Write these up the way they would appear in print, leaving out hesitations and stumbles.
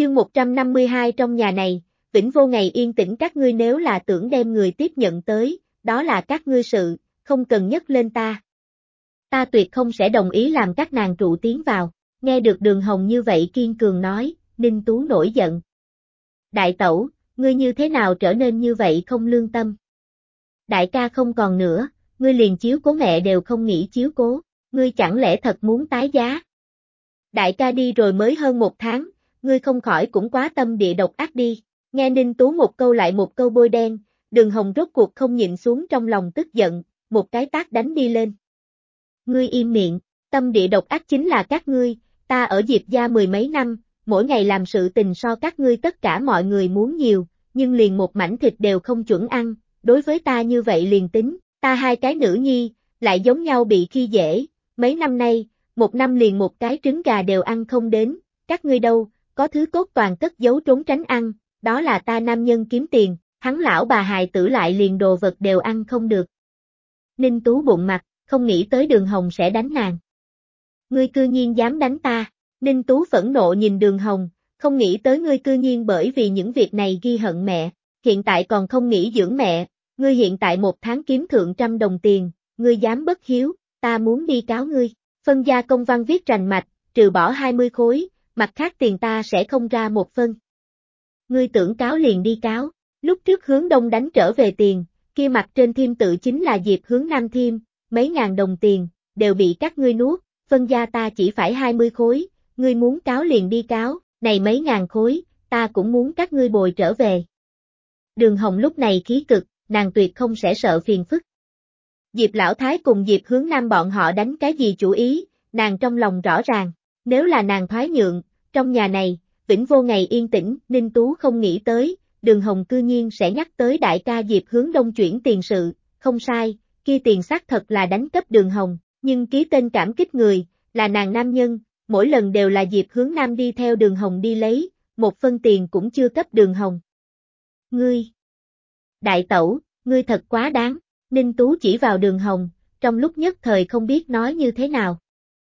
Chương 152 trong nhà này, vĩnh vô ngày yên tĩnh các ngươi nếu là tưởng đem người tiếp nhận tới, đó là các ngươi sự, không cần nhắc lên ta. Ta tuyệt không sẽ đồng ý làm các nàng trụ tiến vào, nghe được Đường Hồng như vậy kiên cường nói, Ninh Tú nổi giận. Đại tẩu, ngươi như thế nào trở nên như vậy không lương tâm? Đại ca không còn nữa, ngươi liền chiếu cố mẹ đều không nghĩ chiếu cố, ngươi chẳng lẽ thật muốn tái giá? Đại ca đi rồi mới hơn 1 tháng, ngươi không khỏi cũng quá tâm địa độc ác đi, nghe Ninh Tú một câu lại một câu bôi đen, Đường Hồng rốt cuộc không nhịn xuống trong lòng tức giận, một cái tát đánh đi lên. Ngươi im miệng, tâm địa độc ác chính là các ngươi, ta ở Diệp gia 10 mấy năm, mỗi ngày làm sự tình so các ngươi tất cả mọi người muốn nhiều, nhưng liền một mảnh thịt đều không chuẩn ăn, đối với ta như vậy liền tính, ta 2 cái nữ nhi, lại giống nhau bị khi dễ, mấy năm nay, 1 năm liền một cái trứng gà đều ăn không đến, các ngươi đâu, có thứ cốt toàn cất giấu trốn tránh ăn, đó là ta nam nhân kiếm tiền, hắn lão bà hài tử lại liền đồ vật đều ăn không được. Ninh Tú bụng mặt, không nghĩ tới Đường Hồng sẽ đánh nàng. Ngươi cư nhiên dám đánh ta, Ninh Tú phẫn nộ nhìn Đường Hồng, không nghĩ tới ngươi cư nhiên bởi vì những việc này ghi hận mẹ, hiện tại còn không nghĩ dưỡng mẹ, ngươi hiện tại 1 tháng kiếm thượng 100 đồng tiền, ngươi dám bất hiếu, ta muốn đi cáo ngươi, phân gia công văn viết rành mạch, trừ bỏ 20 khối, mặt khác tiền ta sẽ không ra 1 phân. Ngươi tưởng cáo liền đi cáo, lúc trước Hướng Đông đánh trở về tiền, kia mặt trên thiêm tự chính là Diệp Hướng Nam thiêm, mấy ngàn đồng tiền, đều bị các ngươi nuốt, phân gia ta chỉ phải 20 khối, ngươi muốn cáo liền đi cáo, này mấy ngàn khối, ta cũng muốn các ngươi bồi trở về. Đường Hồng lúc này khí cực, nàng tuyệt không sẽ sợ phiền phức. Diệp Lão Thái cùng Diệp Hướng Nam bọn họ đánh cái gì chủ ý, nàng trong lòng rõ ràng, nếu là nàng thoái nhượng, trong nhà này, vĩnh vô ngày yên tĩnh, Ninh Tú không nghĩ tới, Đường Hồng cư nhiên sẽ nhắc tới đại ca Diệp Hướng Đông chuyển tiền sự, không sai, kia tiền xác thật là đánh cấp Đường Hồng, nhưng ký tên cảm kích người, là nàng nam nhân, mỗi lần đều là Diệp Hướng Nam đi theo Đường Hồng đi lấy, 1 phân tiền cũng chưa cấp Đường Hồng. Ngươi! Đại tẩu, ngươi thật quá đáng, Ninh Tú chỉ vào Đường Hồng, trong lúc nhất thời không biết nói như thế nào.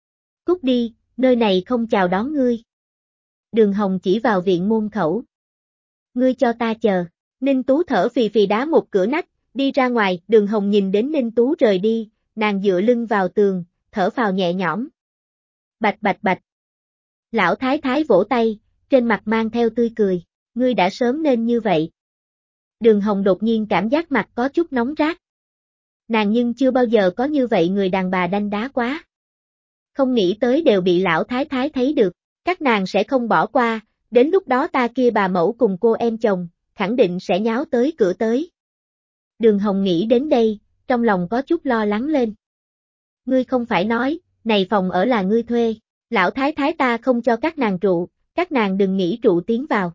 Cút đi, nơi này không chào đón ngươi. Đường Hồng chỉ vào viện môn khẩu. Ngươi cho ta chờ, Ninh Tú thở phì phì đá một cửa nách, đi ra ngoài, Đường Hồng nhìn đến Ninh Tú rời đi, nàng dựa lưng vào tường, thở phào nhẹ nhõm. Bạch bạch bạch. Lão Thái Thái vỗ tay, trên mặt mang theo tươi cười, ngươi đã sớm nên như vậy. Đường Hồng đột nhiên cảm giác mặt có chút nóng rát. Nàng nhưng chưa bao giờ có như vậy người đàn bà đanh đá quá. Không nghĩ tới đều bị Lão Thái Thái thấy được, các nàng sẽ không bỏ qua, đến lúc đó ta kia bà mẫu cùng cô em chồng, khẳng định sẽ nháo tới cửa tới. Đường Hồng nghĩ đến đây, trong lòng có chút lo lắng lên. Ngươi không phải nói, này phòng ở là ngươi thuê, Lão Thái Thái ta không cho các nàng trụ, các nàng đừng nghĩ trụ tiến vào.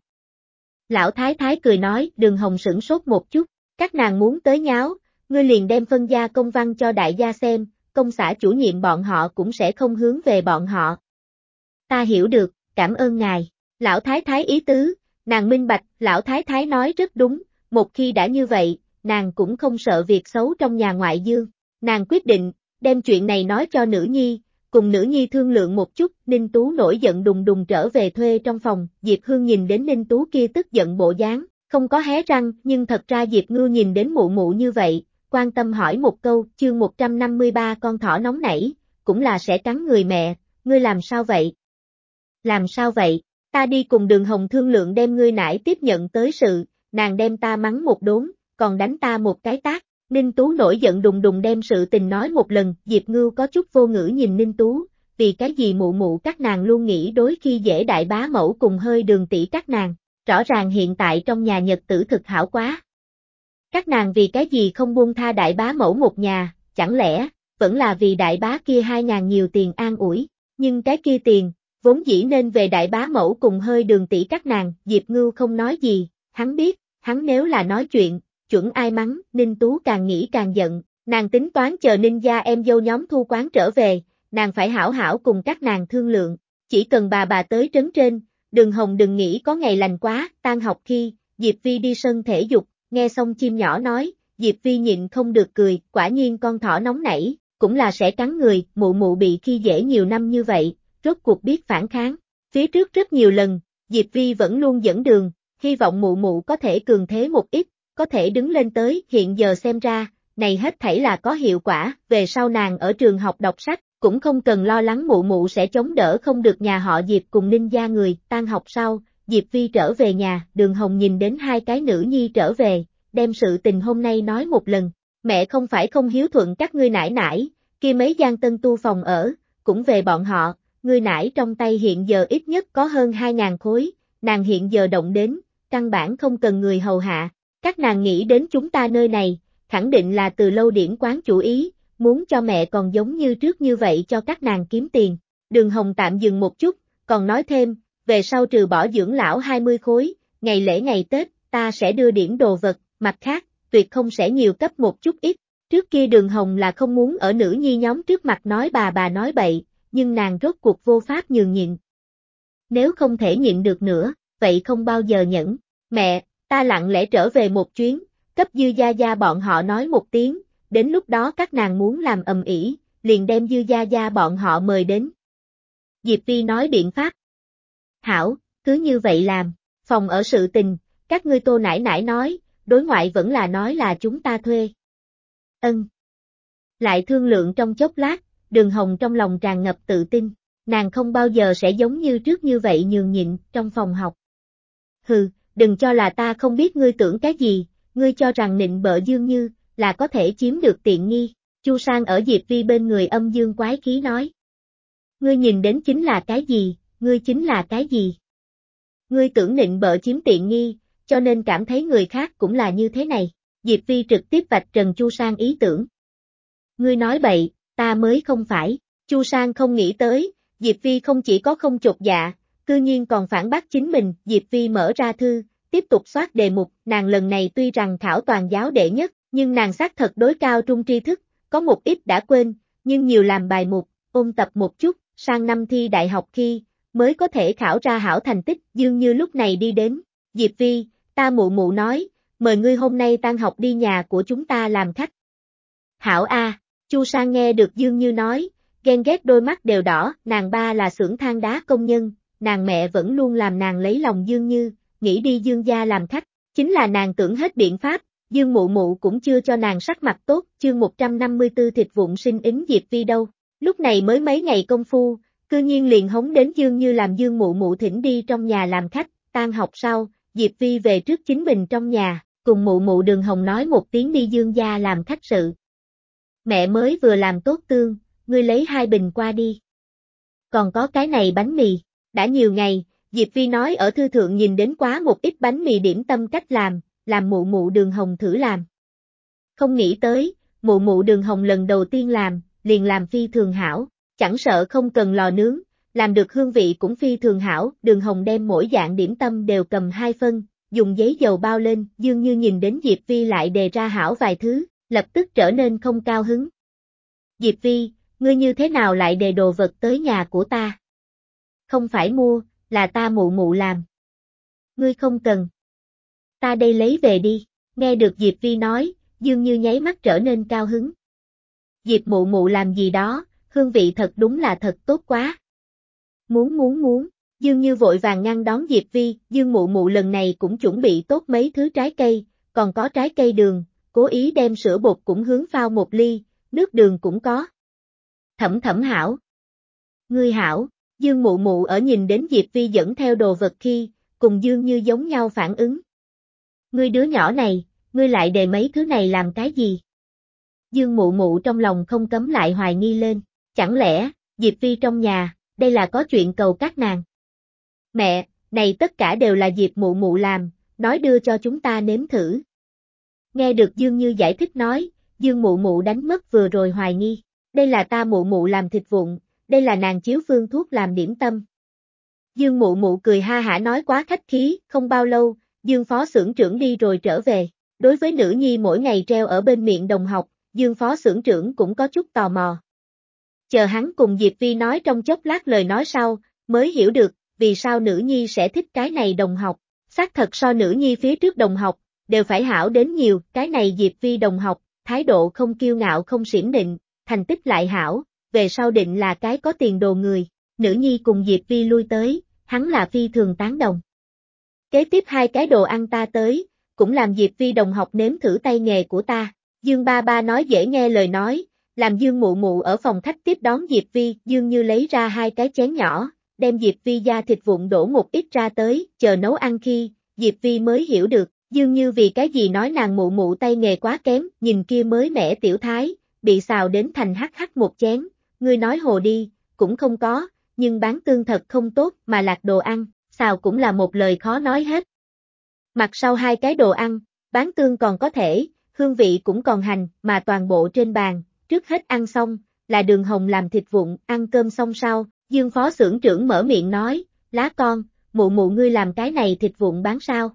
Lão Thái Thái cười nói, Đường Hồng sửng sốt một chút, các nàng muốn tới nháo, ngươi liền đem phân gia công văn cho đại gia xem, công xã chủ nhiệm bọn họ cũng sẽ không hướng về bọn họ. Ta hiểu được, cảm ơn ngài. Lão Thái Thái ý tứ, nàng minh bạch, Lão Thái Thái nói rất đúng, một khi đã như vậy, nàng cũng không sợ việc xấu trong nhà ngoại dương. Nàng quyết định, đem chuyện này nói cho nữ nhi, cùng nữ nhi thương lượng một chút, Ninh Tú nổi giận đùng đùng trở về thuê trong phòng, Diệp Hương nhìn đến Ninh Tú kia tức giận bộ dáng, không có hé răng, nhưng thật ra Diệp Ngưu nhìn đến mụ mụ như vậy, quan tâm hỏi một câu, chương 153 con thỏ nóng nảy, cũng là sẽ cắn người mẹ, ngươi làm sao vậy? Làm sao vậy? Ta đi cùng Đường Hồng thương lượng đem ngươi nải tiếp nhận tới sự, nàng đem ta mắng một đốn, còn đánh ta một cái tát. Ninh Tú nổi giận đùng đùng đem sự tình nói một lần, Diệp Ngưu có chút vô ngữ nhìn Ninh Tú, vì cái gì mụ mụ các nàng luôn nghĩ đối khi dễ đại bá mẫu cùng hơi Đường tỷ các nàng, rõ ràng hiện tại trong nhà nhật tử thực hảo quá. Các nàng vì cái gì không buông tha đại bá mẫu một nhà, chẳng lẽ, vẫn là vì đại bá kia 2.000 nhiều tiền an ủi, nhưng cái kia tiền, vốn dĩ nên về đại bá mẫu cùng hơi Đường tỷ các nàng, Diệp Ngưu không nói gì, hắn biết, hắn nếu là nói chuyện, chuẩn ai mắng, Ninh Tú càng nghĩ càng giận, nàng tính toán chờ Ninh gia em dâu nhóm thu quán trở về, nàng phải hảo hảo cùng các nàng thương lượng, chỉ cần bà tới trấn trên, Đường Hồng đừng nghĩ có ngày lành quá, tan học khi, Diệp Vi đi sân thể dục, nghe xong chim nhỏ nói, Diệp Vi nhịn không được cười, quả nhiên con thỏ nóng nảy, cũng là sẽ cắn người, mụ mụ bị khi dễ nhiều năm như vậy, rốt cuộc biết phản kháng, phía trước rất nhiều lần, Diệp Vi vẫn luôn dẫn đường, hy vọng mụ mụ có thể cường thế một ít, có thể đứng lên tới, hiện giờ xem ra, này hết thảy là có hiệu quả, về sau nàng ở trường học đọc sách, cũng không cần lo lắng mụ mụ sẽ chống đỡ không được nhà họ Diệp cùng Ninh gia người, tan học sau, Diệp Vi trở về nhà, Đường Hồng nhìn đến hai cái nữ nhi trở về, đem sự tình hôm nay nói một lần, mẹ không phải không hiếu thuận các ngươi nải nải, kia mấy gian tân tu phòng ở, cũng về bọn họ, ngươi nải trong tay hiện giờ ít nhất có hơn 2.000 khối, nàng hiện giờ động đến, căn bản không cần người hầu hạ, các nàng nghĩ đến chúng ta nơi này, khẳng định là từ lâu điển quán chủ ý, muốn cho mẹ còn giống như trước như vậy cho các nàng kiếm tiền. Đường Hồng tạm dừng một chút, còn nói thêm, về sau trừ bỏ dưỡng lão 20 khối, ngày lễ ngày Tết, ta sẽ đưa điểm đồ vật, mặt khác, tuyệt không sẽ nhiều cấp một chút ít. Trước kia Đường Hồng là không muốn ở nữ nhi nhóm trước mặt nói bà nói bậy, nhưng nàng rốt cuộc vô pháp nhường nhịn. Nếu không thể nhịn được nữa, vậy không bao giờ nhẫn. Mẹ, ta lặng lẽ trở về một chuyến, cấp Dư Gia Gia bọn họ nói một tiếng, đến lúc đó các nàng muốn làm ầm ĩ, liền đem Dư Gia Gia bọn họ mời đến. Diệp Vi nói biện pháp. Hảo, cứ như vậy làm, phòng ở sự tình, các ngươi Tô nải nải nói, đối ngoại vẫn là nói là chúng ta thuê. Ân. Lại thương lượng trong chốc lát, Đường Hồng trong lòng tràn ngập tự tin, nàng không bao giờ sẽ giống như trước như vậy nhường nhịn trong phòng học. Hừ, đừng cho là ta không biết ngươi tưởng cái gì, ngươi cho rằng nịnh bợ Dương Như, là có thể chiếm được tiện nghi, Chu Sang ở Diệp Vi bên người âm dương quái khí nói. Ngươi nhìn đến chính là cái gì, ngươi chính là cái gì? Ngươi tưởng nịnh bợ chiếm tiện nghi, cho nên cảm thấy người khác cũng là như thế này, Diệp Vi trực tiếp vạch trần Chu Sang ý tưởng. Ngươi nói bậy, ta mới không phải, Chu Sang không nghĩ tới, Diệp Vi không chỉ có không chột dạ, cư nhiên còn phản bác chính mình, Diệp Vi mở ra thư, tiếp tục soát đề mục, nàng lần này tuy rằng khảo toàn giáo đệ nhất, nhưng nàng xác thật đối cao trung tri thức, có một ít đã quên, nhưng nhiều làm bài mục, ôn tập một chút, sang năm thi đại học khi, mới có thể khảo ra hảo thành tích, Dương Như lúc này đi đến, Diệp Vi, ta mụ mụ nói, mời ngươi hôm nay tan học đi nhà của chúng ta làm khách. Hảo A, Chu Sang nghe được Dương Như nói, ghen ghét đôi mắt đều đỏ, nàng ba là xưởng than đá công nhân, nàng mẹ vẫn luôn làm nàng lấy lòng Dương Như, nghĩ đi Dương gia làm khách, chính là nàng tưởng hết biện pháp, Dương mụ mụ cũng chưa cho nàng sắc mặt tốt, chương 154 thịt vụn sinh ính Diệp Vi đâu, lúc này mới mấy ngày công phu, cư nhiên liền hống đến Dương Như làm Dương mụ mụ thỉnh đi trong nhà làm khách, tan học sau, Diệp Vi về trước chính mình trong nhà, cùng mụ mụ Đường Hồng nói một tiếng đi Dương gia làm khách sự. Mẹ mới vừa làm tốt tương, ngươi lấy 2 bình qua đi. Còn có cái này bánh mì, đã nhiều ngày, Diệp Vi nói ở thư thượng nhìn đến quá một ít bánh mì điểm tâm cách làm mụ mụ Đường Hồng thử làm. Không nghĩ tới, mụ mụ Đường Hồng lần đầu tiên làm, liền làm phi thường hảo, chẳng sợ không cần lò nướng, làm được hương vị cũng phi thường hảo, Đường Hồng đem mỗi dạng điểm tâm đều cầm 2 phân, dùng giấy dầu bao lên, Dương Như nhìn đến Diệp Vi lại đề ra hảo vài thứ, lập tức trở nên không cao hứng. Diệp Vi, ngươi như thế nào lại đề đồ vật tới nhà của ta? Không phải mua, là ta mụ mụ làm. Ngươi không cần. Ta đây lấy về đi, nghe được Diệp Vi nói, Dương Như nháy mắt trở nên cao hứng. Diệp mụ mụ làm gì đó, hương vị thật đúng là thật tốt quá. Muốn, Dương Như vội vàng ngăn đón Diệp Vi, Dương mụ mụ lần này cũng chuẩn bị tốt mấy thứ trái cây, còn có trái cây đường, cố ý đem sữa bột cũng hướng phao 1 ly, nước đường cũng có. Thẩm hảo. Ngươi hảo, Dương mụ mụ ở nhìn đến Diệp Vi dẫn theo đồ vật khi, cùng Dương Như giống nhau phản ứng. Ngươi đứa nhỏ này, ngươi lại đề mấy thứ này làm cái gì? Dương mụ mụ trong lòng không cấm lại hoài nghi lên, chẳng lẽ, Diệp Vi trong nhà, đây là có chuyện cầu các nàng. Mẹ, này tất cả đều là Diệp mụ mụ làm, nói đưa cho chúng ta nếm thử. Nghe được Dương Như giải thích nói, Dương mụ mụ đánh mất vừa rồi hoài nghi, đây là ta mụ mụ làm thịt vụn, đây là nàng chiếu phương thuốc làm điểm tâm. Dương mụ mụ cười ha hả nói quá khách khí, không bao lâu, Dương phó xưởng trưởng đi rồi trở về, đối với nữ nhi mỗi ngày treo ở bên miệng đồng học, Dương phó xưởng trưởng cũng có chút tò mò. Chờ hắn cùng Diệp Vi nói trong chốc lát lời nói sau, mới hiểu được, vì sao nữ nhi sẽ thích cái này đồng học, xác thật so nữ nhi phía trước đồng học, đều phải hảo đến nhiều, cái này Diệp Vi đồng học, thái độ không kiêu ngạo không xiểm định, thành tích lại hảo, về sau định là cái có tiền đồ người, nữ nhi cùng Diệp Vi lui tới, hắn là phi thường tán đồng. Kế tiếp 2 cái đồ ăn ta tới, cũng làm Diệp Vi đồng học nếm thử tay nghề của ta. Dương ba ba nói dễ nghe lời nói, làm Dương mụ mụ ở phòng khách tiếp đón Diệp Vi, Dương Như lấy ra 2 cái chén nhỏ, đem Diệp Vi da thịt vụn đổ một ít ra tới, chờ nấu ăn khi, Diệp Vi mới hiểu được, Dương Như vì cái gì nói nàng mụ mụ tay nghề quá kém, nhìn kia mới mẻ tiểu thái, bị xào đến thành hắc hắc một chén, ngươi nói hồ đi, cũng không có, nhưng bán tương thật không tốt mà lạc đồ ăn, xào cũng là một lời khó nói hết. Mặt sau 2 cái đồ ăn, bán tương còn có thể, hương vị cũng còn hành, mà toàn bộ trên bàn, trước hết ăn xong, là Đường Hồng làm thịt vụn, ăn cơm xong sau, Dương phó xưởng trưởng mở miệng nói, lá con, mụ mụ ngươi làm cái này thịt vụn bán sao?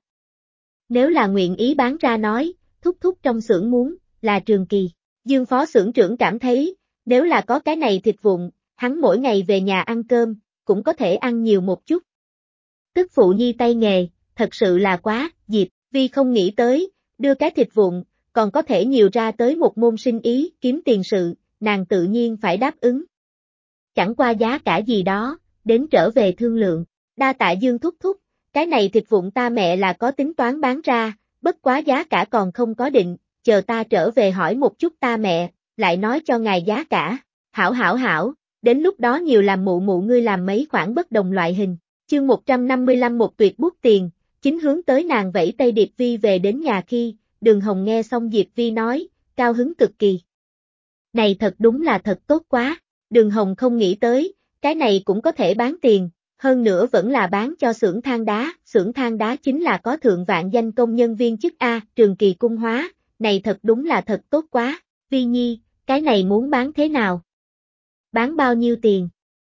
Nếu là nguyện ý bán ra nói, thúc thúc trong xưởng muốn, là Trường Kỳ. Dương phó xưởng trưởng cảm thấy, nếu là có cái này thịt vụn, hắn mỗi ngày về nhà ăn cơm, cũng có thể ăn nhiều một chút. Tức phụ nhi tay nghề, thật sự là quá, Diệp Vi không nghĩ tới, đưa cái thịt vụn, còn có thể nhiều ra tới một môn sinh ý, kiếm tiền sự, nàng tự nhiên phải đáp ứng. Chẳng qua giá cả gì đó, đến trở về thương lượng, đa tạ Dương thúc thúc, cái này thịt vụn ta mẹ là có tính toán bán ra, bất quá giá cả còn không có định, chờ ta trở về hỏi một chút ta mẹ, lại nói cho ngài giá cả, hảo, đến lúc đó nhiều làm mụ mụ ngươi làm mấy khoản bất đồng loại hình, chương 155 một tuyệt bút tiền, chính hướng tới nàng vẫy tay Diệp Vi về đến nhà khi, Đường Hồng nghe xong Diệp Vi nói, cao hứng cực kỳ. Này thật đúng là thật tốt quá, Đường Hồng không nghĩ tới, cái này cũng có thể bán tiền, hơn nữa vẫn là bán cho xưởng than đá chính là có thượng vạn danh công nhân viên chức A, Trường Kỳ cung hóa, này thật đúng là thật tốt quá, Vi Nhi, cái này muốn bán thế nào? Bán bao nhiêu tiền?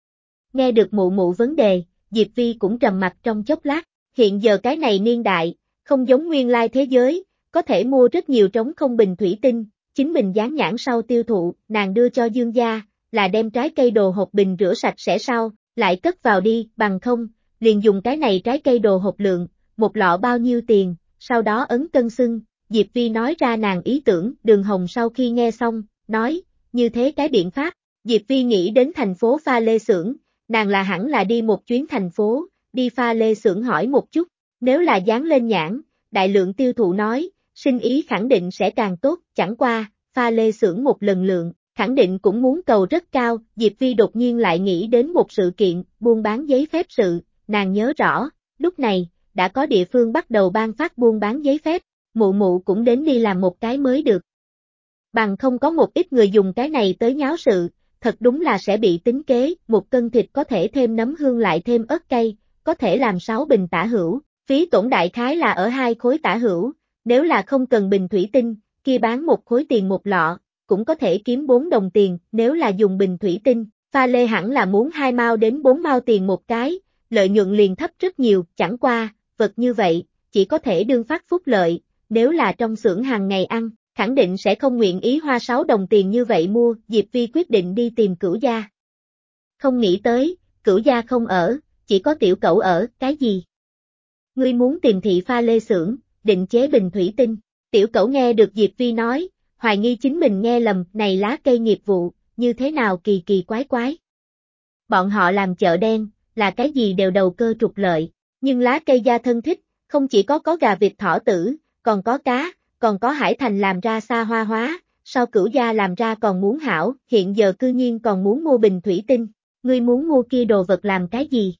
Nghe được mụ mụ vấn đề, Diệp Vi cũng trầm mặt trong chốc lát, hiện giờ cái này niên đại, không giống nguyên lai thế giới, có thể mua rất nhiều trống không bình thủy tinh, chính mình dán nhãn sau tiêu thụ, nàng đưa cho Dương gia, là đem trái cây đồ hộp bình rửa sạch sẽ sau, lại cất vào đi, bằng không, liền dùng cái này trái cây đồ hộp lượng, một lọ bao nhiêu tiền, sau đó ấn cân xưng, Diệp Vi nói ra nàng ý tưởng, Đường Hồng sau khi nghe xong, nói, như thế cái biện pháp, Diệp Vi nghĩ đến thành phố pha lê xưởng, nàng là hẳn là đi một chuyến thành phố, đi pha lê xưởng hỏi một chút, nếu là dán lên nhãn, đại lượng tiêu thụ nói, sinh ý khẳng định sẽ càng tốt, chẳng qua, pha lê xưởng một lần lượng, khẳng định cũng muốn cầu rất cao, Diệp Vi đột nhiên lại nghĩ đến một sự kiện, buôn bán giấy phép sự, nàng nhớ rõ, lúc này, đã có địa phương bắt đầu ban phát buôn bán giấy phép, mụ mụ cũng đến đi làm một cái mới được. Bằng không có một ít người dùng cái này tới nháo sự, thật đúng là sẽ bị tính kế, 1 cân thịt có thể thêm nấm hương lại thêm ớt cay, có thể làm 6 bình tả hữu, phí tổn đại khái là ở 2 khối tả hữu, nếu là không cần bình thủy tinh, kia bán 1 khối tiền một lọ, cũng có thể kiếm 4 đồng tiền, nếu là dùng bình thủy tinh, pha lê hẳn là muốn 2 mao đến 4 mao tiền một cái, lợi nhuận liền thấp rất nhiều, chẳng qua, vật như vậy, chỉ có thể đương phát phúc lợi, nếu là trong xưởng hàng ngày ăn, khẳng định sẽ không nguyện ý hoa 6 đồng tiền như vậy mua, Diệp Vi quyết định đi tìm Cửu gia. Không nghĩ tới, Cửu gia không ở, chỉ có Tiểu Cẩu ở, cái gì? Ngươi muốn tìm thị pha lê xưởng, định chế bình thủy tinh, Tiểu Cẩu nghe được Diệp Vi nói, hoài nghi chính mình nghe lầm, này lá cây nghiệp vụ, như thế nào kỳ kỳ quái quái. Bọn họ làm chợ đen, là cái gì đều đầu cơ trục lợi, nhưng lá cây gia thân thích, không chỉ có gà vịt thỏ tử, còn có cá, còn có hải thành làm ra xa hoa hóa, sao Cửu gia làm ra còn muốn hảo, hiện giờ cư nhiên còn muốn mua bình thủy tinh, ngươi muốn mua kia đồ vật làm cái gì?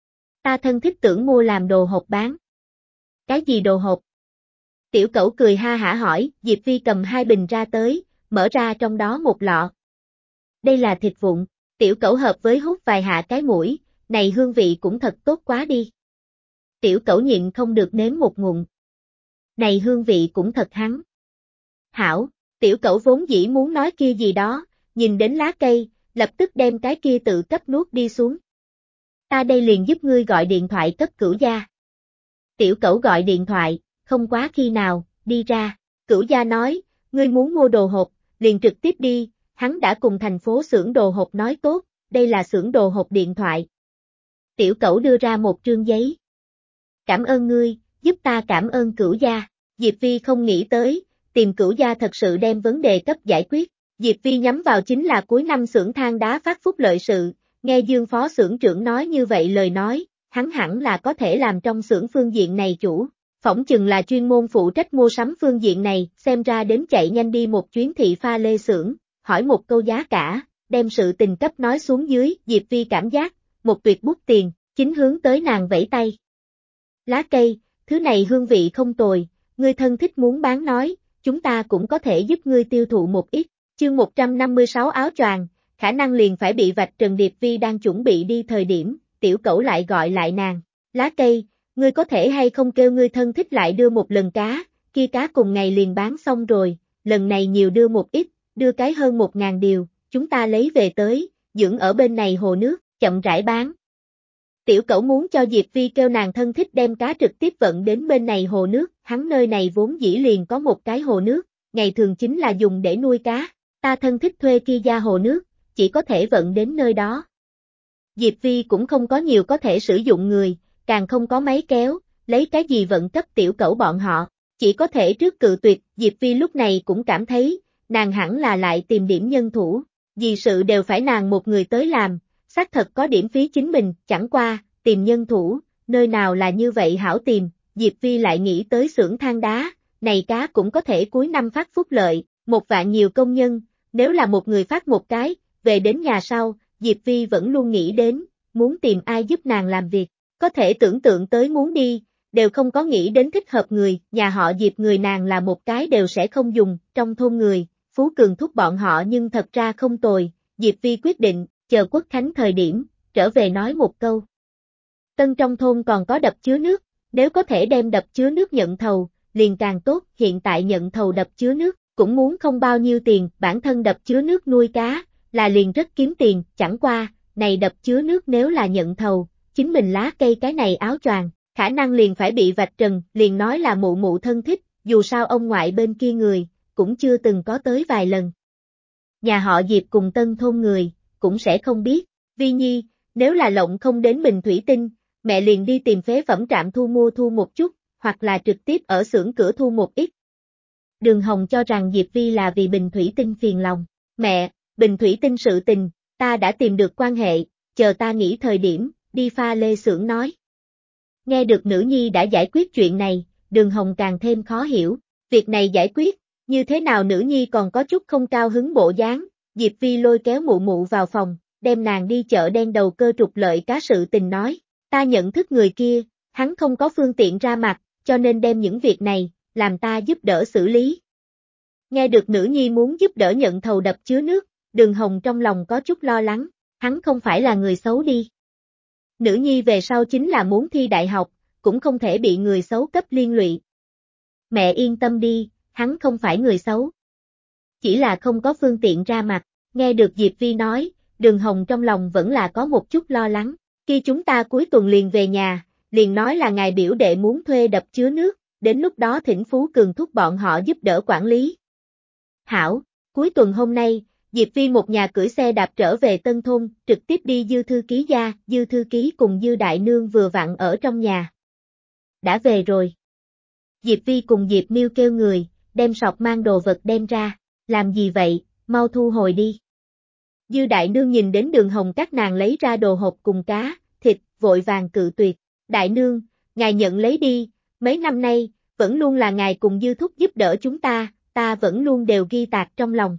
Ta thân thích tưởng mua làm đồ hộp bán. Cái gì đồ hộp? Tiểu Cẩu cười ha hả hỏi, Diệp Vi cầm 2 bình ra tới, mở ra trong đó một lọ. Đây là thịt vụn, Tiểu Cẩu hợp với hút vài hạ cái mũi, này hương vị cũng thật tốt quá đi. Tiểu Cẩu nhịn không được nếm một ngụm. Này hương vị cũng thật hắn. Hảo, Tiểu Cẩu vốn dĩ muốn nói kia gì đó, nhìn đến lá cây, lập tức đem cái kia tự cấp nuốt đi xuống. Ta đây liền giúp ngươi gọi điện thoại cấp Cửu gia. Tiểu Cẩu gọi điện thoại, không quá khi nào, đi ra, Cửu gia nói, ngươi muốn mua đồ hộp, liền trực tiếp đi, hắn đã cùng thành phố xưởng đồ hộp nói tốt, đây là xưởng đồ hộp điện thoại. Tiểu Cẩu đưa ra một trương giấy. Cảm ơn ngươi, giúp ta cảm ơn Cửu gia, Diệp Vi không nghĩ tới, tìm Cửu gia thật sự đem vấn đề cấp giải quyết, Diệp Vi nhắm vào chính là cuối năm xưởng than đá phát phúc lợi sự, nghe Dương phó xưởng trưởng nói như vậy lời nói, hắn hẳn là có thể làm trong xưởng phương diện này chủ. Phỏng chừng là chuyên môn phụ trách mua sắm phương diện này, xem ra đến chạy nhanh đi một chuyến thị pha lê xưởng, hỏi một câu giá cả, đem sự tình cấp nói xuống dưới, Diệp Vi cảm giác, một tuyệt bút tiền, chính hướng tới nàng vẫy tay. Lá cây, thứ này hương vị không tồi, ngươi thân thích muốn bán nói, chúng ta cũng có thể giúp ngươi tiêu thụ một ít. Chương 156 áo choàng, khả năng liền phải bị vạch trần. Diệp Vi đang chuẩn bị đi thời điểm, tiểu cẩu lại gọi lại nàng. Lá cây, ngươi có thể hay không kêu ngươi thân thích lại đưa một lần cá, kia cá cùng ngày liền bán xong rồi, lần này nhiều đưa một ít, đưa cái hơn 1.000 điều, chúng ta lấy về tới, dưỡng ở bên này hồ nước, chậm rãi bán. Tiểu cẩu muốn cho Diệp Vi kêu nàng thân thích đem cá trực tiếp vận đến bên này hồ nước, hắn nơi này vốn dĩ liền có một cái hồ nước, ngày thường chính là dùng để nuôi cá, ta thân thích thuê kia gia hồ nước, chỉ có thể vận đến nơi đó. Diệp Vi cũng không có nhiều có thể sử dụng người, càng không có máy kéo, lấy cái gì vận cấp tiểu cẩu bọn họ, chỉ có thể trước cự tuyệt. Diệp Vi lúc này cũng cảm thấy, nàng hẳn là lại tìm điểm nhân thủ, vì sự đều phải nàng một người tới làm, xác thật có điểm phí chính mình, chẳng qua, tìm nhân thủ, nơi nào là như vậy hảo tìm. Diệp Vi lại nghĩ tới xưởng than đá, này cá cũng có thể cuối năm phát phúc lợi, 1.000 nhiều công nhân, nếu là một người phát một cái, về đến nhà sau, Diệp Vi vẫn luôn nghĩ đến, muốn tìm ai giúp nàng làm việc, có thể tưởng tượng tới muốn đi, đều không có nghĩ đến thích hợp người, nhà họ Diệp người nàng là một cái đều sẽ không dùng, trong thôn người, Phú Cường thúc bọn họ nhưng thật ra không tồi. Diệp Vi quyết định, chờ Quốc Khánh thời điểm, trở về nói một câu. Tân trong thôn còn có đập chứa nước, nếu có thể đem đập chứa nước nhận thầu, liền càng tốt. Hiện tại nhận thầu đập chứa nước, cũng muốn không bao nhiêu tiền, bản thân đập chứa nước nuôi cá, là liền rất kiếm tiền, chẳng qua, này đập chứa nước nếu là nhận thầu, chính mình lá cây cái này áo choàng, khả năng liền phải bị vạch trần, liền nói là mụ mụ thân thích, dù sao ông ngoại bên kia người, cũng chưa từng có tới vài lần. Nhà họ Diệp cùng tân thôn người, cũng sẽ không biết. Vi Nhi, nếu là lộng không đến bình thủy tinh, mẹ liền đi tìm phế phẩm trạm thu một chút, hoặc là trực tiếp ở xưởng cửa thu một ít. Đường Hồng cho rằng Diệp Vi là vì bình thủy tinh phiền lòng. Mẹ, bình thủy tinh sự tình, ta đã tìm được quan hệ, chờ ta nghỉ thời điểm, đi pha lê xưởng nói. Nghe được nữ nhi đã giải quyết chuyện này, Đường Hồng càng thêm khó hiểu, việc này giải quyết, như thế nào nữ nhi còn có chút không cao hứng bộ dáng. Diệp Vi lôi kéo mụ mụ vào phòng, đem nàng đi chợ đen đầu cơ trục lợi cá sự tình nói, ta nhận thức người kia, hắn không có phương tiện ra mặt, cho nên đem những việc này, làm ta giúp đỡ xử lý. Nghe được nữ nhi muốn giúp đỡ nhận thầu đập chứa nước, Đường Hồng trong lòng có chút lo lắng, hắn không phải là người xấu đi. Nữ nhi về sau chính là muốn thi đại học, cũng không thể bị người xấu cấp liên lụy. Mẹ yên tâm đi, hắn không phải người xấu. Chỉ là không có phương tiện ra mặt, nghe được Diệp Vi nói, Đường Hồng trong lòng vẫn là có một chút lo lắng, khi chúng ta cuối tuần liền về nhà, liền nói là ngài biểu đệ muốn thuê đập chứa nước, đến lúc đó thỉnh Phú Cường thúc bọn họ giúp đỡ quản lý. Hảo, cuối tuần hôm nay, Diệp Vi một nhà cưỡi xe đạp trở về Tân Thôn, trực tiếp đi Dư Thư Ký gia, Dư Thư Ký cùng Dư Đại Nương vừa vặn ở trong nhà. Đã về rồi. Diệp Vi cùng Diệp Miêu kêu người, đem sọt mang đồ vật đem ra, làm gì vậy, mau thu hồi đi. Dư Đại Nương nhìn đến Đường Hồng các nàng lấy ra đồ hộp cùng cá, thịt, vội vàng cự tuyệt. Đại Nương, ngài nhận lấy đi, mấy năm nay, vẫn luôn là ngài cùng Dư Thúc giúp đỡ chúng ta vẫn luôn đều ghi tạc trong lòng.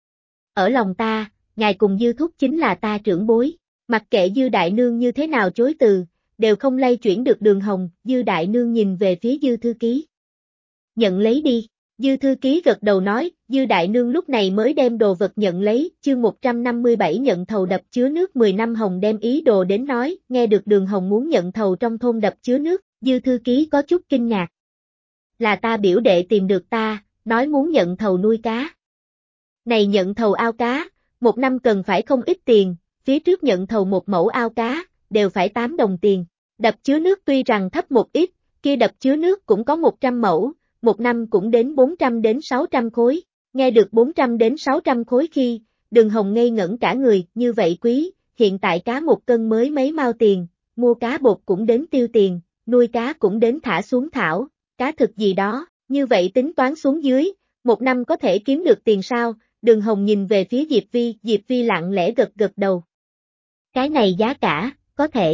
Ở lòng ta, ngài cùng Dư Thúc chính là ta trưởng bối, mặc kệ Dư Đại Nương như thế nào chối từ, đều không lay chuyển được Đường Hồng. Dư Đại Nương nhìn về phía Dư Thư Ký. Nhận lấy đi. Dư Thư Ký gật đầu nói, Dư Đại Nương lúc này mới đem đồ vật nhận lấy. Chương 157 nhận thầu đập chứa nước 10 năm. Hồng đem ý đồ đến nói, nghe được Đường Hồng muốn nhận thầu trong thôn đập chứa nước, Dư Thư Ký có chút kinh ngạc. Là ta biểu đệ tìm được ta, nói muốn nhận thầu nuôi cá. Này nhận thầu ao cá, một năm cần phải không ít tiền, phía trước nhận thầu một mẫu ao cá, đều phải 8 đồng tiền. Đập chứa nước tuy rằng thấp một ít, kia đập chứa nước cũng có 100 mẫu, một năm cũng đến 400 đến 600 khối. Nghe được 400 đến 600 khối khi, Đường Hồng ngây ngẩn cả người, như vậy quý, hiện tại cá một cân mới mấy mao tiền, mua cá bột cũng đến tiêu tiền, nuôi cá cũng đến thả xuống thảo, cá thực gì đó, như vậy tính toán xuống dưới, một năm có thể kiếm được tiền sao? Đường Hồng nhìn về phía Diệp Vi lặng lẽ gật gật đầu. Cái này giá cả, có thể,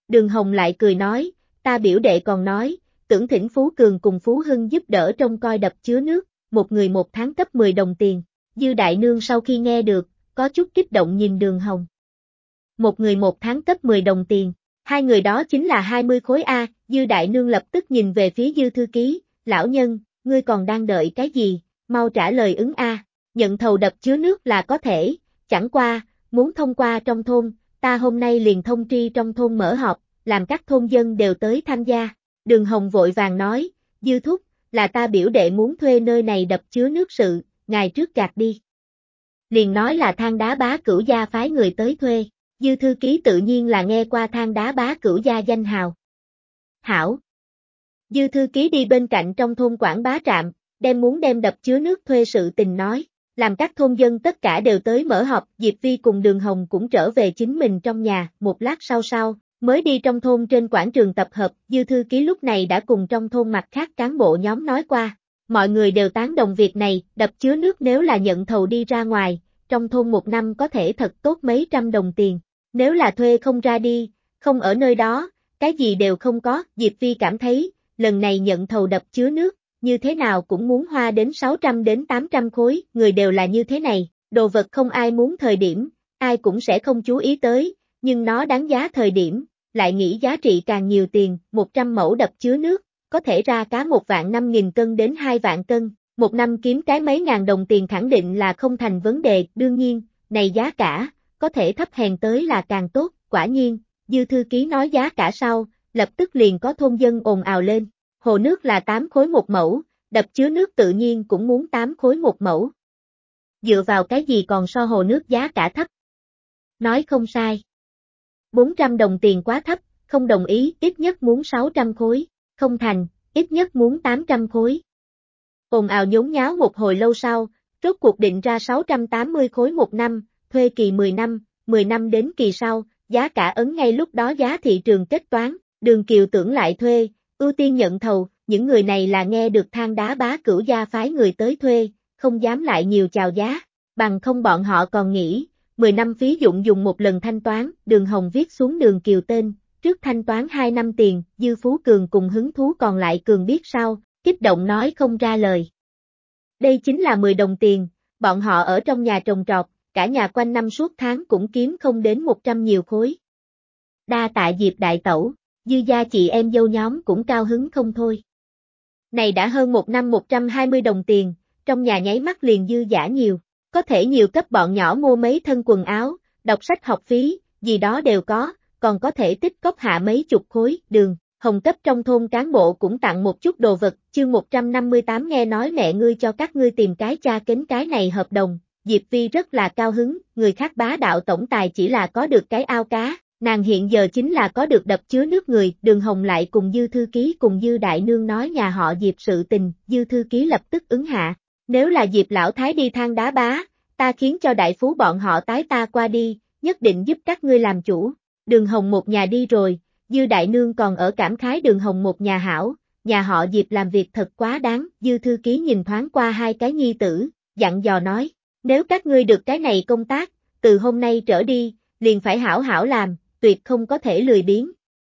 Đường Hồng lại cười nói, ta biểu đệ còn nói, tưởng thỉnh Phú Cường cùng Phú Hưng giúp đỡ trông coi đập chứa nước, một người một tháng cấp 10 đồng tiền. Dư Đại Nương sau khi nghe được, có chút kích động nhìn Đường Hồng. Một người một tháng cấp 10 đồng tiền, hai người đó chính là 20 khối A, Dư Đại Nương lập tức nhìn về phía Dư thư ký, lão nhân, ngươi còn đang đợi cái gì, mau trả lời ứng A, nhận thầu đập chứa nước là có thể, chẳng qua, muốn thông qua trong thôn, ta hôm nay liền thông tri trong thôn mở họp, làm các thôn dân đều tới tham gia. Đường Hồng vội vàng nói, Dư thúc, là ta biểu đệ muốn thuê nơi này đập chứa nước sự, ngài trước gạt đi. Liền nói là Than Đá Bá Cửu Gia phái người tới thuê, Dư thư ký tự nhiên là nghe qua Than Đá Bá Cửu Gia danh hào. Hảo. Dư thư ký đi bên cạnh trong thôn quảng bá trạm, muốn đem đập chứa nước thuê sự tình nói, làm các thôn dân tất cả đều tới mở họp, Diệp Vi cùng Đường Hồng cũng trở về chính mình trong nhà, một lát sau, mới đi trong thôn trên quảng trường tập hợp, Dư thư ký lúc này đã cùng trong thôn mặt khác cán bộ nhóm nói qua, mọi người đều tán đồng việc này, đập chứa nước nếu là nhận thầu đi ra ngoài, trong thôn một năm có thể thật tốt mấy trăm đồng tiền, nếu là thuê không ra đi, không ở nơi đó, cái gì đều không có, Diệp Vi cảm thấy, lần này nhận thầu đập chứa nước, như thế nào cũng muốn hoa đến 600 đến 800 khối, người đều là như thế này, đồ vật không ai muốn thời điểm, ai cũng sẽ không chú ý tới, nhưng nó đáng giá thời điểm, lại nghĩ giá trị càng nhiều tiền, 100 mẫu đập chứa nước, có thể ra cá 1.500.000 cân đến 2 vạn cân, một năm kiếm cái mấy ngàn đồng tiền khẳng định là không thành vấn đề, đương nhiên, này giá cả, có thể thấp hèn tới là càng tốt, quả nhiên, Dư thư ký nói giá cả sau, lập tức liền có thôn dân ồn ào lên, hồ nước là 8 khối một mẫu, đập chứa nước tự nhiên cũng muốn 8 khối một mẫu. Dựa vào cái gì còn so hồ nước giá cả thấp? Nói không sai. 400 đồng tiền quá thấp, không đồng ý, ít nhất muốn 600 khối, không thành, ít nhất muốn 800 khối. Ồn ào nhốn nháo một hồi lâu sau, rốt cuộc định ra 680 khối một năm, thuê kỳ 10 năm đến kỳ sau, giá cả ấn ngay lúc đó giá thị trường kết toán, Đường Kiều tưởng lại thuê, ưu tiên nhận thầu, những người này là nghe được Than Đá Bá Cửu Gia phái người tới thuê, không dám lại nhiều chào giá, bằng không bọn họ còn nghĩ, 10 năm phí dụng dùng một lần thanh toán, Đường Hồng viết xuống Đường Kiều tên, trước thanh toán 2 năm tiền, Dư Phú Cường cùng hứng thú còn lại Cường biết sau, kích động nói không ra lời. Đây chính là 10 đồng tiền, bọn họ ở trong nhà trồng trọt, cả nhà quanh năm suốt tháng cũng kiếm không đến 100 nhiều khối. Đa tạ Diệp đại tẩu, Dư gia chị em dâu nhóm cũng cao hứng không thôi. Này đã hơn một năm 120 đồng tiền, trong nhà nháy mắt liền dư giả nhiều, có thể nhiều cấp bọn nhỏ mua mấy thân quần áo, đọc sách học phí, gì đó đều có, còn có thể tích cóp hạ mấy chục khối, Đường Hồng cấp trong thôn cán bộ cũng tặng một chút đồ vật, chương 158 nghe nói mẹ ngươi cho các ngươi tìm cái cha kính cái này hợp đồng, Diệp Vi rất là cao hứng, người khác bá đạo tổng tài chỉ là có được cái ao cá, nàng hiện giờ chính là có được đập chứa nước người, Đường Hồng lại cùng Dư thư ký cùng Dư đại nương nói nhà họ Diệp sự tình, Dư thư ký lập tức ứng hạ, nếu là Diệp lão thái đi Than Đá Bá, ta khiến cho đại phú bọn họ tái ta qua đi, nhất định giúp các ngươi làm chủ. Đường Hồng một nhà đi rồi, Dư đại nương còn ở cảm khái Đường Hồng một nhà hảo, nhà họ Diệp làm việc thật quá đáng, Dư thư ký nhìn thoáng qua hai cái nhi tử, dặn dò nói, nếu các ngươi được cái này công tác, từ hôm nay trở đi, liền phải hảo hảo làm, tuyệt không có thể lười biếng.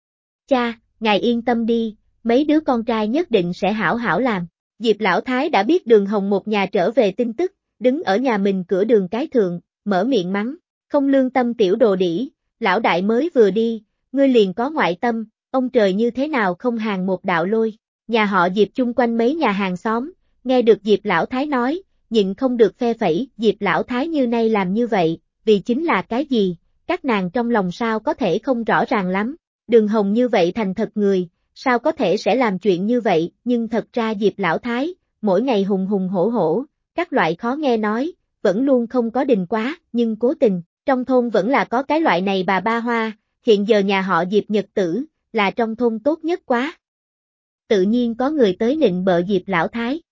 Cha, ngài yên tâm đi, mấy đứa con trai nhất định sẽ hảo hảo làm. Diệp lão thái đã biết Đường Hồng một nhà trở về tin tức, đứng ở nhà mình cửa đường cái thượng, mở miệng mắng, không lương tâm tiểu đồ đỉ, lão đại mới vừa đi, ngươi liền có ngoại tâm, ông trời như thế nào không hàng một đạo lôi. Nhà họ Diệp chung quanh mấy nhà hàng xóm, nghe được Diệp lão thái nói, nhịn không được phe phẩy, Diệp lão thái như nay làm như vậy, vì chính là cái gì, các nàng trong lòng sao có thể không rõ ràng lắm. Đường Hồng như vậy thành thật người, sao có thể sẽ làm chuyện như vậy, nhưng thật ra Diệp lão thái, mỗi ngày hùng hùng hổ hổ, các loại khó nghe nói, vẫn luôn không có đình quá, nhưng cố tình, trong thôn vẫn là có cái loại này bà ba hoa, hiện giờ nhà họ Diệp nhật tử, là trong thôn tốt nhất quá. Tự nhiên có người tới nịnh bợ Diệp lão thái.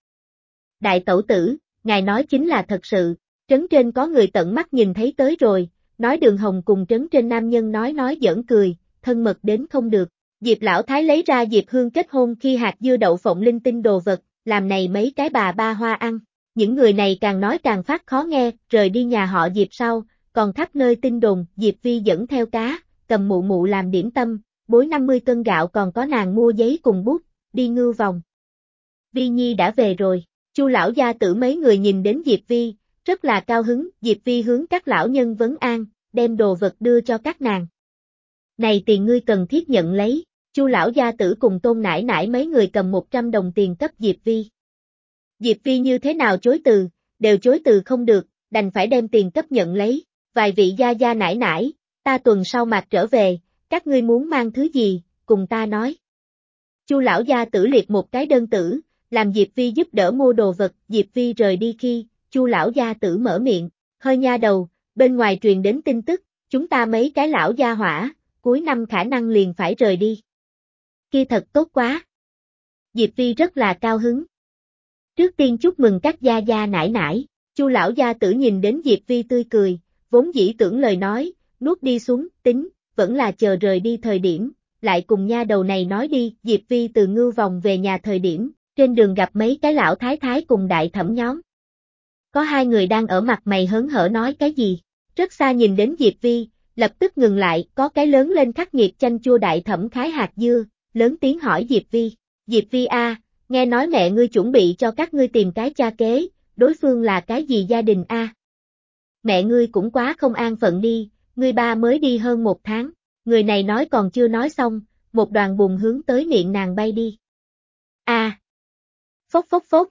Đại tẩu tử, ngài nói chính là thật sự, trấn trên có người tận mắt nhìn thấy tới rồi, nói Đường Hồng cùng trấn trên nam nhân nói giỡn cười, thân mật đến không được. Diệp lão thái lấy ra Diệp Hương kết hôn khi hạt dưa đậu phộng linh tinh đồ vật, làm này mấy cái bà ba hoa ăn. Những người này càng nói càng phát khó nghe, rời đi nhà họ Diệp sau, còn khắp nơi tin đồn, Diệp Vi dẫn theo cá, cầm mụ mụ làm điểm tâm, bối 50 cân gạo còn có nàng mua giấy cùng bút, đi ngưu vòng. Vi Nhi đã về rồi, Chu lão gia tử mấy người nhìn đến Diệp Vi, rất là cao hứng, Diệp Vi hướng các lão nhân vấn an, đem đồ vật đưa cho các nàng. Này tiền ngươi cần thiết nhận lấy, Chu lão gia tử cùng Tôn nãi nãi mấy người cầm 100 đồng tiền cấp Diệp Vi. Diệp Vi như thế nào chối từ, đều chối từ không được, đành phải đem tiền cấp nhận lấy, vài vị gia gia nãi nãi, ta tuần sau mạt trở về, các ngươi muốn mang thứ gì, cùng ta nói. Chu lão gia tử liệt một cái đơn tử, làm Diệp Vi giúp đỡ mua đồ vật, Diệp Vi rời đi khi, Chu lão gia tử mở miệng, hơi nha đầu, bên ngoài truyền đến tin tức, chúng ta mấy cái lão gia hỏa, cuối năm khả năng liền phải rời đi. Kia thật tốt quá. Diệp Vi rất là cao hứng. Trước tiên chúc mừng các gia gia nãi nãi, Chu lão gia tử nhìn đến Diệp Vi tươi cười, vốn dĩ tưởng lời nói, nuốt đi xuống, tính, vẫn là chờ rời đi thời điểm, lại cùng nha đầu này nói đi, Diệp Vi từ ngưu vòng về nhà thời điểm, trên đường gặp mấy cái lão thái thái cùng đại thẩm nhóm. Có hai người đang ở mặt mày hớn hở nói cái gì, rất xa nhìn đến Diệp Vi, lập tức ngừng lại, có cái lớn lên khắc nghiệt chanh chua đại thẩm khái hạt dưa, lớn tiếng hỏi Diệp Vi a, nghe nói mẹ ngươi chuẩn bị cho các ngươi tìm cái cha kế, đối phương là cái gì gia đình a? Mẹ ngươi cũng quá không an phận đi, ngươi ba mới đi hơn 1 tháng, người này nói còn chưa nói xong, một đoàn bùn hướng tới miệng nàng bay đi. A. Phốc phốc phốc.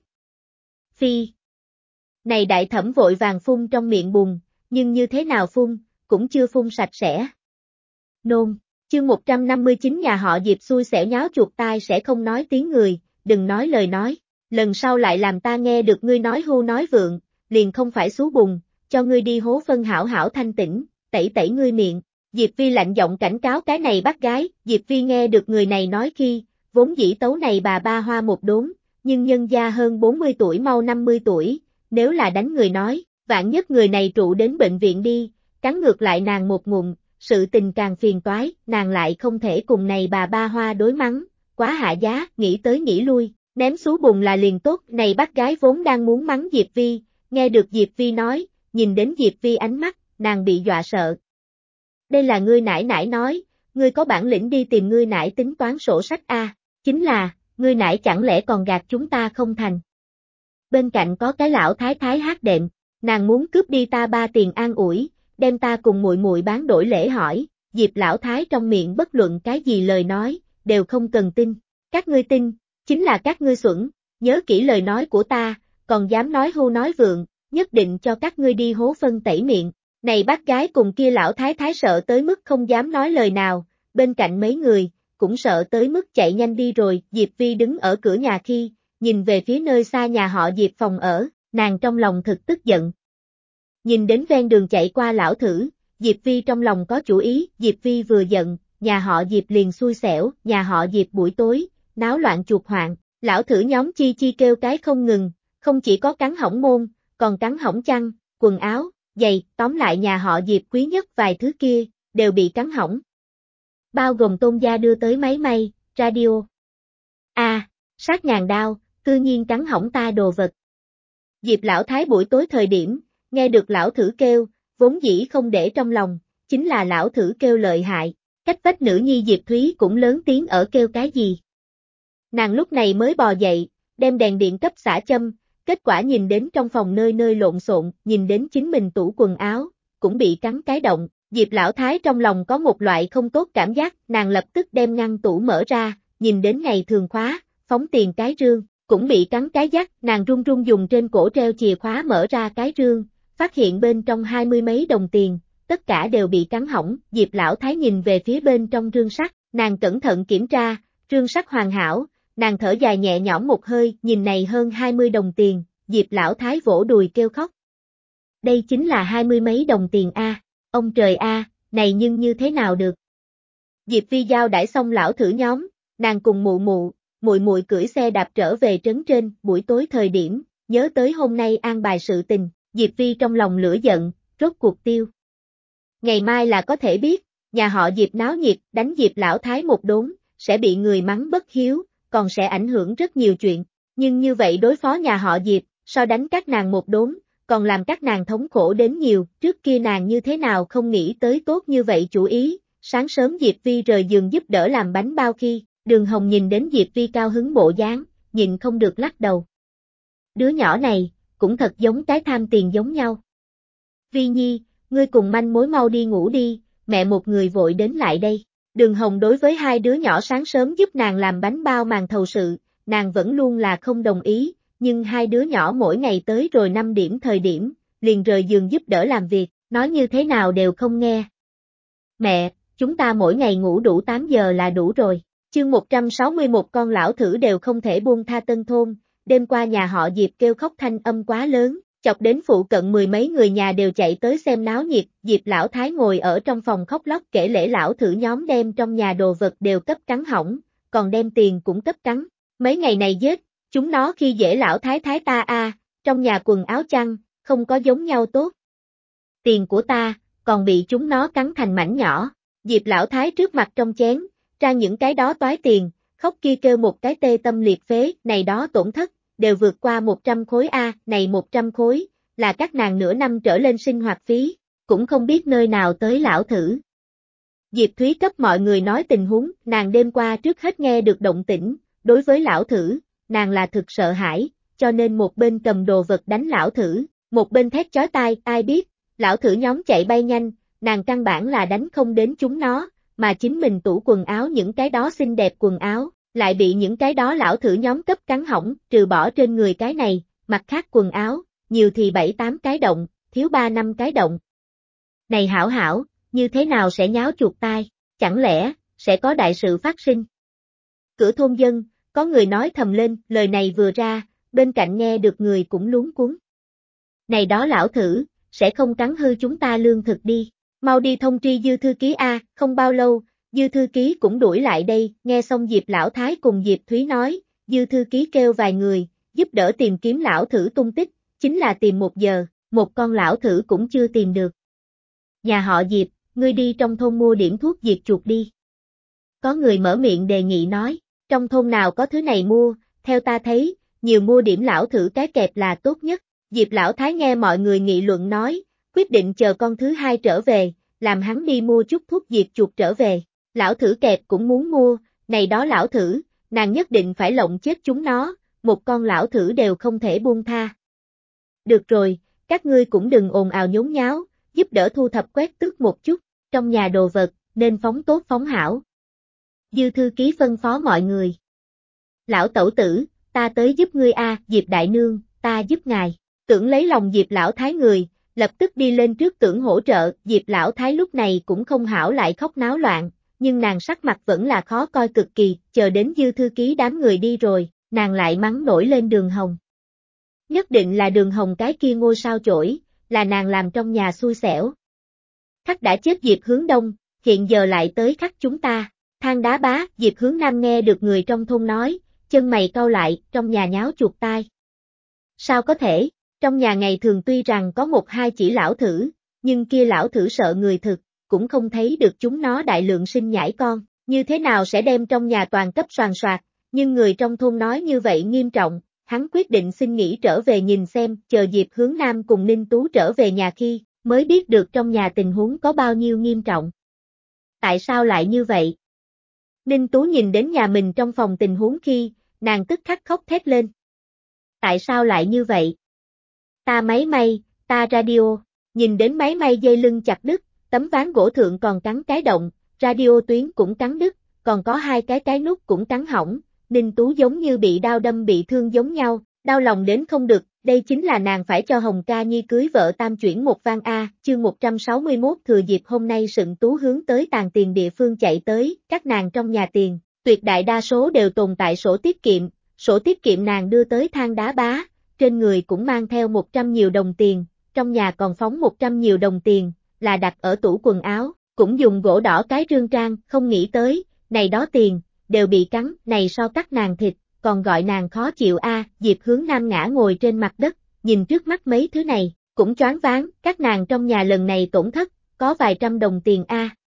Phi. Này đại thẩm vội vàng phun trong miệng bùn, nhưng như thế nào phun, cũng chưa phun sạch sẽ. Nôn, chương 159 nhà họ Diệp xui xẻo nháo chuột tai sẽ không nói tiếng người, đừng nói lời nói, lần sau lại làm ta nghe được ngươi nói hưu nói vượng, liền không phải xú bùn, cho ngươi đi hố phân hảo hảo thanh tĩnh, tẩy tẩy ngươi miệng. Diệp Vi lạnh giọng cảnh cáo cái này bác gái, Diệp Vi nghe được người này nói khi, vốn dĩ tấu này bà ba hoa một đốn, nhưng nhân gia hơn 40 tuổi mau 50 tuổi, nếu là đánh người nói, vạn nhất người này trụ đến bệnh viện đi, cắn ngược lại nàng một ngụm, sự tình càng phiền toái, nàng lại không thể cùng này bà ba hoa đối mắng, quá hạ giá, nghĩ tới nghĩ lui, ném xuống bùn là liền tốt, này bác gái vốn đang muốn mắng Diệp Vi, nghe được Diệp Vi nói, nhìn đến Diệp Vi ánh mắt, nàng bị dọa sợ. Đây là ngươi nãi nãi nói, ngươi có bản lĩnh đi tìm ngươi nãi tính toán sổ sách a, chính là, ngươi nãi chẳng lẽ còn gạt chúng ta không thành. Bên cạnh có cái lão thái thái hát đệm, nàng muốn cướp đi ta ba tiền an ủi, đem ta cùng muội muội bán đổi lễ hỏi, Diệp lão thái trong miệng bất luận cái gì lời nói, đều không cần tin, các ngươi tin, chính là các ngươi xuẩn, nhớ kỹ lời nói của ta, còn dám nói hưu nói vượng, nhất định cho các ngươi đi hố phân tẩy miệng. Này bác gái cùng kia lão thái thái sợ tới mức không dám nói lời nào, bên cạnh mấy người, cũng sợ tới mức chạy nhanh đi rồi, Diệp Vi đứng ở cửa nhà khi, nhìn về phía nơi xa nhà họ Diệp phòng ở, nàng trong lòng thực tức giận. Nhìn đến ven đường chạy qua lão thử, Diệp Vi trong lòng có chủ ý, Diệp Vi vừa giận, nhà họ Diệp liền xui xẻo, nhà họ Diệp buổi tối, náo loạn chuột hoạn, lão thử nhóm chi chi kêu cái không ngừng, không chỉ có cắn hỏng môn, còn cắn hỏng chăn, quần áo, giày, tóm lại nhà họ Diệp quý nhất vài thứ kia, đều bị cắn hỏng. Bao gồm Tôn gia đưa tới máy may, radio. Sát ngàn đao, cư nhiên cắn hỏng ta đồ vật. Diệp lão thái buổi tối thời điểm, nghe được lão thử kêu, vốn dĩ không để trong lòng, chính là lão thử kêu lợi hại, cách vách nữ nhi Diệp Thúy cũng lớn tiếng ở kêu cái gì. Nàng lúc này mới bò dậy, đem đèn điện cấp xả châm, kết quả nhìn đến trong phòng nơi nơi lộn xộn, nhìn đến chính mình tủ quần áo, cũng bị cắn cái động, Diệp lão thái trong lòng có một loại không tốt cảm giác, nàng lập tức đem ngăn tủ mở ra, nhìn đến ngày thường khóa, phóng tiền cái rương, cũng bị cắn cái dắt, nàng run run dùng trên cổ treo chìa khóa mở ra cái rương, phát hiện bên trong 20 mấy đồng tiền, tất cả đều bị cắn hỏng, Diệp lão thái nhìn về phía bên trong rương sắt, nàng cẩn thận kiểm tra, rương sắt hoàn hảo, nàng thở dài nhẹ nhõm một hơi, nhìn này hơn 20 đồng tiền, Diệp lão thái vỗ đùi kêu khóc. Đây chính là 20 mấy đồng tiền a, ông trời a, này nhưng như thế nào được. Diệp Vi giao đãi xong lão thử nhóm, nàng cùng muội muội cưỡi xe đạp trở về trấn trên, buổi tối thời điểm, nhớ tới hôm nay an bài sự tình, Diệp Vi trong lòng lửa giận, rốt cuộc tiêu. Ngày mai là có thể biết, nhà họ Diệp náo nhiệt, đánh Diệp lão thái một đốn, sẽ bị người mắng bất hiếu, còn sẽ ảnh hưởng rất nhiều chuyện, nhưng như vậy đối phó nhà họ Diệp, so đánh các nàng một đốn, còn làm các nàng thống khổ đến nhiều, trước kia nàng như thế nào không nghĩ tới tốt như vậy chủ ý, sáng sớm Diệp Vi rời giường giúp đỡ làm bánh bao khi, Đường Hồng nhìn đến Diệp Vi cao hứng bộ dáng, nhịn không được lắc đầu. Đứa nhỏ này, cũng thật giống cái tham tiền giống nhau. Vi Nhi, ngươi cùng manh mối mau đi ngủ đi, mẹ một người vội đến lại đây. Đường Hồng đối với hai đứa nhỏ sáng sớm giúp nàng làm bánh bao màn thầu sự, nàng vẫn luôn là không đồng ý, nhưng hai đứa nhỏ mỗi ngày tới rồi 5 điểm thời điểm, liền rời giường giúp đỡ làm việc, nói như thế nào đều không nghe. Mẹ, chúng ta mỗi ngày ngủ đủ 8 giờ là đủ rồi. Chương 161 con lão thử đều không thể buông tha Tân Thôn, đêm qua nhà họ Diệp kêu khóc thanh âm quá lớn, chọc đến phụ cận mười mấy người nhà đều chạy tới xem náo nhiệt, Diệp lão thái ngồi ở trong phòng khóc lóc kể lể lão thử nhóm đem trong nhà đồ vật đều cấp cắn hỏng, còn đem tiền cũng cấp cắn. Mấy ngày này giết, chúng nó khi dễ lão thái thái ta trong nhà quần áo chăn, không có giống nhau tốt. Tiền của ta, còn bị chúng nó cắn thành mảnh nhỏ, Diệp lão thái trước mặt trong chén, ra những cái đó toái tiền, khóc kia kêu một cái tê tâm liệt phế, này đó tổn thất, đều vượt qua 100 khối này 100 khối, là các nàng nửa năm trở lên sinh hoạt phí, cũng không biết nơi nào tới lão thử. Diệp Thúy cấp mọi người nói tình huống, nàng đêm qua trước hết nghe được động tĩnh, đối với lão thử, nàng là thực sợ hãi, cho nên một bên cầm đồ vật đánh lão thử, một bên thét chói tai, ai biết, lão thử nhóm chạy bay nhanh, nàng căn bản là đánh không đến chúng nó, mà chính mình tủ quần áo những cái đó xinh đẹp quần áo, lại bị những cái đó lão thử nhóm cấp cắn hỏng, trừ bỏ trên người cái này, mặt khác quần áo, nhiều thì 7-8 cái động, thiếu 3-5 cái động. Này hảo hảo, như thế nào sẽ nháo chuột tai, chẳng lẽ, sẽ có đại sự phát sinh? Cửa thôn dân, có người nói thầm lên, lời này vừa ra, bên cạnh nghe được người cũng luống cuống. Này đó lão thử, sẽ không cắn hư chúng ta lương thực đi, mau đi thông tri Dư thư ký không bao lâu, Dư thư ký cũng đuổi lại đây, nghe xong Diệp lão thái cùng Diệp Thúy nói, Dư thư ký kêu vài người, giúp đỡ tìm kiếm lão thử tung tích, chính là tìm 1 giờ, một con lão thử cũng chưa tìm được. Nhà họ Diệp, ngươi đi trong thôn mua điểm thuốc diệt chuột đi. Có người mở miệng đề nghị nói, trong thôn nào có thứ này mua, theo ta thấy, nhiều mua điểm lão thử cái kẹp là tốt nhất. Diệp lão thái nghe mọi người nghị luận nói, quyết định chờ con thứ hai trở về, làm hắn đi mua chút thuốc diệt chuột trở về. Lão thử kẹp cũng muốn mua, này đó lão thử, nàng nhất định phải lộng chết chúng nó, một con lão thử đều không thể buông tha. Được rồi, các ngươi cũng đừng ồn ào nhốn nháo, giúp đỡ thu thập quét tước một chút, trong nhà đồ vật, nên phóng tốt phóng hảo. Dư thư ký phân phó mọi người. Lão tẩu tử, ta tới giúp ngươi Diệp đại nương, ta giúp ngài. Tưởng lấy lòng Diệp lão thái người, lập tức đi lên trước tưởng hỗ trợ, Diệp lão thái lúc này cũng không hảo lại khóc náo loạn, nhưng nàng sắc mặt vẫn là khó coi cực kỳ, chờ đến Dư thư ký đám người đi rồi, nàng lại mắng nổi lên Đường Hồng. Nhất định là Đường Hồng cái kia ngôi sao chổi, là nàng làm trong nhà xui xẻo. Khắc đã chết Diệp Hướng Đông, hiện giờ lại tới khắc chúng ta, Than Đá Bá, Diệp Hướng Nam nghe được người trong thôn nói, chân mày cau lại, trong nhà nháo chuột tai. Sao có thể? Trong nhà ngày thường tuy rằng có 1-2 chỉ lão thử, nhưng kia lão thử sợ người thực, cũng không thấy được chúng nó đại lượng sinh nhãi con, như thế nào sẽ đem trong nhà toàn cấp soàn soạt, nhưng người trong thôn nói như vậy nghiêm trọng, hắn quyết định xin nghỉ trở về nhìn xem, chờ Diệp Hướng Nam cùng Ninh Tú trở về nhà khi, mới biết được trong nhà tình huống có bao nhiêu nghiêm trọng. Tại sao lại như vậy? Ninh Tú nhìn đến nhà mình trong phòng tình huống khi, nàng tức khắc khóc thét lên. Tại sao lại như vậy? Ta máy may, ta radio, nhìn đến máy may dây lưng chặt đứt, tấm ván gỗ thượng còn cắn cái động, radio tuyến cũng cắn đứt, còn có 2 cái nút cũng cắn hỏng, Ninh Tú giống như bị đao đâm bị thương giống nhau, đau lòng đến không được, đây chính là nàng phải cho Hồng Ca Nhi cưới vợ tam chuyển một vang chương 161 thừa dịp hôm nay Sựng Tú hướng tới tàn tiền địa phương chạy tới, các nàng trong nhà tiền, tuyệt đại đa số đều tồn tại sổ tiết kiệm nàng đưa tới Than Đá Bá, trên người cũng mang theo 100 nhiều đồng tiền, trong nhà còn phóng 100 nhiều đồng tiền, là đặt ở tủ quần áo, cũng dùng gỗ đỏ cái rương trang, không nghĩ tới, này đó tiền, đều bị cắn, này so cắt nàng thịt, còn gọi nàng khó chịu Diệp Hướng Nam ngã ngồi trên mặt đất, nhìn trước mắt mấy thứ này, cũng choáng váng, các nàng trong nhà lần này tổn thất, có vài trăm đồng tiền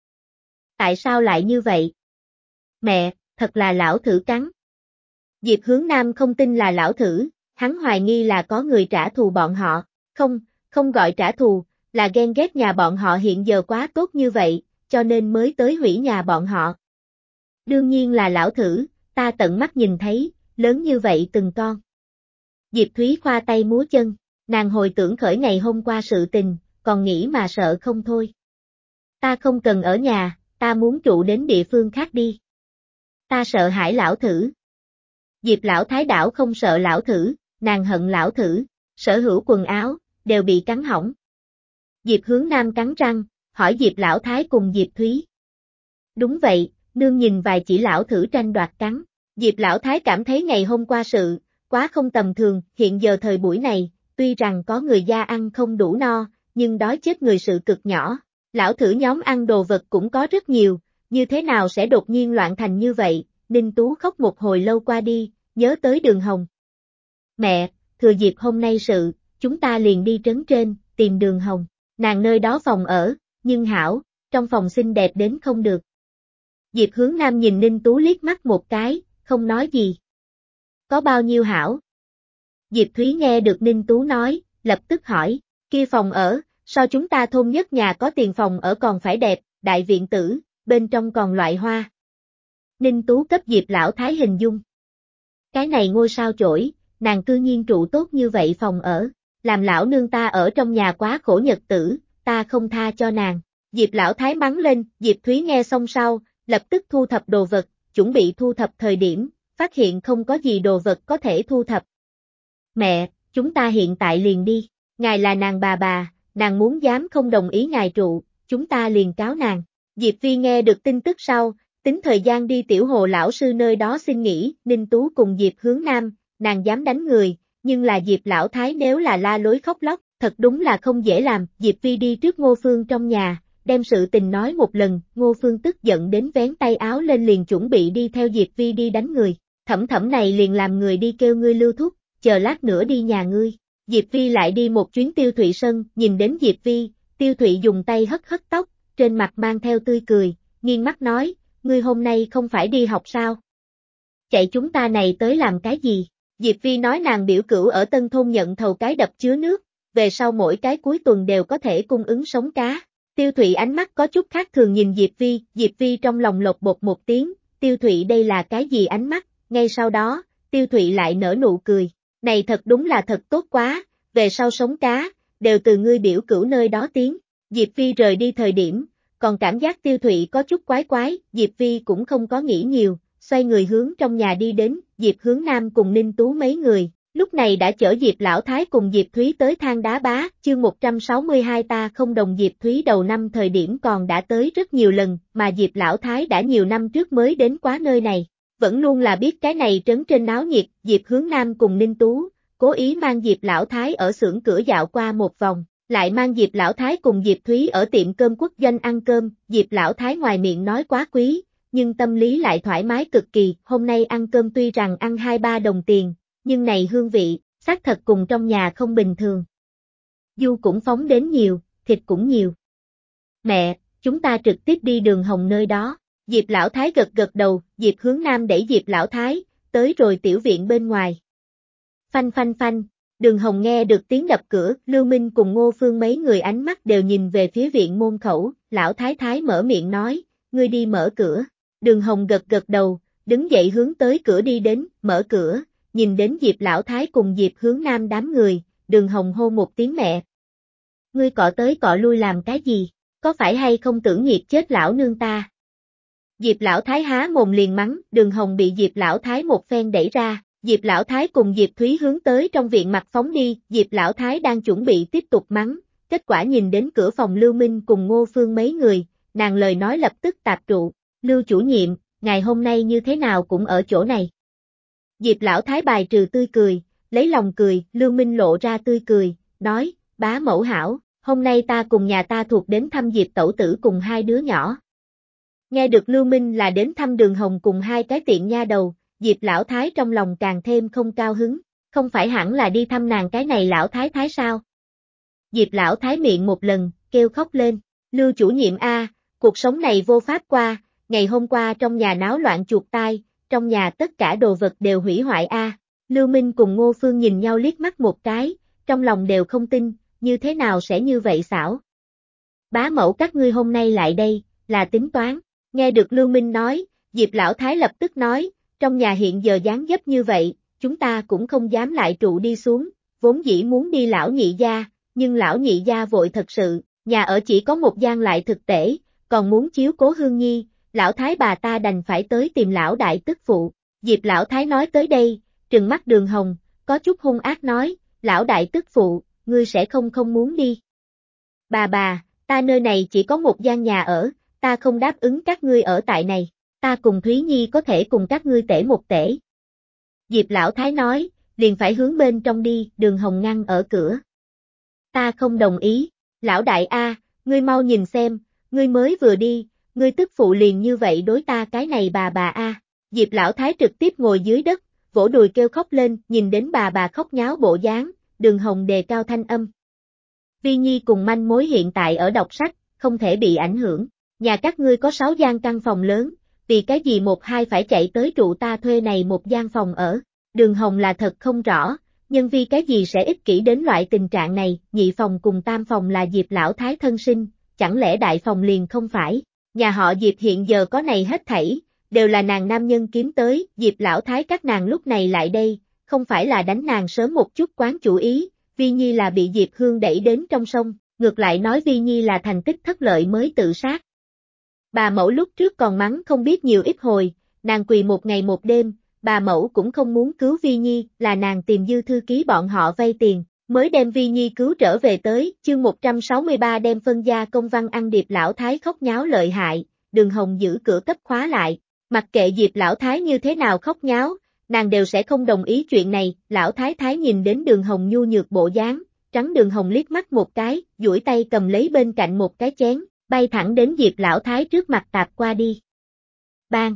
Tại sao lại như vậy? Mẹ, thật là lão thử cắn. Diệp Hướng Nam không tin là lão thử, hắn hoài nghi là có người trả thù bọn họ, không gọi trả thù, là ghen ghét nhà bọn họ hiện giờ quá tốt như vậy, cho nên mới tới hủy nhà bọn họ. Đương nhiên là lão thử, ta tận mắt nhìn thấy, lớn như vậy từng con. Diệp Thúy khoa tay múa chân, nàng hồi tưởng khởi ngày hôm qua sự tình, còn nghĩ mà sợ không thôi. Ta không cần ở nhà, ta muốn trụ đến địa phương khác đi. Ta sợ hãi lão thử. Diệp lão thái đảo không sợ lão thử, nàng hận lão thử, sở hữu quần áo, đều bị cắn hỏng. Diệp Hướng Nam cắn răng, hỏi Diệp lão thái cùng Diệp Thúy. Đúng vậy, nương nhìn vài chỉ lão thử tranh đoạt cắn. Diệp lão thái cảm thấy ngày hôm qua sự, quá không tầm thường, hiện giờ thời buổi này, tuy rằng có người gia ăn không đủ no, nhưng đói chết người sự cực nhỏ. Lão thử nhóm ăn đồ vật cũng có rất nhiều, như thế nào sẽ đột nhiên loạn thành như vậy, Ninh Tú khóc một hồi lâu qua đi, nhớ tới Đường Hồng. Mẹ, thừa dịp hôm nay sự, chúng ta liền đi trấn trên, tìm Đường Hồng, nàng nơi đó phòng ở, nhưng hảo, trong phòng xinh đẹp đến không được. Diệp Hướng Nam nhìn Ninh Tú liếc mắt một cái, không nói gì. Có bao nhiêu hảo? Diệp Thúy nghe được Ninh Tú nói, lập tức hỏi, kia phòng ở, so chúng ta thôn nhất nhà có tiền phòng ở còn phải đẹp, đại viện tử, bên trong còn loại hoa. Ninh Tú cấp Diệp lão thái hình dung. Cái này ngôi sao chổi, nàng cư nhiên trụ tốt như vậy phòng ở, làm lão nương ta ở trong nhà quá khổ nhật tử, ta không tha cho nàng. Diệp lão thái mắng lên, Diệp Thúy nghe xong sau, lập tức thu thập đồ vật, chuẩn bị thu thập thời điểm, phát hiện không có gì đồ vật có thể thu thập. Mẹ, chúng ta hiện tại liền đi, ngài là nàng bà, nàng muốn dám không đồng ý ngài trụ, chúng ta liền cáo nàng. Diệp Vi nghe được tin tức sau, tính thời gian đi Tiểu Hồ lão sư nơi đó xin nghỉ, Ninh Tú cùng Diệp Hướng Nam, nàng dám đánh người, nhưng là Diệp lão thái nếu là la lối khóc lóc, thật đúng là không dễ làm. Diệp Vi đi trước Ngô Phương trong nhà, đem sự tình nói một lần, Ngô Phương tức giận đến vén tay áo lên liền chuẩn bị đi theo Diệp Vi đi đánh người. Thẩm này liền làm người đi kêu ngươi Lưu Thúc, chờ lát nữa đi nhà ngươi. Diệp Vi lại đi một chuyến Tiêu Thụy sân, nhìn đến Diệp Vi, Tiêu Thụy dùng tay hất hất tóc, trên mặt mang theo tươi cười, nghiêng mắt nói, ngươi hôm nay không phải đi học sao? Chạy chúng ta này tới làm cái gì? Diệp Vi nói nàng biểu cửu ở Tân Thôn nhận thầu cái đập chứa nước, về sau mỗi cái cuối tuần đều có thể cung ứng sống cá. Tiêu Thụy ánh mắt có chút khác thường nhìn Diệp Vi trong lòng lột bột một tiếng, Tiêu Thụy đây là cái gì ánh mắt, ngay sau đó, Tiêu Thụy lại nở nụ cười, này thật đúng là thật tốt quá, về sau sống cá, đều từ ngươi biểu cửu nơi đó tiến. Diệp Vi rời đi thời điểm, còn cảm giác Tiêu Thụy có chút quái, Diệp Vi cũng không có nghĩ nhiều, xoay người hướng trong nhà đi đến, Diệp Hướng Nam cùng Ninh Tú mấy người, lúc này đã chở Diệp Lão Thái cùng Diệp Thúy tới Than Đá Bá, chương 162 ta không đồng. Diệp Thúy đầu năm thời điểm còn đã tới rất nhiều lần, mà Diệp Lão Thái đã nhiều năm trước mới đến quá nơi này, vẫn luôn là biết cái này trấn trên náo nhiệt. Diệp Hướng Nam cùng Ninh Tú, cố ý mang Diệp Lão Thái ở xưởng cửa dạo qua một vòng, lại mang Diệp Lão Thái cùng Diệp Thúy ở tiệm cơm quốc doanh ăn cơm, Diệp Lão Thái ngoài miệng nói quá quý, nhưng tâm lý lại thoải mái cực kỳ, hôm nay ăn cơm tuy rằng ăn 2-3 đồng tiền, nhưng này hương vị, xác thật cùng trong nhà không bình thường. Du cũng phóng đến nhiều, thịt cũng nhiều. Mẹ, chúng ta trực tiếp đi Đường Hồng nơi đó. Diệp Lão Thái gật đầu, Diệp Hướng Nam đẩy Diệp Lão Thái, tới rồi tiểu viện bên ngoài. Phanh phanh phanh, Đường Hồng nghe được tiếng đập cửa, Lưu Minh cùng Ngô Phương mấy người ánh mắt đều nhìn về phía viện môn khẩu, Lão Thái Thái mở miệng nói, ngươi đi mở cửa. Đường Hồng gật đầu, đứng dậy hướng tới cửa đi đến, mở cửa, nhìn đến Diệp Lão Thái cùng Diệp Hướng Nam đám người, Đường Hồng hô một tiếng mẹ. Ngươi cọ tới cọ lui làm cái gì, có phải hay không tưởng nghiệt chết lão nương ta? Diệp Lão Thái há mồm liền mắng, Đường Hồng bị Diệp Lão Thái một phen đẩy ra, Diệp Lão Thái cùng Diệp Thúy hướng tới trong viện mặt phóng đi, Diệp Lão Thái đang chuẩn bị tiếp tục mắng, kết quả nhìn đến cửa phòng Lưu Minh cùng Ngô Phương mấy người, nàng lời nói lập tức tạp trụ, Lưu chủ nhiệm, ngày hôm nay như thế nào cũng ở chỗ này. Diệp Lão Thái bài trừ tươi cười, lấy lòng cười, Lưu Minh lộ ra tươi cười, nói, bá mẫu hảo, hôm nay ta cùng nhà ta thuộc đến thăm Diệp tẩu tử cùng hai đứa nhỏ. Nghe được Lưu Minh là đến thăm Đường Hồng cùng hai cái tiện nha đầu, Diệp Lão Thái trong lòng càng thêm không cao hứng, không phải hẳn là đi thăm nàng cái này Lão Thái Thái sao? Diệp Lão Thái miệng một lần, kêu khóc lên, Lưu chủ nhiệm a, cuộc sống này vô pháp qua, ngày hôm qua trong nhà náo loạn chuột tai, trong nhà tất cả đồ vật đều hủy hoại a. Lưu Minh cùng Ngô Phương nhìn nhau liếc mắt một cái, trong lòng đều không tin, như thế nào sẽ như vậy xảo. Bá mẫu các ngươi hôm nay lại đây, là tính toán. Nghe được Lưu Minh nói, Diệp Lão Thái lập tức nói, trong nhà hiện giờ dáng dấp như vậy, chúng ta cũng không dám lại trụ đi xuống, vốn dĩ muốn đi lão nhị gia, nhưng lão nhị gia vội thật sự, nhà ở chỉ có một gian lại thực tễ, còn muốn chiếu cố Hương Nhi, lão thái bà ta đành phải tới tìm lão đại tức phụ. Diệp Lão Thái nói tới đây, trừng mắt Đường Hồng, có chút hung ác nói, lão đại tức phụ, ngươi sẽ không muốn đi. Bà, ta nơi này chỉ có một gian nhà ở, ta không đáp ứng các ngươi ở tại này, ta cùng Thúy Nhi có thể cùng các ngươi tể một tể. Diệp Lão Thái nói, liền phải hướng bên trong đi, Đường Hồng ngăn ở cửa. Ta không đồng ý, lão đại a, ngươi mau nhìn xem, ngươi mới vừa đi, ngươi tức phụ liền như vậy đối ta cái này bà a. Diệp Lão Thái trực tiếp ngồi dưới đất, vỗ đùi kêu khóc lên, nhìn đến bà khóc nháo bộ dáng, Đường Hồng đề cao thanh âm. Vi Nhi cùng manh mối hiện tại ở đọc sách, không thể bị ảnh hưởng. Nhà các ngươi có 6 gian căn phòng lớn, vì cái gì một hai phải chạy tới trụ ta thuê này một gian phòng ở. Đường Hồng là thật không rõ, nhưng vì cái gì sẽ ích kỷ đến loại tình trạng này, nhị phòng cùng tam phòng là Diệp Lão Thái thân sinh, chẳng lẽ đại phòng liền không phải. Nhà họ Diệp hiện giờ có này hết thảy, đều là nàng nam nhân kiếm tới, Diệp Lão Thái các nàng lúc này lại đây, không phải là đánh nàng sớm một chút quán chủ ý, Vi Nhi là bị Diệp Hương đẩy đến trong sông, ngược lại nói Vi Nhi là thành tích thất lợi mới tự sát. Bà mẫu lúc trước còn mắng không biết nhiều ít hồi, nàng quỳ một ngày một đêm, bà mẫu cũng không muốn cứu Vi Nhi, là nàng tìm Dư thư ký bọn họ vay tiền, mới đem Vi Nhi cứu trở về tới, chương 163 đem phân gia công văn ăn Diệp Lão Thái khóc nháo lợi hại, Đường Hồng giữ cửa cấp khóa lại, mặc kệ Diệp Lão Thái như thế nào khóc nháo, nàng đều sẽ không đồng ý chuyện này, Lão Thái Thái nhìn đến Đường Hồng nhu nhược bộ dáng, trắng Đường Hồng liếc mắt một cái, duỗi tay cầm lấy bên cạnh một cái chén, bay thẳng đến Diệp Lão Thái trước mặt tạp qua đi. Bang!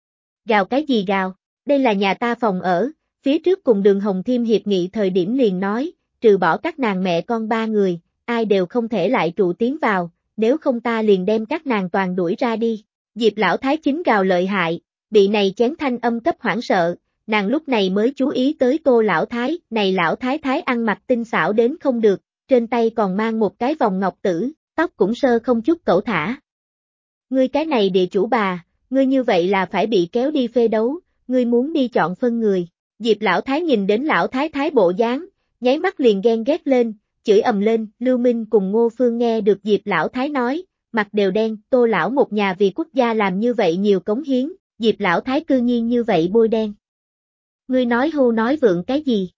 Gào cái gì gào? Đây là nhà ta phòng ở, phía trước cùng Đường Hồng Thiêm hiệp nghị thời điểm liền nói, trừ bỏ các nàng mẹ con 3 người, ai đều không thể lại trụ tiến vào, nếu không ta liền đem các nàng toàn đuổi ra đi. Diệp Lão Thái chính gào lợi hại, bị này chén thanh âm cấp hoảng sợ, nàng lúc này mới chú ý tới Tô Lão Thái, này Lão Thái Thái ăn mặc tinh xảo đến không được, trên tay còn mang một cái vòng ngọc tử, tóc cũng sơ không chút cẩu thả. Ngươi cái này địa chủ bà, ngươi như vậy là phải bị kéo đi phê đấu, ngươi muốn đi chọn phân người. Diệp Lão Thái nhìn đến Lão Thái Thái bộ dáng, nháy mắt liền ghen ghét lên, chửi ầm lên, Lưu Minh cùng Ngô Phương nghe được Diệp Lão Thái nói, mặt đều đen, Tô Lão một nhà vì quốc gia làm như vậy nhiều cống hiến, Diệp Lão Thái cư nhiên như vậy bôi đen. Ngươi nói hưu nói vượng cái gì?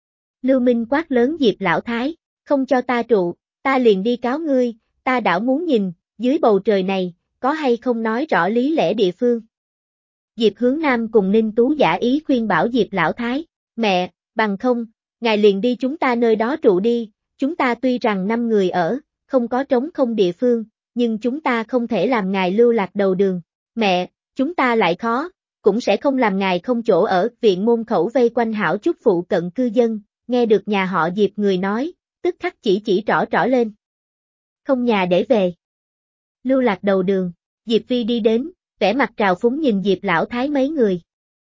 Lưu Minh quát lớn Diệp Lão Thái, không cho ta trụ, ta liền đi cáo ngươi, ta đảo muốn nhìn, dưới bầu trời này, có hay không nói rõ lý lẽ địa phương. Diệp Hướng Nam cùng Ninh Tú giả ý khuyên bảo Diệp Lão Thái, mẹ, bằng không, ngài liền đi chúng ta nơi đó trụ đi, chúng ta tuy rằng 5 người ở, không có trống không địa phương, nhưng chúng ta không thể làm ngài lưu lạc đầu đường. Mẹ, chúng ta lại khó, cũng sẽ không làm ngài không chỗ ở, viện môn khẩu vây quanh hảo chút phụ cận cư dân, nghe được nhà họ Diệp người nói, tức khắc chỉ trỏ lên. Không nhà để về. Lưu lạc đầu đường, Diệp Vi đi đến, vẻ mặt trào phúng nhìn Diệp Lão Thái mấy người.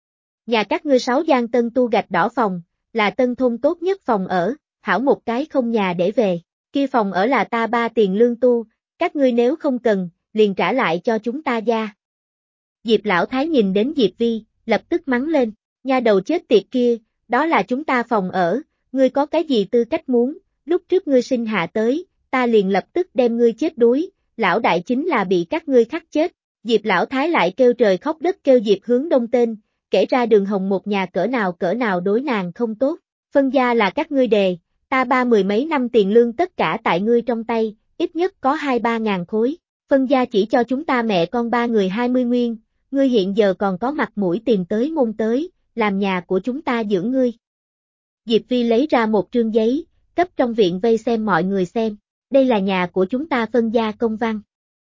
Nhà các ngươi 6 gian tân tu gạch đỏ phòng, là tân thôn tốt nhất phòng ở, hảo một cái không nhà để về, kia phòng ở là ta 3 tiền lương tu, các ngươi nếu không cần, liền trả lại cho chúng ta gia. Diệp Lão Thái nhìn đến Diệp Vi, lập tức mắng lên, nha đầu chết tiệt kia, đó là chúng ta phòng ở, ngươi có cái gì tư cách muốn, lúc trước ngươi sinh hạ tới, ta liền lập tức đem ngươi chết đuối, lão đại chính là bị các ngươi khắc chết. Diệp Lão Thái lại kêu trời khóc đất kêu Diệp Hướng Đông tên, kể ra Đường Hồng một nhà cỡ nào đối nàng không tốt, phân gia là các ngươi đề, ta 30 mấy năm tiền lương tất cả tại ngươi trong tay, ít nhất có 2-3 ngàn khối, phân gia chỉ cho chúng ta mẹ con 3 người 20 nguyên, ngươi hiện giờ còn có mặt mũi tìm tới môn tới, làm nhà của chúng ta dưỡng ngươi. Diệp Vi lấy ra một trương giấy, cấp trong viện vây xem mọi người xem, đây là nhà của chúng ta phân gia công văn.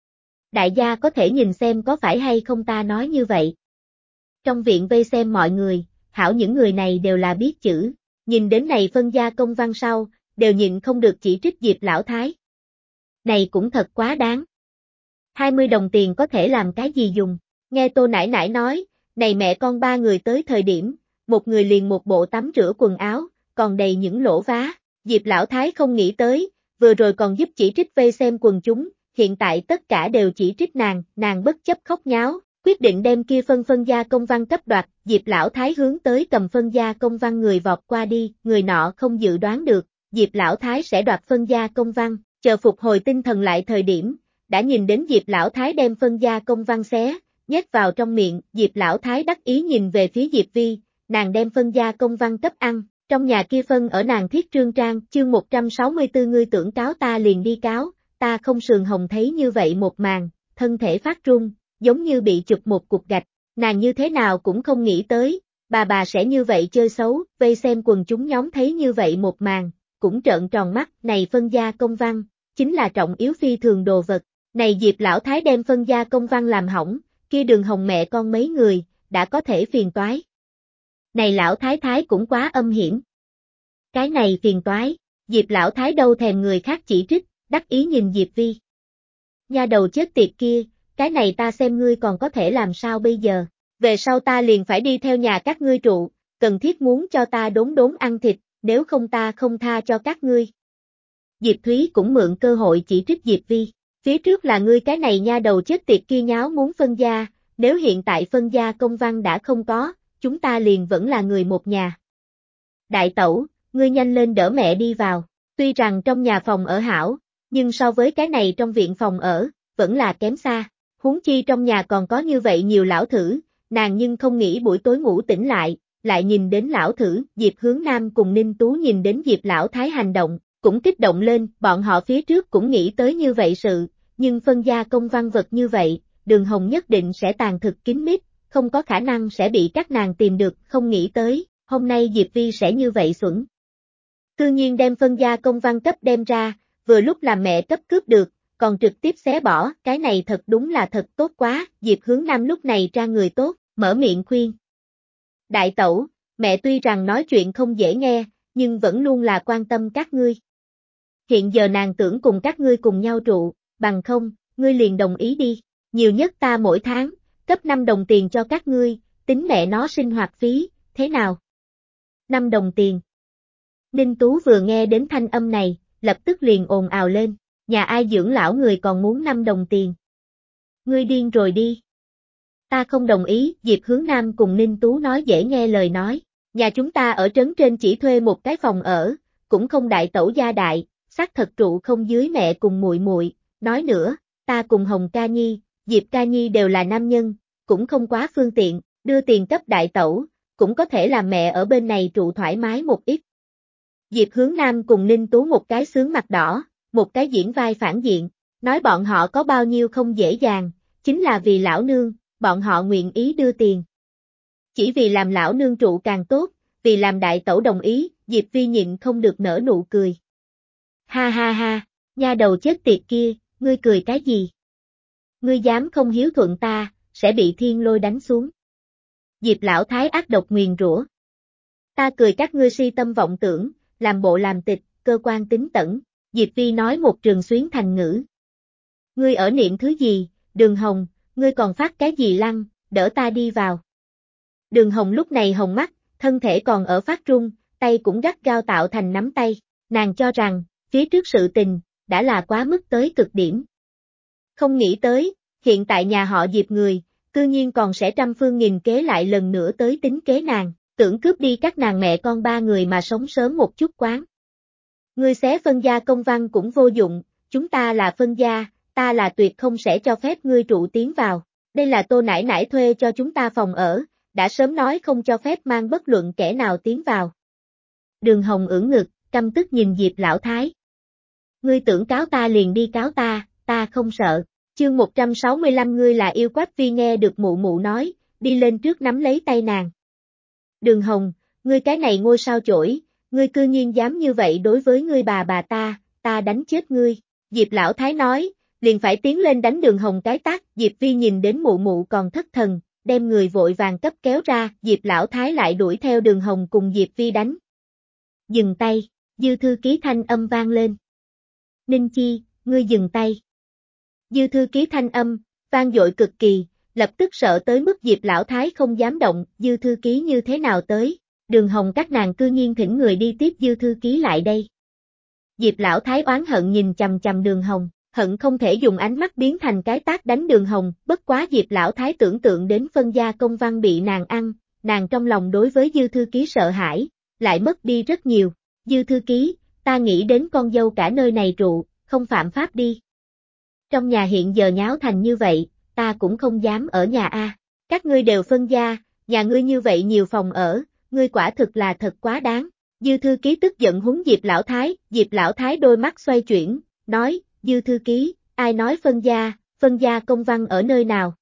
Đại gia có thể nhìn xem có phải hay không ta nói như vậy. Trong viện vây xem mọi người, hảo những người này đều là biết chữ, nhìn đến này phân gia công văn sau, đều nhịn không được chỉ trích Diệp Lão Thái. Này cũng thật quá đáng. 20 đồng tiền có thể làm cái gì dùng, nghe Tô nãi nãi nói, này mẹ con 3 người tới thời điểm, một người liền một bộ tắm rửa quần áo, còn đầy những lỗ vá, Diệp Lão Thái không nghĩ tới, vừa rồi còn giúp chỉ trích vây xem quần chúng, hiện tại tất cả đều chỉ trích nàng bất chấp khóc nháo, quyết định đem kia phân gia công văn cấp đoạt, Diệp lão thái hướng tới cầm phân gia công văn người vọt qua đi, người nọ không dự đoán được, Diệp lão thái sẽ đoạt phân gia công văn, chờ phục hồi tinh thần lại thời điểm, đã nhìn đến Diệp lão thái đem phân gia công văn xé, nhét vào trong miệng, Diệp lão thái đắc ý nhìn về phía Diệp Vi, nàng đem phân gia công văn cấp ăn, trong nhà kia phân ở nàng thiết trương trang, chương 164 ngươi tưởng cáo ta liền đi cáo, ta không sườn hồng thấy như vậy một màn, thân thể phát run, giống như bị chụp một cục gạch, nàng như thế nào cũng không nghĩ tới, bà sẽ như vậy chơi xấu, vây xem quần chúng nhóm thấy như vậy một màn, cũng trợn tròn mắt, này phân gia công văn, chính là trọng yếu phi thường đồ vật, này Diệp lão thái đem phân gia công văn làm hỏng, kia Đường Hồng mẹ con mấy người, đã có thể phiền toái. Này lão thái thái cũng quá âm hiểm. Cái này phiền toái, Diệp lão thái đâu thèm người khác chỉ trích, đắc ý nhìn Diệp Vi. Nha đầu chết tiệt kia, cái này ta xem ngươi còn có thể làm sao bây giờ, về sau ta liền phải đi theo nhà các ngươi trụ, cần thiết muốn cho ta đốn ăn thịt, nếu không ta không tha cho các ngươi. Diệp Thúy cũng mượn cơ hội chỉ trích Diệp Vi, phía trước là ngươi cái này nha đầu chết tiệt kia nháo muốn phân gia, nếu hiện tại phân gia công văn đã không có, chúng ta liền vẫn là người một nhà. Đại tẩu, ngươi nhanh lên đỡ mẹ đi vào, tuy rằng trong nhà phòng ở hảo, nhưng so với cái này trong viện phòng ở, vẫn là kém xa, huống chi trong nhà còn có như vậy nhiều lão thử, nàng nhưng không nghĩ buổi tối ngủ tỉnh lại nhìn đến lão thử, Diệp Hướng Nam cùng Ninh Tú nhìn đến Diệp lão thái hành động, cũng kích động lên, bọn họ phía trước cũng nghĩ tới như vậy sự, nhưng phân gia công văn vật như vậy, Đường Hồng nhất định sẽ tàn thực kín mít, không có khả năng sẽ bị các nàng tìm được, không nghĩ tới, hôm nay Diệp Vi sẽ như vậy xuẩn. Cư nhiên đem phân gia công văn cấp đem ra, vừa lúc làm mẹ cấp cướp được, còn trực tiếp xé bỏ, cái này thật đúng là thật tốt quá, Diệp Hướng Nam lúc này ra người tốt, mở miệng khuyên. Đại tẩu, mẹ tuy rằng nói chuyện không dễ nghe, nhưng vẫn luôn là quan tâm các ngươi. Hiện giờ nàng tưởng cùng các ngươi cùng nhau trụ, bằng không, ngươi liền đồng ý đi, nhiều nhất ta mỗi tháng, cấp 5 đồng tiền cho các ngươi, tính mẹ nó sinh hoạt phí, thế nào? 5 đồng tiền. Ninh Tú vừa nghe đến thanh âm này, lập tức liền ồn ào lên, nhà ai dưỡng lão người còn muốn 5 đồng tiền. Ngươi điên rồi đi. Ta không đồng ý, Diệp Hướng Nam cùng Ninh Tú nói dễ nghe lời nói, nhà chúng ta ở trấn trên chỉ thuê một cái phòng ở, cũng không đại tẩu gia đại, xác thật trụ không dưới mẹ cùng muội, nói nữa, ta cùng Hồng Ca Nhi, Diệp Ca Nhi đều là nam nhân, cũng không quá phương tiện, đưa tiền cấp đại tẩu, cũng có thể làm mẹ ở bên này trụ thoải mái một ít. Diệp Hướng Nam cùng Ninh Tú một cái sướng mặt đỏ, một cái diễn vai phản diện, nói bọn họ có bao nhiêu không dễ dàng, chính là vì lão nương, bọn họ nguyện ý đưa tiền. Chỉ vì làm lão nương trụ càng tốt, vì làm đại tẩu đồng ý, Diệp Vi nhịn không được nở nụ cười. Ha ha ha, nha đầu chết tiệt kia, ngươi cười cái gì? Ngươi dám không hiếu thuận ta, sẽ bị thiên lôi đánh xuống. Diệp lão thái ác độc nguyền rủa. Ta cười các ngươi si tâm vọng tưởng, làm bộ làm tịch, cơ quan tính tẩn, Diệp Vi nói một trường xuyến thành ngữ. Ngươi ở niệm thứ gì, Đường Hồng, ngươi còn phát cái gì lăng, đỡ ta đi vào. Đường Hồng lúc này hồng mắt, thân thể còn ở phát run, tay cũng gắt gao tạo thành nắm tay, nàng cho rằng, phía trước sự tình, đã là quá mức tới cực điểm. Không nghĩ tới, hiện tại nhà họ Diệp người, cư nhiên còn sẽ trăm phương nghìn kế lại lần nữa tới tính kế nàng, tưởng cướp đi các nàng mẹ con ba người mà sống sớm một chút quán. Ngươi xé phân gia công văn cũng vô dụng, chúng ta là phân gia, ta là tuyệt không sẽ cho phép ngươi trụ tiến vào, đây là Tô nãi nãi thuê cho chúng ta phòng ở, đã sớm nói không cho phép mang bất luận kẻ nào tiến vào. Đường Hồng ưỡn ngực, căm tức nhìn Diệp lão thái. Ngươi tưởng cáo ta liền đi cáo ta không sợ. Chương 165 ngươi là yêu Quách Vi nghe được mụ mụ nói, đi lên trước nắm lấy tay nàng. Đường Hồng, ngươi cái này ngôi sao chổi, ngươi cư nhiên dám như vậy đối với ngươi bà ta đánh chết ngươi. Diệp lão thái nói, liền phải tiến lên đánh Đường Hồng cái tát, Diệp Vi nhìn đến mụ mụ còn thất thần, đem người vội vàng cấp kéo ra, Diệp lão thái lại đuổi theo Đường Hồng cùng Diệp Vi đánh. Dừng tay, Dư thư ký thanh âm vang lên. Ninh Chi, ngươi dừng tay. Dư thư ký thanh âm, vang dội cực kỳ, lập tức sợ tới mức Diệp lão thái không dám động, Dư thư ký như thế nào tới, Đường Hồng các nàng cư nhiên thỉnh người đi tiếp Dư thư ký lại đây. Diệp lão thái oán hận nhìn chằm chằm Đường Hồng, hận không thể dùng ánh mắt biến thành cái tát đánh Đường Hồng, bất quá Diệp lão thái tưởng tượng đến phân gia công văn bị nàng ăn, nàng trong lòng đối với Dư thư ký sợ hãi, lại mất đi rất nhiều. Dư thư ký, ta nghĩ đến con dâu cả nơi này trụ, không phạm pháp đi. Trong nhà hiện giờ nháo thành như vậy, ta cũng không dám ở nhà a. Các ngươi đều phân gia, nhà ngươi như vậy nhiều phòng ở, ngươi quả thực là thật quá đáng. Dư thư ký tức giận huấn Diệp lão thái đôi mắt xoay chuyển, nói, Dư thư ký, ai nói phân gia công văn ở nơi nào?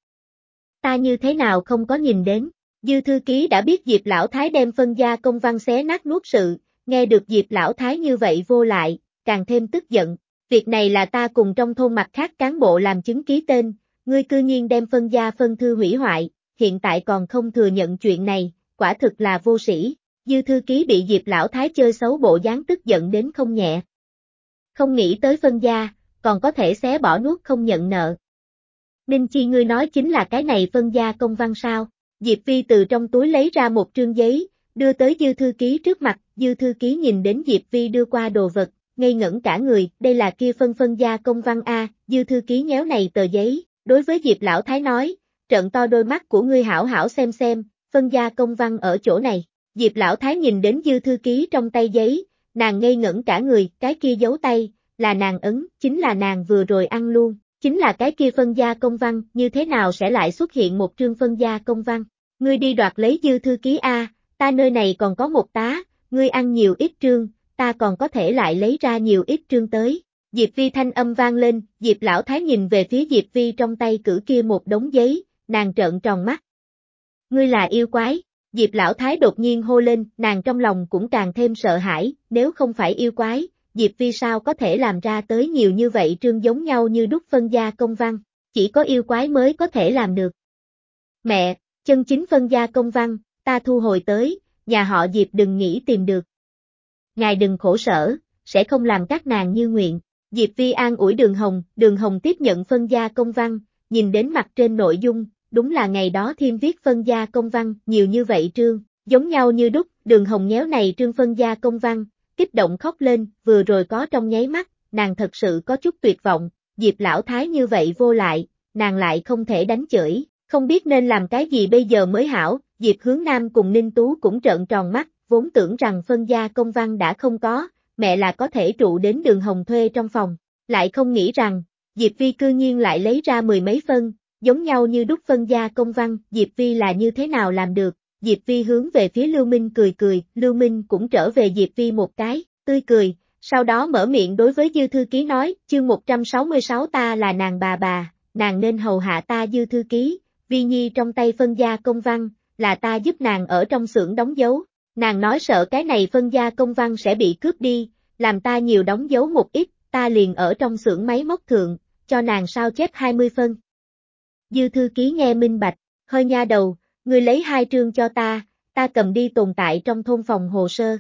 Ta như thế nào không có nhìn đến? Dư thư ký đã biết Diệp lão thái đem phân gia công văn xé nát nuốt sự, nghe được Diệp lão thái như vậy vô lại, càng thêm tức giận. Việc này là ta cùng trong thôn mặt khác cán bộ làm chứng ký tên, ngươi cư nhiên đem phân gia phân thư hủy hoại, hiện tại còn không thừa nhận chuyện này, quả thực là vô sĩ. Dư thư ký bị Diệp lão thái chơi xấu bộ dáng tức giận đến không nhẹ. Không nghĩ tới phân gia, còn có thể xé bỏ nuốt không nhận nợ. Ninh Chi ngươi nói chính là cái này phân gia công văn sao? Diệp Vi từ trong túi lấy ra một trương giấy, đưa tới Dư thư ký trước mặt, Dư thư ký nhìn đến Diệp Vi đưa qua đồ vật, ngây ngẩn cả người, đây là kia phân gia công văn a. Dư thư ký nhéo này tờ giấy, đối với Diệp lão thái nói, trợn to đôi mắt của ngươi hảo hảo xem, phân gia công văn ở chỗ này. Diệp lão thái nhìn đến Dư thư ký trong tay giấy, nàng ngây ngẩn cả người, cái kia dấu tay, là nàng ấn, chính là nàng vừa rồi ăn luôn, chính là cái kia phân gia công văn, như thế nào sẽ lại xuất hiện một trương phân gia công văn? Ngươi đi đoạt lấy Dư thư ký a, ta nơi này còn có một tá, ngươi ăn nhiều ít trương, ta còn có thể lại lấy ra nhiều ít trương tới. Diệp Vi thanh âm vang lên, Diệp lão thái nhìn về phía Diệp Vi trong tay cử kia một đống giấy, nàng trợn tròn mắt. Ngươi là yêu quái. Diệp lão thái đột nhiên hô lên, nàng trong lòng cũng càng thêm sợ hãi, nếu không phải yêu quái, Diệp Vi sao có thể làm ra tới nhiều như vậy trương giống nhau như đúc phân gia công văn, chỉ có yêu quái mới có thể làm được. Mẹ, chân chính phân gia công văn, ta thu hồi tới, nhà họ Diệp đừng nghĩ tìm được. Ngài đừng khổ sở, sẽ không làm các nàng như nguyện. Diệp Vi an ủi Đường Hồng tiếp nhận phân gia công văn, nhìn đến mặt trên nội dung, đúng là ngày đó Thiêm viết phân gia công văn, nhiều như vậy trương, giống nhau như đúc, Đường Hồng nhéo này trương phân gia công văn, kích động khóc lên, vừa rồi có trong nháy mắt, nàng thật sự có chút tuyệt vọng, Diệp lão thái như vậy vô lại, nàng lại không thể đánh chửi, không biết nên làm cái gì bây giờ mới hảo. Diệp Hướng Nam cùng Ninh Tú cũng trợn tròn mắt, vốn tưởng rằng phân gia công văn đã không có, mẹ là có thể trụ đến Đường Hồng thuê trong phòng, lại không nghĩ rằng, Diệp Vi cư nhiên lại lấy ra mười mấy phân, giống nhau như đúc phân gia công văn, Diệp Vi là như thế nào làm được? Diệp Vi hướng về phía Lưu Minh cười, Lưu Minh cũng trở về Diệp Vi một cái, tươi cười, sau đó mở miệng đối với Dư thư ký nói, chương 166 ta là nàng bà, nàng nên hầu hạ ta Dư thư ký, Vi Nhi trong tay phân gia công văn, là ta giúp nàng ở trong xưởng đóng dấu, nàng nói sợ cái này phân gia công văn sẽ bị cướp đi, làm ta nhiều đóng dấu một ít, ta liền ở trong xưởng máy móc thượng, cho nàng sao chép 20 phân. Dư thư ký nghe minh bạch, hơi nha đầu, ngươi lấy 2 trương cho ta cầm đi tồn tại trong thôn phòng hồ sơ.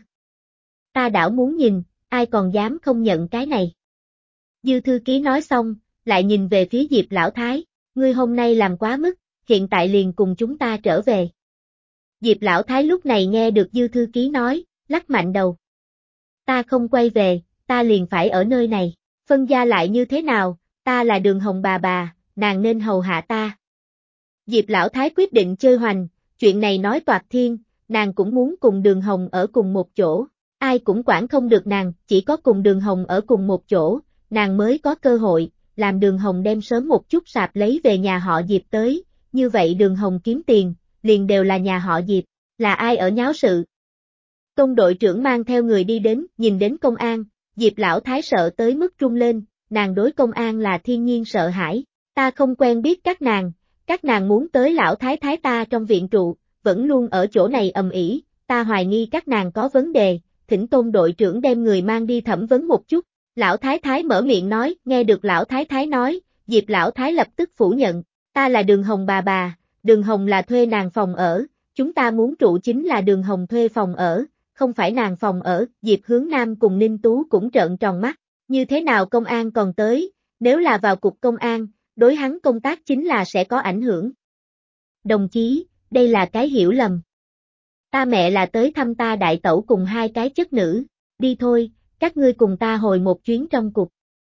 Ta đảo muốn nhìn, ai còn dám không nhận cái này. Dư thư ký nói xong, lại nhìn về phía Diệp lão thái, ngươi hôm nay làm quá mức, hiện tại liền cùng chúng ta trở về. Diệp lão thái lúc này nghe được Dư thư ký nói, lắc mạnh đầu. Ta không quay về, ta liền phải ở nơi này, phân gia lại như thế nào, ta là Đường Hồng bà, nàng nên hầu hạ ta. Diệp lão thái quyết định chơi hoành, chuyện này nói toạc thiên, nàng cũng muốn cùng Đường Hồng ở cùng một chỗ, ai cũng quản không được nàng, chỉ có cùng Đường Hồng ở cùng một chỗ, nàng mới có cơ hội, làm Đường Hồng đem sớm một chút sạp lấy về nhà họ Diệp tới, như vậy Đường Hồng kiếm tiền, liền đều là nhà họ Diệp, là ai ở nháo sự. Công đội trưởng mang theo người đi đến, nhìn đến công an, Diệp lão thái sợ tới mức run lên, nàng đối công an là thiên nhiên sợ hãi, ta không quen biết các nàng muốn tới lão thái thái ta trong viện trụ, vẫn luôn ở chỗ này ầm ĩ, ta hoài nghi các nàng có vấn đề, thỉnh Tôn đội trưởng đem người mang đi thẩm vấn một chút. Lão thái thái mở miệng nói, nghe được lão thái thái nói, Diệp lão thái lập tức phủ nhận, ta là Đường Hồng bà, Đường Hồng là thuê nàng phòng ở, chúng ta muốn trụ chính là Đường Hồng thuê phòng ở, không phải nàng phòng ở. Diệp Hướng Nam cùng Ninh Tú cũng trợn tròn mắt, như thế nào công an còn tới, nếu là vào cục công an, đối hắn công tác chính là sẽ có ảnh hưởng. Đồng chí, đây là cái hiểu lầm. Ta mẹ là tới thăm ta đại tẩu cùng 2 cái chất nữ, đi thôi, các ngươi cùng ta hồi một chuyến trong cục.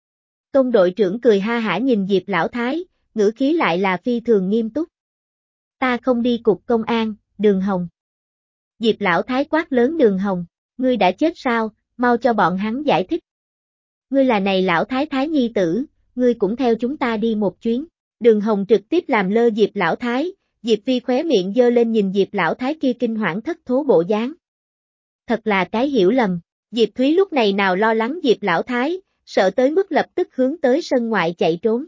Tôn đội trưởng cười ha hả nhìn Diệp Lão Thái, ngữ khí lại là phi thường nghiêm túc. Ta không đi cục công an, Đường Hồng. Diệp Lão Thái quát lớn Đường Hồng, ngươi đã chết sao, mau cho bọn hắn giải thích. Ngươi là này Lão Thái Thái nhi tử, ngươi cũng theo chúng ta đi một chuyến. Đường Hồng trực tiếp làm lơ Diệp Lão Thái, Diệp Phi khóe miệng giơ lên nhìn Diệp Lão Thái kia kinh hoảng thất thố bộ dáng. Thật là cái hiểu lầm, Diệp Thúy lúc này nào lo lắng Diệp Lão Thái, sợ tới mức lập tức hướng tới sân ngoại chạy trốn.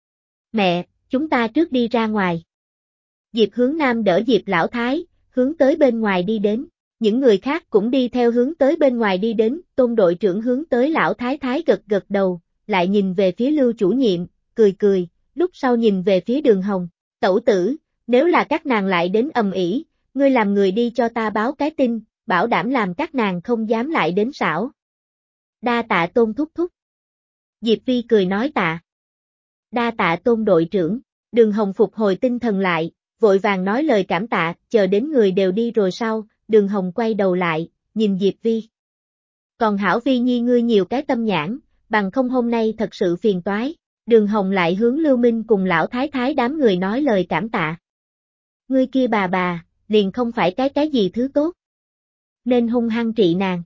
Mẹ, chúng ta trước đi ra ngoài. Diệp Hướng Nam đỡ Diệp Lão Thái, hướng tới bên ngoài đi đến. Những người khác cũng đi theo hướng tới bên ngoài đi đến, Tôn đội trưởng hướng tới Lão Thái Thái gật gật đầu, lại nhìn về phía Lưu chủ nhiệm, cười cười, lúc sau nhìn về phía Đường Hồng, tẩu tử, nếu là các nàng lại đến ầm ĩ, ngươi làm người đi cho ta báo cái tin, bảo đảm làm các nàng không dám lại đến xảo. Đa tạ Tôn thúc thúc. Diệp Phi cười nói tạ. Đa tạ Tôn đội trưởng, Đường Hồng phục hồi tinh thần lại, vội vàng nói lời cảm tạ, chờ đến người đều đi rồi sau, Đường Hồng quay đầu lại, nhìn Diệp Vi. Còn hảo Vi Nhi ngươi nhiều cái tâm nhãn, bằng không hôm nay thật sự phiền toái. Đường Hồng lại hướng Lưu Minh cùng Lão Thái Thái đám người nói lời cảm tạ. Ngươi kia bà, liền không phải cái gì thứ tốt. Nên hung hăng trị nàng.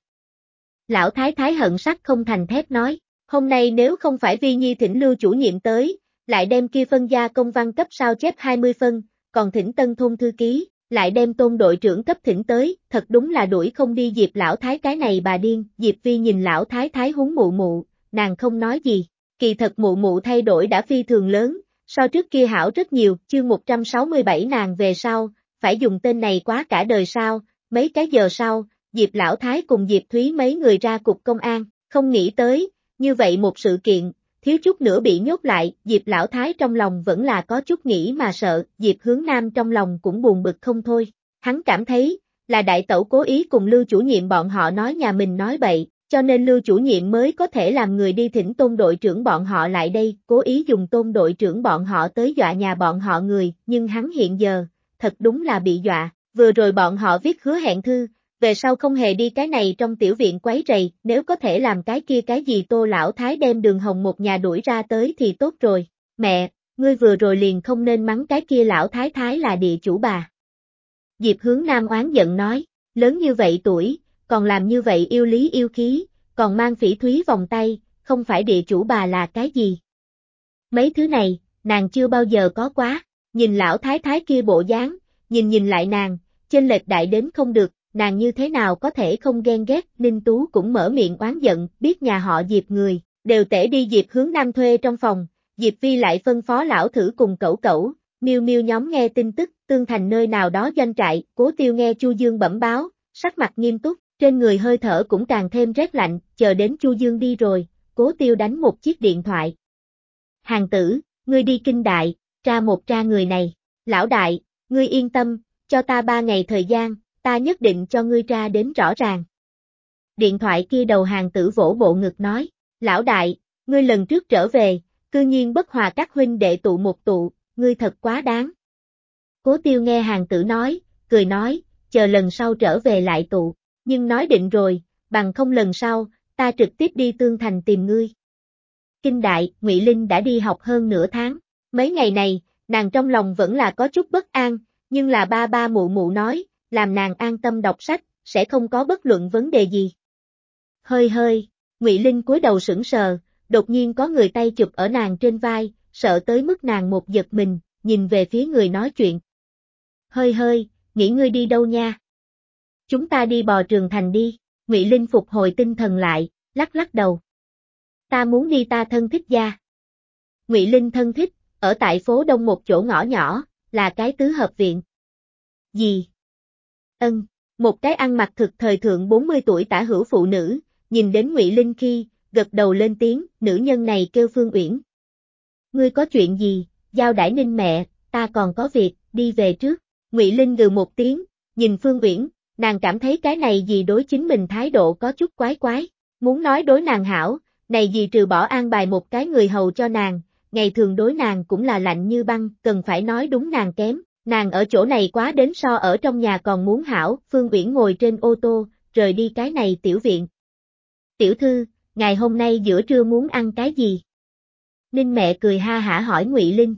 Lão Thái Thái hận sắc không thành thép nói, hôm nay nếu không phải Vi Nhi thỉnh Lưu chủ nhiệm tới, lại đem kia phân gia công văn cấp sao chép 20 phân, còn thỉnh tân thôn thư ký, lại đem Tôn đội trưởng cấp thỉnh tới, thật đúng là đuổi không đi Diệp Lão Thái cái này bà điên. Diệp Vi nhìn Lão Thái Thái húng mụ mụ, nàng không nói gì, kỳ thật mụ mụ thay đổi đã phi thường lớn, so trước kia hảo rất nhiều. Chương 167 nàng về sau, phải dùng tên này quá cả đời sao. Mấy cái giờ sau, Diệp Lão Thái cùng Diệp Thúy mấy người ra cục công an, không nghĩ tới, như vậy một sự kiện, thiếu chút nữa bị nhốt lại, Diệp Lão Thái trong lòng vẫn là có chút nghĩ mà sợ, Diệp Hướng Nam trong lòng cũng buồn bực không thôi, hắn cảm thấy, là đại tẩu cố ý cùng Lưu chủ nhiệm bọn họ nói nhà mình nói bậy, cho nên Lưu chủ nhiệm mới có thể làm người đi thỉnh Tôn đội trưởng bọn họ lại đây, cố ý dùng Tôn đội trưởng bọn họ tới dọa nhà bọn họ người, nhưng hắn hiện giờ, thật đúng là bị dọa, vừa rồi bọn họ viết hứa hẹn thư, về sau không hề đi cái này trong tiểu viện quấy rầy, nếu có thể làm cái kia cái gì Tô Lão Thái đem Đường Hồng một nhà đuổi ra tới thì tốt rồi. Mẹ, ngươi vừa rồi liền không nên mắng cái kia Lão Thái Thái là địa chủ bà. Diệp Hướng Nam oán giận nói, lớn như vậy tuổi, còn làm như vậy yêu lý yêu khí, còn mang phỉ thúy vòng tay, không phải địa chủ bà là cái gì. Mấy thứ này, nàng chưa bao giờ có quá, nhìn Lão Thái Thái kia bộ dáng, nhìn lại nàng, chênh lệch đại đến không được. Nàng như thế nào có thể không ghen ghét, Ninh Tú cũng mở miệng oán giận, biết nhà họ Diệp người, đều tể đi Diệp Hướng Nam thuê trong phòng, Diệp Vi lại phân phó lão thử cùng cẩu, miêu miêu nhóm nghe tin tức, tương thành nơi nào đó doanh trại, Cố Tiêu nghe Chu Dương bẩm báo, sắc mặt nghiêm túc, trên người hơi thở cũng càng thêm rét lạnh, chờ đến Chu Dương đi rồi, Cố Tiêu đánh một chiếc điện thoại. Hàng tử, ngươi đi kinh đại, tra người này, lão đại, ngươi yên tâm, cho ta 3 ngày thời gian. Ta nhất định cho ngươi tra đến rõ ràng. Điện thoại kia đầu hàng tử vỗ bộ ngực nói, lão đại, ngươi lần trước trở về, cư nhiên bất hòa các huynh đệ tụ một tụ, ngươi thật quá đáng. Cố Tiêu nghe hàng tử nói, cười nói, chờ lần sau trở về lại tụ, nhưng nói định rồi, bằng không lần sau, ta trực tiếp đi Tương Thành tìm ngươi. Kinh đại, Ngụy Linh đã đi học hơn nửa tháng, mấy ngày này, nàng trong lòng vẫn là có chút bất an, nhưng là ba mụ mụ nói, làm nàng an tâm đọc sách, sẽ không có bất luận vấn đề gì. Hơi, Ngụy Linh cúi đầu sững sờ, đột nhiên có người tay chụp ở nàng trên vai, sợ tới mức nàng một giật mình, nhìn về phía người nói chuyện. Hơi, nghĩ ngươi đi đâu nha? Chúng ta đi Bò Trường Thành đi, Ngụy Linh phục hồi tinh thần lại, lắc đầu. Ta muốn đi ta thân thích gia. Ngụy Linh thân thích, ở tại phố Đông một chỗ ngõ nhỏ, là cái tứ hợp viện. Gì? Một cái ăn mặc thực thời thượng 40 tuổi tả hữu phụ nữ, nhìn đến Ngụy Linh khi, gật đầu lên tiếng, nữ nhân này kêu Phương Uyển. Ngươi có chuyện gì, giao đãi Ninh mẹ, ta còn có việc, đi về trước. Ngụy Linh gừ một tiếng, nhìn Phương Uyển, nàng cảm thấy cái này gì đối chính mình thái độ có chút quái, muốn nói đối nàng hảo, này gì trừ bỏ an bài một cái người hầu cho nàng, ngày thường đối nàng cũng là lạnh như băng, cần phải nói đúng nàng kém. Nàng ở chỗ này quá đến so ở trong nhà còn muốn hảo, Phương Uyển ngồi trên ô tô, rời đi cái này tiểu viện. Tiểu thư, ngày hôm nay giữa trưa muốn ăn cái gì? Ninh mẹ cười ha hả hỏi Ngụy Linh.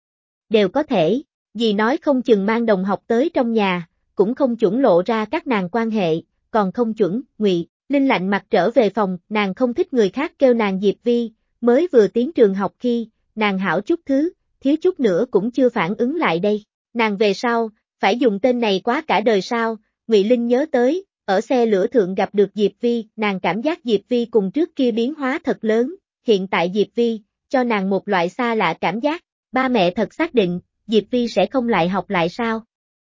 Đều có thể, dì nói không chừng mang đồng học tới trong nhà, cũng không chuẩn lộ ra các nàng quan hệ, còn không chuẩn. Ngụy Linh lạnh mặt trở về phòng, nàng không thích người khác kêu nàng Diệp Vi, mới vừa tiến trường học khi, nàng hảo chút thứ, thiếu chút nữa cũng chưa phản ứng lại đây. Nàng về sau, phải dùng tên này quá cả đời sao? Ngụy Linh nhớ tới, ở xe lửa thượng gặp được Diệp Vi, nàng cảm giác Diệp Vi cùng trước kia biến hóa thật lớn, hiện tại Diệp Vi, cho nàng một loại xa lạ cảm giác. Ba mẹ thật xác định, Diệp Vi sẽ không lại học lại sao?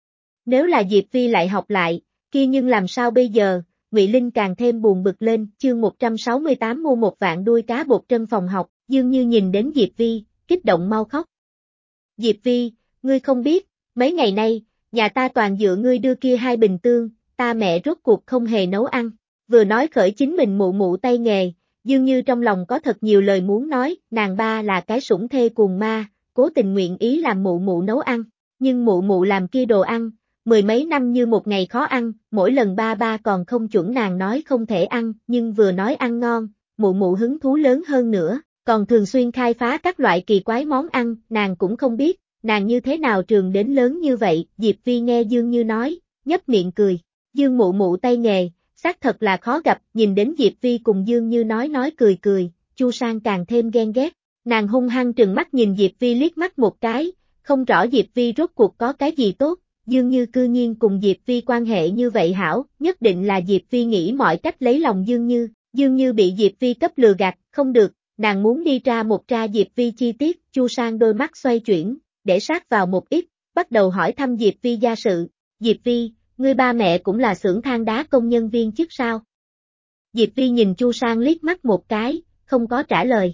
Nếu là Diệp Vi lại học lại, kia nhưng làm sao bây giờ? Ngụy Linh càng thêm buồn bực lên. Chương 168 mua một vạn đuôi cá bột trong phòng học, Dương Như nhìn đến Diệp Vi, kích động mau khóc. Diệp Vi, ngươi không biết, mấy ngày nay, nhà ta toàn dựa ngươi đưa kia 2 bình tương, ta mẹ rốt cuộc không hề nấu ăn. Vừa nói khởi chính mình mụ mụ tay nghề, Dương Như trong lòng có thật nhiều lời muốn nói, nàng ba là cái sủng thê cuồng ma, cố tình nguyện ý làm mụ mụ nấu ăn, nhưng mụ mụ làm kia đồ ăn, 10 mấy năm như một ngày khó ăn, mỗi lần ba còn không chuẩn nàng nói không thể ăn, nhưng vừa nói ăn ngon, mụ mụ hứng thú lớn hơn nữa, còn thường xuyên khai phá các loại kỳ quái món ăn, nàng cũng không biết, nàng như thế nào trường đến lớn như vậy. Diệp Vi nghe Dương Như nói, nhếch miệng cười, Dương mụ mụ tay nghề, xác thật là khó gặp, nhìn đến Diệp Vi cùng Dương Như nói cười, Chu Sang càng thêm ghen ghét, nàng hung hăng trừng mắt nhìn Diệp Vi liếc mắt một cái, không rõ Diệp Vi rốt cuộc có cái gì tốt, Dương Như cư nhiên cùng Diệp Vi quan hệ như vậy hảo, nhất định là Diệp Vi nghĩ mọi cách lấy lòng Dương Như bị Diệp Vi cấp lừa gạt, không được, nàng muốn đi tra một tra Diệp Vi chi tiết. Chu Sang đôi mắt xoay chuyển, để sát vào một ít, bắt đầu hỏi thăm Diệp Vi gia sự. Diệp Vi, ngươi ba mẹ cũng là xưởng than đá công nhân viên chức sao? Diệp Vi nhìn Chu Sang liếc mắt một cái, không có trả lời.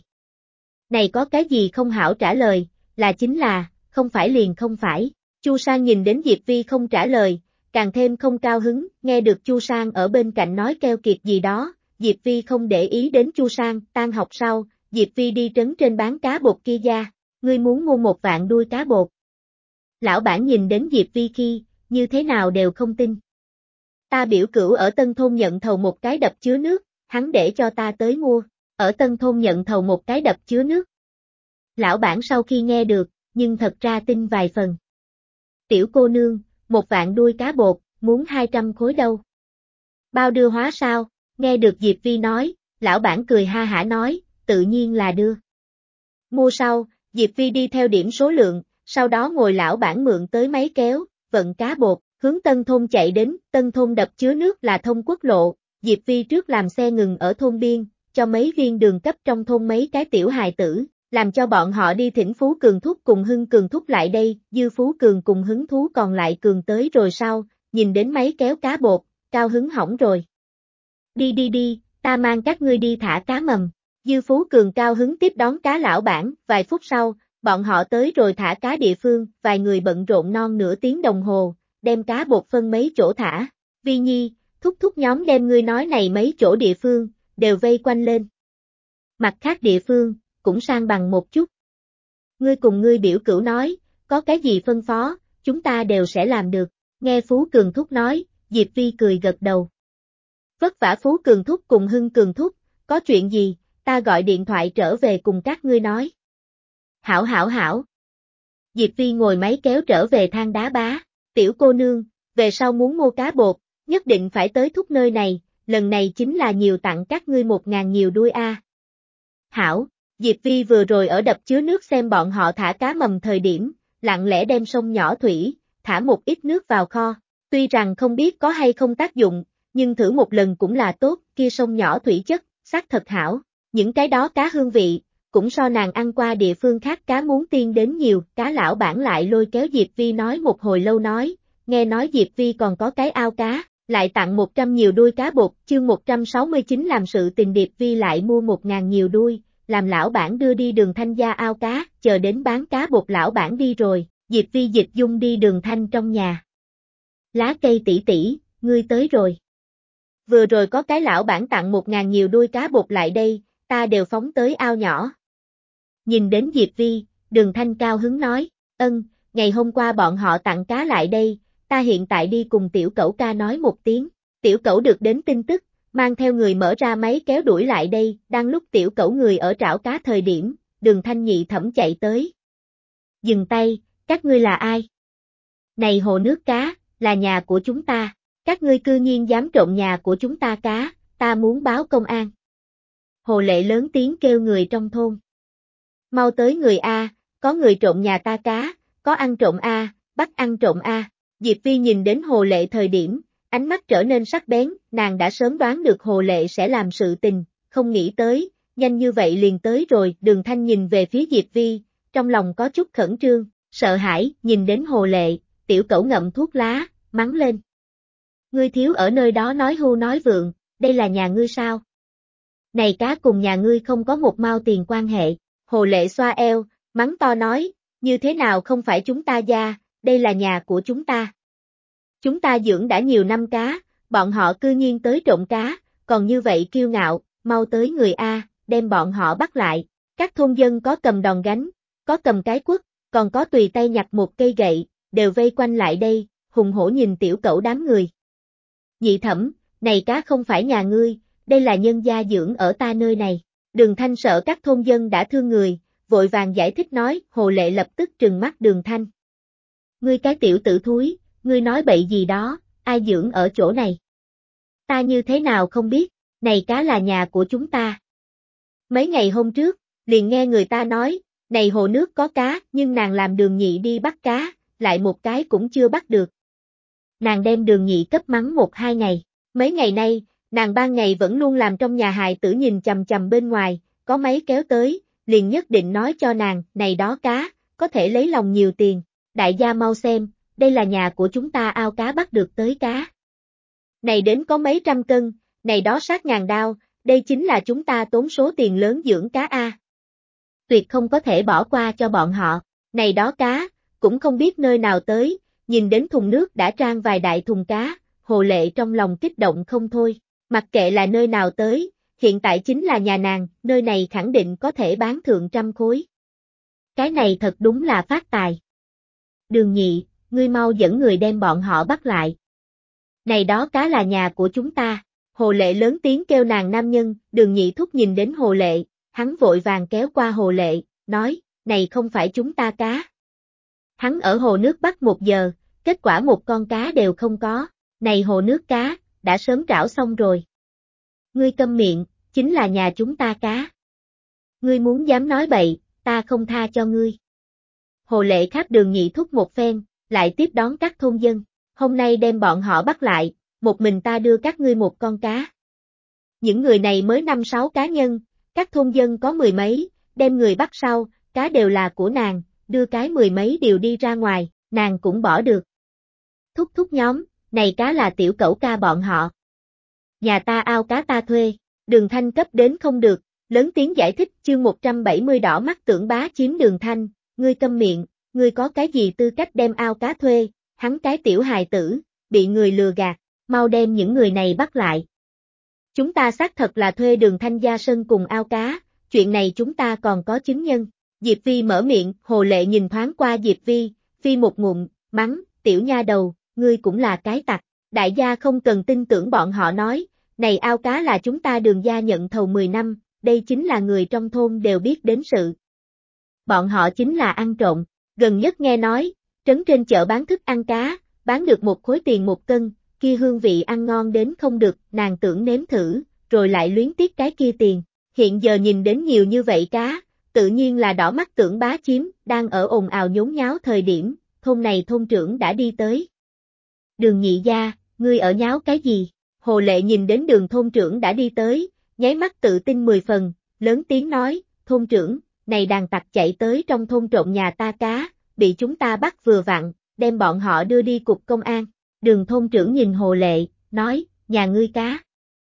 Này có cái gì không hảo trả lời, là chính là, không phải liền không phải. Chu Sang nhìn đến Diệp Vi không trả lời, càng thêm không cao hứng, nghe được Chu Sang ở bên cạnh nói keo kiệt gì đó, Diệp Vi không để ý đến Chu Sang. Tan học sau, Diệp Vi đi trấn trên bán cá bột kia ra, ngươi muốn mua một vạn đuôi cá bột. Lão bản nhìn đến Diệp Vi khi, như thế nào đều không tin. Ta biểu cửu ở Tân Thôn nhận thầu một cái đập chứa nước, hắn để cho ta tới mua, ở Tân Thôn nhận thầu một cái đập chứa nước. Lão bản sau khi nghe được, nhưng thật ra tin vài phần. Tiểu cô nương, một vạn đuôi cá bột, muốn 200 khối đâu. Bao đưa hóa sao? Nghe được Diệp Vi nói, lão bản cười ha hả nói, tự nhiên là đưa. Mua sau, Diệp Vi đi theo điểm số lượng, sau đó ngồi lão bản mượn tới máy kéo, vận cá bột, hướng Tân Thôn chạy đến. Tân Thôn đập chứa nước là thông quốc lộ, Diệp Vi trước làm xe ngừng ở thôn biên, cho mấy viên đường cấp trong thôn mấy cái tiểu hài tử, làm cho bọn họ đi thỉnh Phú Cường thúc cùng Hưng Cường thúc lại đây. Dư Phú Cường cùng hứng thú còn lại Cường tới rồi sau, nhìn đến máy kéo cá bột, cao hứng hỏng rồi. Đi, ta mang các ngươi đi thả cá mầm. Dư Phú Cường cao hứng tiếp đón cá lão bản, vài phút sau, bọn họ tới rồi thả cá địa phương, vài người bận rộn non nửa tiếng đồng hồ, đem cá bột phân mấy chỗ thả. Vi Nhi, thúc nhóm đem ngươi nói này mấy chỗ địa phương, đều vây quanh lên. Mặt khác địa phương, cũng sang bằng một chút. Ngươi cùng ngươi biểu cửu nói, có cái gì phân phó, chúng ta đều sẽ làm được. Nghe Phú Cường thúc nói, Diệp Vi cười gật đầu. Vất vả Phú Cường thúc cùng Hưng Cường thúc, có chuyện gì, ta gọi điện thoại trở về cùng các ngươi nói. Hảo. Diệp Vi ngồi máy kéo trở về than đá bá, tiểu cô nương, về sau muốn mua cá bột, nhất định phải tới thúc nơi này, lần này chính là nhiều tặng các ngươi 1000 nhiều đuôi a. Hảo, Diệp Vi vừa rồi ở đập chứa nước xem bọn họ thả cá mầm thời điểm, lặng lẽ đem sông nhỏ thủy, thả một ít nước vào kho, tuy rằng không biết có hay không tác dụng, nhưng thử một lần cũng là tốt. Kia sông nhỏ thủy chất, xác thật hảo, những cái đó cá hương vị, cũng so nàng ăn qua địa phương khác cá muốn tiên đến nhiều. Cá lão bản lại lôi kéo Diệp Vi nói một hồi lâu nói, nghe nói Diệp Vi còn có cái ao cá, lại tặng 100 nhiều đuôi cá bột. Chương 169 làm sự tình Diệp Vi lại mua 1000 nhiều đuôi, làm lão bản đưa đi Đường Thanh gia ao cá, chờ đến bán cá bột lão bản đi rồi, Diệp Vi dịch dung đi Đường Thanh trong nhà. Lá cây tỷ, ngươi tới rồi. Vừa rồi có cái lão bản tặng 1000 nhiều đuôi cá bột lại đây, ta đều phóng tới ao nhỏ. Nhìn đến Diệp Vi, Đường Thanh cao hứng nói, ngày hôm qua bọn họ tặng cá lại đây, ta hiện tại đi cùng tiểu cẩu ca nói một tiếng. Tiểu cẩu được đến tin tức, mang theo người mở ra máy kéo đuổi lại đây, đang lúc tiểu cẩu người ở trảo cá thời điểm, Đường Thanh nhị thẩm chạy tới. Dừng tay, các ngươi là ai? Này hồ nước cá, là nhà của chúng ta, các ngươi cư nhiên dám trộm nhà của chúng ta cá, ta muốn báo công an. Hồ Lệ lớn tiếng kêu người trong thôn. Mau tới người A, có người trộm nhà ta cá, có ăn trộm A, bắt ăn trộm A. Diệp Vi nhìn đến Hồ Lệ thời điểm, ánh mắt trở nên sắc bén, nàng đã sớm đoán được Hồ Lệ sẽ làm sự tình, không nghĩ tới, nhanh như vậy liền tới rồi. Đường Thanh nhìn về phía Diệp Vi, trong lòng có chút khẩn trương, sợ hãi, nhìn đến Hồ Lệ, tiểu cẩu ngậm thuốc lá, mắng lên. Ngươi thiếu ở nơi đó nói hưu nói vượng, đây là nhà ngươi sao? Này cá cùng nhà ngươi không có một mao tiền quan hệ. Hồ Lệ xoa eo, mắng to nói, như thế nào không phải chúng ta gia, đây là nhà của chúng ta. Chúng ta dưỡng đã nhiều năm cá, bọn họ cư nhiên tới trộm cá, còn như vậy kiêu ngạo, mau tới người A, đem bọn họ bắt lại. Các thôn dân có cầm đòn gánh, có cầm cái quất, còn có tùy tay nhặt một cây gậy, đều vây quanh lại đây, hùng hổ nhìn tiểu cẩu đám người. Nhị thẩm, này cá không phải nhà ngươi, đây là nhân gia dưỡng ở ta nơi này. Đường Thanh sợ các thôn dân đã thương người, vội vàng giải thích nói. Hồ Lệ lập tức trừng mắt Đường Thanh. Ngươi cái tiểu tử thúi, ngươi nói bậy gì đó, ai dưỡng ở chỗ này? Ta như thế nào không biết, này cá là nhà của chúng ta. Mấy ngày hôm trước, liền nghe người ta nói, này hồ nước có cá, nhưng nàng làm Đường Nhị đi bắt cá, lại một cái cũng chưa bắt được. Nàng đem Đường Nhị cấp mắng 1-2 ngày, mấy ngày nay, nàng ban ngày vẫn luôn làm trong nhà hài tử nhìn chằm chằm bên ngoài, có máy kéo tới, liền nhất định nói cho nàng, này đó cá, có thể lấy lòng nhiều tiền, đại gia mau xem, đây là nhà của chúng ta ao cá bắt được tới cá. Này đến có mấy trăm cân, này đó sát ngàn đao, đây chính là chúng ta tốn số tiền lớn dưỡng cá A. Tuyệt không có thể bỏ qua cho bọn họ, này đó cá, cũng không biết nơi nào tới, nhìn đến thùng nước đã trang vài đại thùng cá, Hồ Lệ trong lòng kích động không thôi, mặc kệ là nơi nào tới, hiện tại chính là nhà nàng, nơi này khẳng định có thể bán thượng 100 khối. Cái này thật đúng là phát tài. Đường Nhị, ngươi mau dẫn người đem bọn họ bắt lại. Này đó cá là nhà của chúng ta. Hồ Lệ lớn tiếng kêu nàng nam nhân. Đường Nhị thúc nhìn đến Hồ Lệ, hắn vội vàng kéo qua Hồ Lệ, nói, này không phải chúng ta cá. Hắn ở hồ nước bắt 1 giờ, kết quả một con cá đều không có, này hồ nước cá, đã sớm trảo xong rồi. Ngươi câm miệng, chính là nhà chúng ta cá. Ngươi muốn dám nói bậy, ta không tha cho ngươi. Hồ Lệ khắp Đường Nhị thúc một phen, lại tiếp đón các thôn dân, hôm nay đem bọn họ bắt lại, một mình ta đưa các ngươi một con cá. Những người này mới 5-6 cá nhân, các thôn dân có 10 mấy, đem người bắt sau, cá đều là của nàng, đưa cái 10 mấy điều đi ra ngoài, nàng cũng bỏ được. Thúc thúc nhóm, này cá là tiểu cẩu ca bọn họ. Nhà ta ao cá ta thuê, Đường Thanh cấp đến không được, lớn tiếng giải thích. Chương 170 đỏ mắt Tưởng Bá chiếm Đường Thanh, ngươi câm miệng, ngươi có cái gì tư cách đem ao cá thuê, hắn cái tiểu hài tử, bị người lừa gạt, mau đem những người này bắt lại. Chúng ta xác thật là thuê Đường Thanh gia sân cùng ao cá, chuyện này chúng ta còn có chứng nhân. Diệp Vi mở miệng, Hồ Lệ nhìn thoáng qua Diệp Vi, phi một ngụm, mắng, tiểu nha đầu, ngươi cũng là cái tặc, đại gia không cần tin tưởng bọn họ nói, này ao cá là chúng ta Đường gia nhận thầu 10 năm, đây chính là người trong thôn đều biết đến sự. Bọn họ chính là ăn trộm, gần nhất nghe nói, trấn trên chợ bán thức ăn cá, bán được 1 khối tiền 1 cân, kia hương vị ăn ngon đến không được, nàng tưởng nếm thử, rồi lại luyến tiếc cái kia tiền, hiện giờ nhìn đến nhiều như vậy cá, tự nhiên là đỏ mắt Tưởng Bá chiếm, đang ở ồn ào nhốn nháo thời điểm, thôn này thôn trưởng đã đi tới. Đường Nhị gia, ngươi ở nháo cái gì? Hồ Lệ nhìn đến Đường thôn trưởng đã đi tới, nháy mắt tự tin 10 phần, lớn tiếng nói, thôn trưởng, này đàn tặc chạy tới trong thôn trộm nhà ta cá, bị chúng ta bắt vừa vặn, đem bọn họ đưa đi cục công an. Đường thôn trưởng nhìn Hồ Lệ, nói, nhà ngươi cá.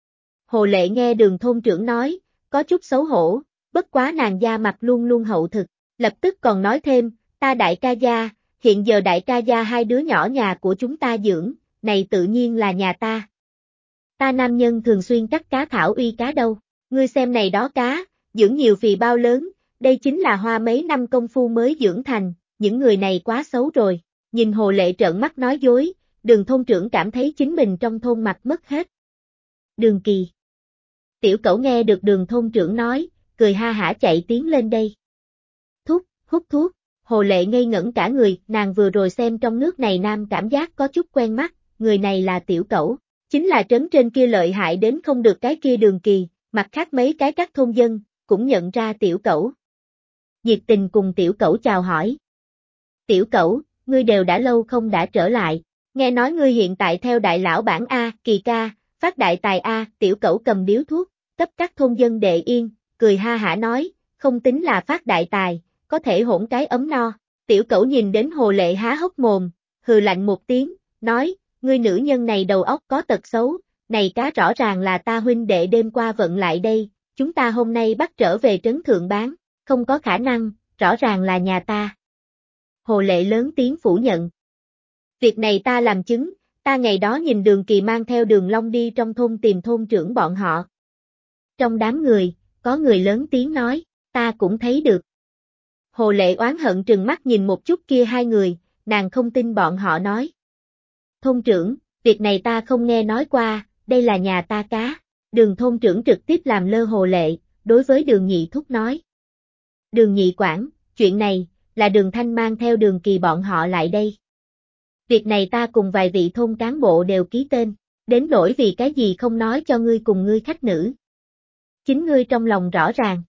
Hồ Lệ nghe Đường thôn trưởng nói, có chút xấu hổ, bất quá nàng da mặt luôn luôn hậu thực, lập tức còn nói thêm, ta đại ca gia, hiện giờ đại ca gia 2 đứa nhỏ nhà của chúng ta dưỡng, này tự nhiên là nhà ta. Ta nam nhân thường xuyên cắt cá thảo uy cá đâu, ngươi xem này đó cá, dưỡng nhiều phì bao lớn, đây chính là hoa mấy năm công phu mới dưỡng thành, những người này quá xấu rồi. Nhìn Hồ Lệ trợn mắt nói dối, Đường thôn trưởng cảm thấy chính mình trong thôn mặt mất hết. Đường Kỳ. Tiểu cẩu nghe được Đường thôn trưởng nói, cười ha hả chạy tiến lên đây. hút thuốc. Hồ Lệ ngây ngẩn cả người, nàng vừa rồi xem trong nước này nam cảm giác có chút quen mắt, người này là Tiểu Cẩu, chính là trấn trên kia lợi hại đến không được cái kia Đường Kỳ, mặt khác mấy cái các thôn dân, cũng nhận ra Tiểu Cẩu. Nhiệt tình cùng Tiểu Cẩu chào hỏi. Tiểu Cẩu, ngươi đều đã lâu không đã trở lại, nghe nói ngươi hiện tại theo đại lão bản A, Kỳ ca, phát đại tài A, Tiểu Cẩu cầm điếu thuốc, cấp các thôn dân đệ yên, cười ha hả nói, không tính là phát đại tài, có thể hỗn cái ấm no. Tiểu Cẩu nhìn đến Hồ Lệ há hốc mồm, hừ lạnh một tiếng, nói, ngươi nữ nhân này đầu óc có tật xấu, này cá rõ ràng là ta huynh đệ đêm qua vận lại đây, chúng ta hôm nay bắt trở về trấn thượng bán, không có khả năng, rõ ràng là nhà ta. Hồ Lệ lớn tiếng phủ nhận. Việc này ta làm chứng, ta ngày đó nhìn Đường Kỳ mang theo Đường Long đi trong thôn tìm thôn trưởng bọn họ. Trong đám người, có người lớn tiếng nói, ta cũng thấy được. Hồ Lệ oán hận trừng mắt nhìn một chút kia hai người, nàng không tin bọn họ nói. Thôn trưởng, việc này ta không nghe nói qua, đây là nhà ta cá. Đường thôn trưởng trực tiếp làm lơ Hồ Lệ, đối với Đường Nhị Thúc nói. Đường Nhị quản, chuyện này, là Đường Thanh mang theo Đường Kỳ bọn họ lại đây. Việc này ta cùng vài vị thôn cán bộ đều ký tên, đến nỗi vì cái gì không nói cho ngươi cùng ngươi khách nữ. Chính ngươi trong lòng rõ ràng.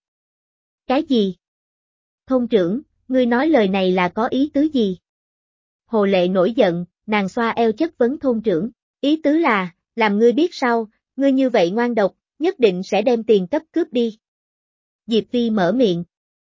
Cái gì? Thôn trưởng, ngươi nói lời này là có ý tứ gì? Hồ Lệ nổi giận, nàng xoa eo chất vấn thôn trưởng, ý tứ là, làm ngươi biết sau, ngươi như vậy ngoan độc, nhất định sẽ đem tiền cấp cướp đi. Diệp Phi mở miệng.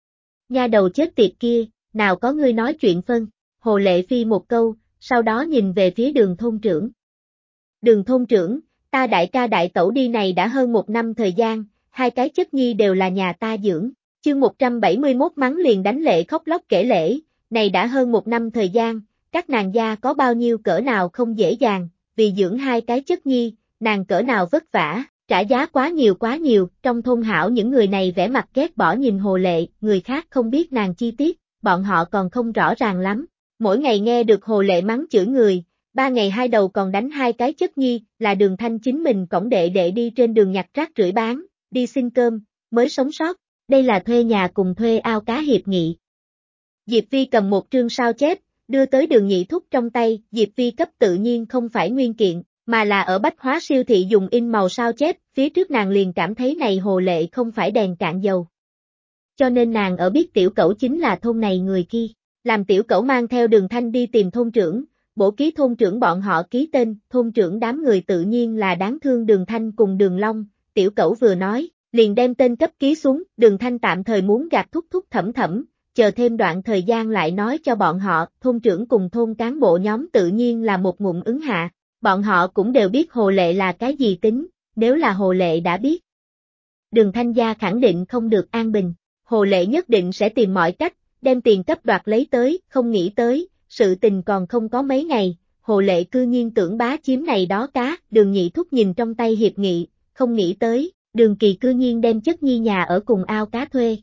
Nha đầu chết tiệt kia, nào có ngươi nói chuyện phân, Hồ Lệ phi một câu, sau đó nhìn về phía Đường thôn trưởng. Đường thôn trưởng, ta đại ca đại tẩu đi này đã hơn một năm thời gian, hai cái chất nhi đều là nhà ta dưỡng. Chương 171 mắng liền đánh lệ khóc lóc kể lễ, này đã hơn một năm thời gian, các nàng gia có bao nhiêu cỡ nào không dễ dàng, vì dưỡng hai cái chất nhi, nàng cỡ nào vất vả, trả giá quá nhiều, trong thôn hảo những người này vẻ mặt ghét bỏ nhìn Hồ Lệ, người khác không biết nàng chi tiết, bọn họ còn không rõ ràng lắm, mỗi ngày nghe được Hồ Lệ mắng chửi người, 3 ngày 2 đầu còn đánh hai cái chất nhi, là Đường Thanh chính mình cõng đệ đệ đi trên đường nhặt rác rưởi bán, đi xin cơm, mới sống sót. Đây là thuê nhà cùng thuê ao cá hiệp nghị. Diệp Phi cầm một trương sao chép, đưa tới Đường Nhị Thúc trong tay, Diệp Phi cấp tự nhiên không phải nguyên kiện, mà là ở bách hóa siêu thị dùng in màu sao chép, phía trước nàng liền cảm thấy này Hồ Lệ không phải đèn cạn dầu. Cho nên nàng ở biết Tiểu Cẩu chính là thôn này người kia, làm Tiểu Cẩu mang theo Đường Thanh đi tìm thôn trưởng, bổ ký thôn trưởng bọn họ ký tên, thôn trưởng đám người tự nhiên là đáng thương Đường Thanh cùng Đường Long, Tiểu Cẩu vừa nói. Liền đem tên cấp ký xuống, Đường Thanh tạm thời muốn gạt thúc thúc thẩm thẩm, chờ thêm đoạn thời gian lại nói cho bọn họ, thôn trưởng cùng thôn cán bộ nhóm tự nhiên là một ngụm ứng hạ, bọn họ cũng đều biết Hồ Lệ là cái gì tính, nếu là Hồ Lệ đã biết. Đường Thanh gia khẳng định không được an bình, Hồ Lệ nhất định sẽ tìm mọi cách, đem tiền cấp đoạt lấy tới, không nghĩ tới, sự tình còn không có mấy ngày, Hồ Lệ cư nhiên tưởng bá chiếm này đó cá, Đường Nhị Thúc nhìn trong tay hiệp nghị, không nghĩ tới. Đường Kỳ cư nhiên đem chất nhi nhà ở cùng ao cá thuê.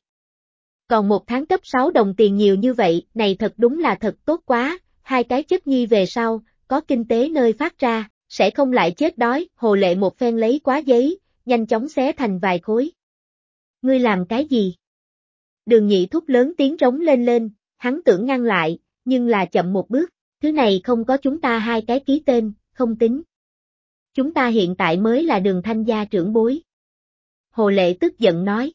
Còn một tháng cấp 6 đồng tiền nhiều như vậy, này thật đúng là thật tốt quá, hai cái chất nhi về sau, có kinh tế nơi phát ra, sẽ không lại chết đói, Hồ Lệ một phen lấy quá giấy, nhanh chóng xé thành vài khối. Ngươi làm cái gì? Đường Nhị Thúc lớn tiếng rống lên, hắn tưởng ngăn lại, nhưng là chậm một bước, thứ này không có chúng ta hai cái ký tên, không tính. Chúng ta hiện tại mới là Đường Thanh gia trưởng bối. Hồ Lệ tức giận nói.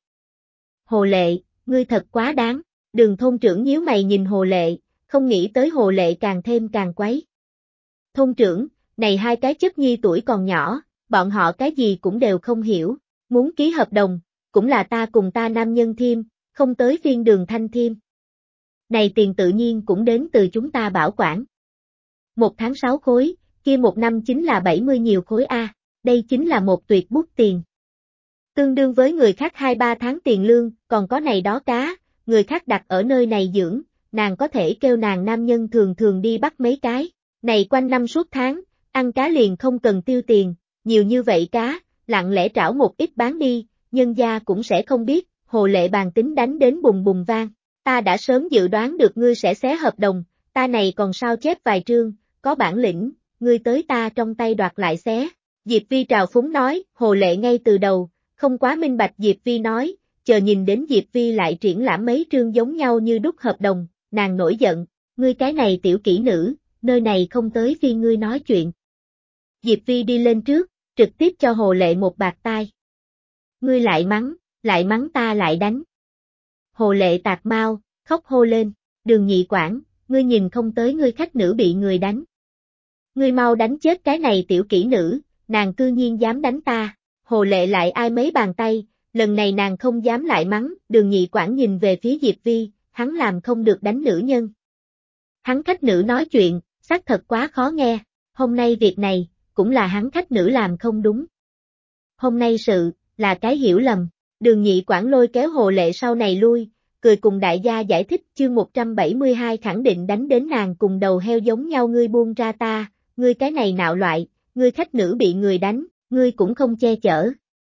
Hồ Lệ, ngươi thật quá đáng, Đường thôn trưởng nhíu mày nhìn Hồ Lệ, không nghĩ tới Hồ Lệ càng thêm càng quấy. Thôn trưởng, này hai cái chất nhi tuổi còn nhỏ, bọn họ cái gì cũng đều không hiểu, muốn ký hợp đồng, cũng là ta cùng ta nam nhân thêm, không tới phiên Đường Thanh thêm. Này tiền tự nhiên cũng đến từ chúng ta bảo quản. 1 tháng 6 khối, kia 1 năm chính là 70 nhiều khối A, đây chính là một tuyệt bút tiền. Tương đương với người khác 2-3 tháng tiền lương, còn có này đó cá, người khác đặt ở nơi này dưỡng, nàng có thể kêu nàng nam nhân thường thường đi bắt mấy cái, này quanh năm suốt tháng, ăn cá liền không cần tiêu tiền, nhiều như vậy cá, lặng lẽ trảo một ít bán đi, nhân gia cũng sẽ không biết, Hồ Lệ bàn tính đánh đến bùng bùng vang, ta đã sớm dự đoán được ngươi sẽ xé hợp đồng, ta này còn sao chép vài trương, có bản lĩnh, ngươi tới ta trong tay đoạt lại xé, Diệp Vi trào phúng nói, Hồ Lệ ngay từ đầu, không quá minh bạch Diệp Vi nói, chờ nhìn đến Diệp Vi lại triển lãm mấy trương giống nhau như đúc hợp đồng, nàng nổi giận, ngươi cái này tiểu kỹ nữ, nơi này không tới phiên ngươi nói chuyện. Diệp Vi đi lên trước, trực tiếp cho Hồ Lệ một bạt tai. Ngươi lại mắng ta lại đánh. Hồ Lệ tạc mau, khóc hô lên, Đường Nhị Quảng, ngươi nhìn không tới ngươi khách nữ bị người đánh. Ngươi mau đánh chết cái này tiểu kỹ nữ, nàng cư nhiên dám đánh ta. Hồ Lệ lại ai mấy bàn tay, lần này nàng không dám lại mắng, Đường Nhị Quảng nhìn về phía Diệp Vi, hắn làm không được đánh nữ nhân. Hắn khách nữ nói chuyện, xác thật quá khó nghe, hôm nay việc này, cũng là hắn khách nữ làm không đúng. Hôm nay sự, là cái hiểu lầm, Đường Nhị Quảng lôi kéo Hồ Lệ sau này lui, cười cùng đại gia giải thích chương 172 khẳng định đánh đến nàng cùng đầu heo giống nhau ngươi buông ra ta, ngươi cái này nạo loại, ngươi khách nữ bị người đánh, ngươi cũng không che chở.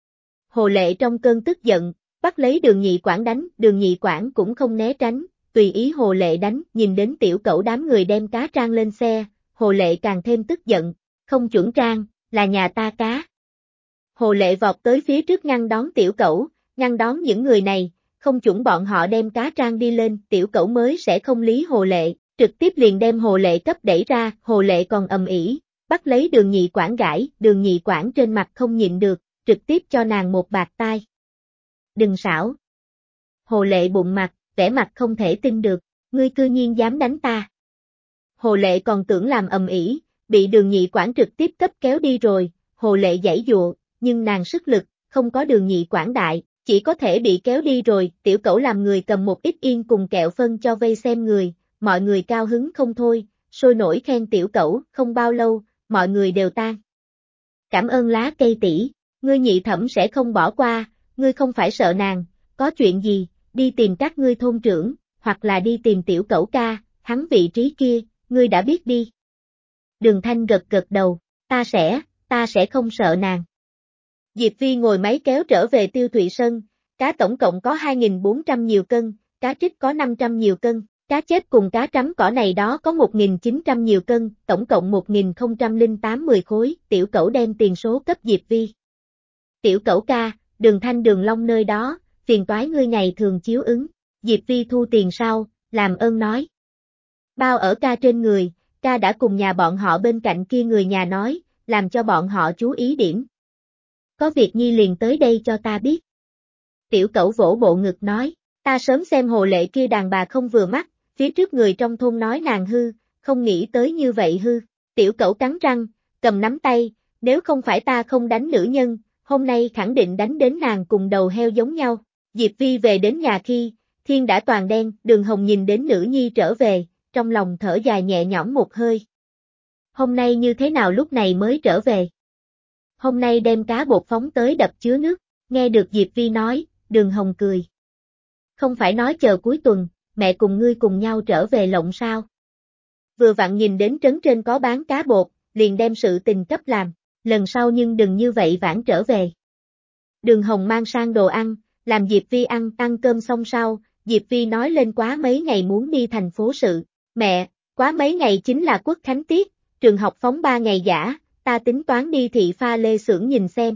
Hồ Lệ trong cơn tức giận, bắt lấy Đường Nhị Quảng đánh, Đường Nhị Quảng cũng không né tránh, tùy ý Hồ Lệ đánh, nhìn đến tiểu cẩu đám người đem cá trang lên xe, Hồ Lệ càng thêm tức giận, không chuẩn trang, là nhà ta cá. Hồ Lệ vọt tới phía trước ngăn đón tiểu cẩu, ngăn đón những người này, không chuẩn bọn họ đem cá trang đi lên, tiểu cẩu mới sẽ không lý Hồ Lệ, trực tiếp liền đem Hồ Lệ cấp đẩy ra, Hồ Lệ còn ầm ĩ, bắt lấy Đường Nhị Quảng gãi, Đường Nhị Quảng trên mặt không nhịn được, trực tiếp cho nàng một bạt tai. Đừng xảo. Hồ Lệ bụng mặt, vẻ mặt không thể tin được, ngươi cư nhiên dám đánh ta. Hồ Lệ còn tưởng làm ầm ĩ, bị Đường Nhị Quảng trực tiếp cấp kéo đi rồi, Hồ Lệ giãy giụa, nhưng nàng sức lực, không có Đường Nhị Quảng đại, chỉ có thể bị kéo đi rồi, tiểu cẩu làm người cầm một ít yên cùng kẹo phân cho vây xem người, mọi người cao hứng không thôi, sôi nổi khen tiểu cẩu, không bao lâu, mọi người đều tan. Cảm ơn lá cây tỷ, ngươi Nhị Thẩm sẽ không bỏ qua, ngươi không phải sợ nàng, có chuyện gì, đi tìm các ngươi thôn trưởng, hoặc là đi tìm tiểu cẩu ca, hắn vị trí kia, ngươi đã biết đi. Đường Thanh gật gật đầu, ta sẽ không sợ nàng. Diệp Vi ngồi máy kéo trở về Tiêu Thụy Sơn, cá tổng cộng có 2.400 nhiều cân, cá trích có 500 nhiều cân, cá chép cùng cá trắm cỏ này đó có 1.900 nhiều cân, tổng cộng 1.080 khối, tiểu cẩu đem tiền số cấp Diệp Vi. Tiểu cẩu ca, Đường Thanh Đường Long nơi đó, phiền toái ngươi ngày thường chiếu ứng, Diệp Vi thu tiền sau, làm ơn nói. Bao ở ca trên người, ca đã cùng nhà bọn họ bên cạnh kia người nhà nói, làm cho bọn họ chú ý điểm. Có việc nhi liền tới đây cho ta biết. Tiểu cẩu vỗ bộ ngực nói, ta sớm xem Hồ Lệ kia đàn bà không vừa mắt, phía trước người trong thôn nói nàng hư, không nghĩ tới như vậy hư. Tiểu cẩu cắn răng, cầm nắm tay, nếu không phải ta không đánh nữ nhân, hôm nay khẳng định đánh đến nàng cùng đầu heo giống nhau. Diệp Vi về đến nhà khi, thiên đã toàn đen, Đường Hồng nhìn đến nữ nhi trở về, trong lòng thở dài nhẹ nhõm một hơi. Hôm nay như thế nào lúc này mới trở về? Hôm nay đem cá bột phóng tới đập chứa nước, nghe được Diệp Vi nói, Đường Hồng cười. Không phải nói chờ cuối tuần, mẹ cùng ngươi cùng nhau trở về lộng sao? Vừa vặn nhìn đến trấn trên có bán cá bột, liền đem sự tình cấp làm, lần sau nhưng đừng như vậy vãn trở về. Đường Hồng mang sang đồ ăn, làm Diệp Vi ăn cơm xong sau, Diệp Vi nói lên quá mấy ngày muốn đi thành phố sự, mẹ, quá mấy ngày chính là Quốc Khánh tiết, trường học phóng 3 ngày giả, ta tính toán đi thị pha lê xưởng nhìn xem.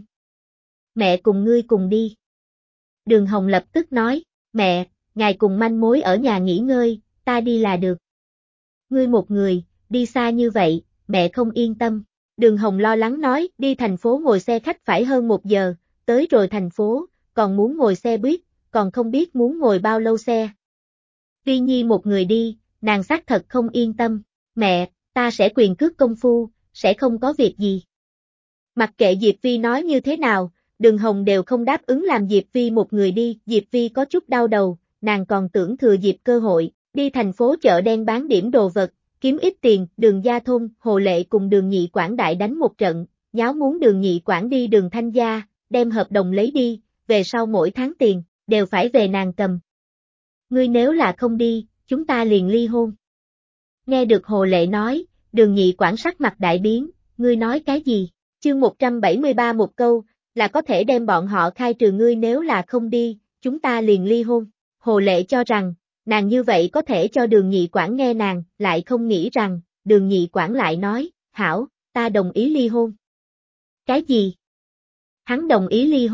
Mẹ cùng ngươi cùng đi. Đường Hồng lập tức nói, mẹ, ngài cùng manh mối ở nhà nghỉ ngơi, ta đi là được. Ngươi một người, đi xa như vậy, mẹ không yên tâm. Đường Hồng lo lắng nói, đi thành phố ngồi xe khách phải hơn 1 giờ, tới rồi thành phố, còn muốn ngồi xe buýt, còn không biết muốn ngồi bao lâu xe. Vi Nhi một người đi, nàng xác thật không yên tâm, mẹ, ta sẽ quyền cước công phu, sẽ không có việc gì. Mặc kệ Diệp Vi nói như thế nào, Đường Hồng đều không đáp ứng làm Diệp Vi một người đi, Diệp Vi có chút đau đầu, nàng còn tưởng thừa dịp cơ hội, đi thành phố chợ đen bán điểm đồ vật, kiếm ít tiền, Đường Gia Thôn, Hồ Lệ cùng Đường Nhị Quảng đại đánh một trận, nháo muốn Đường Nhị Quảng đi Đường Thanh gia, đem hợp đồng lấy đi, về sau mỗi tháng tiền, đều phải về nàng cầm. Ngươi nếu là không đi, chúng ta liền ly hôn. Nghe được Hồ Lệ nói, Đường Nhị Quảng sắc mặt đại biến, ngươi nói cái gì? Chương 173 một câu, là có thể đem bọn họ khai trừ ngươi nếu là không đi, chúng ta liền ly hôn. Hồ Lệ cho rằng, nàng như vậy có thể cho Đường Nhị Quảng nghe nàng, lại không nghĩ rằng, Đường Nhị Quảng lại nói, hảo, ta đồng ý ly hôn. Cái gì? Hắn đồng ý ly hôn,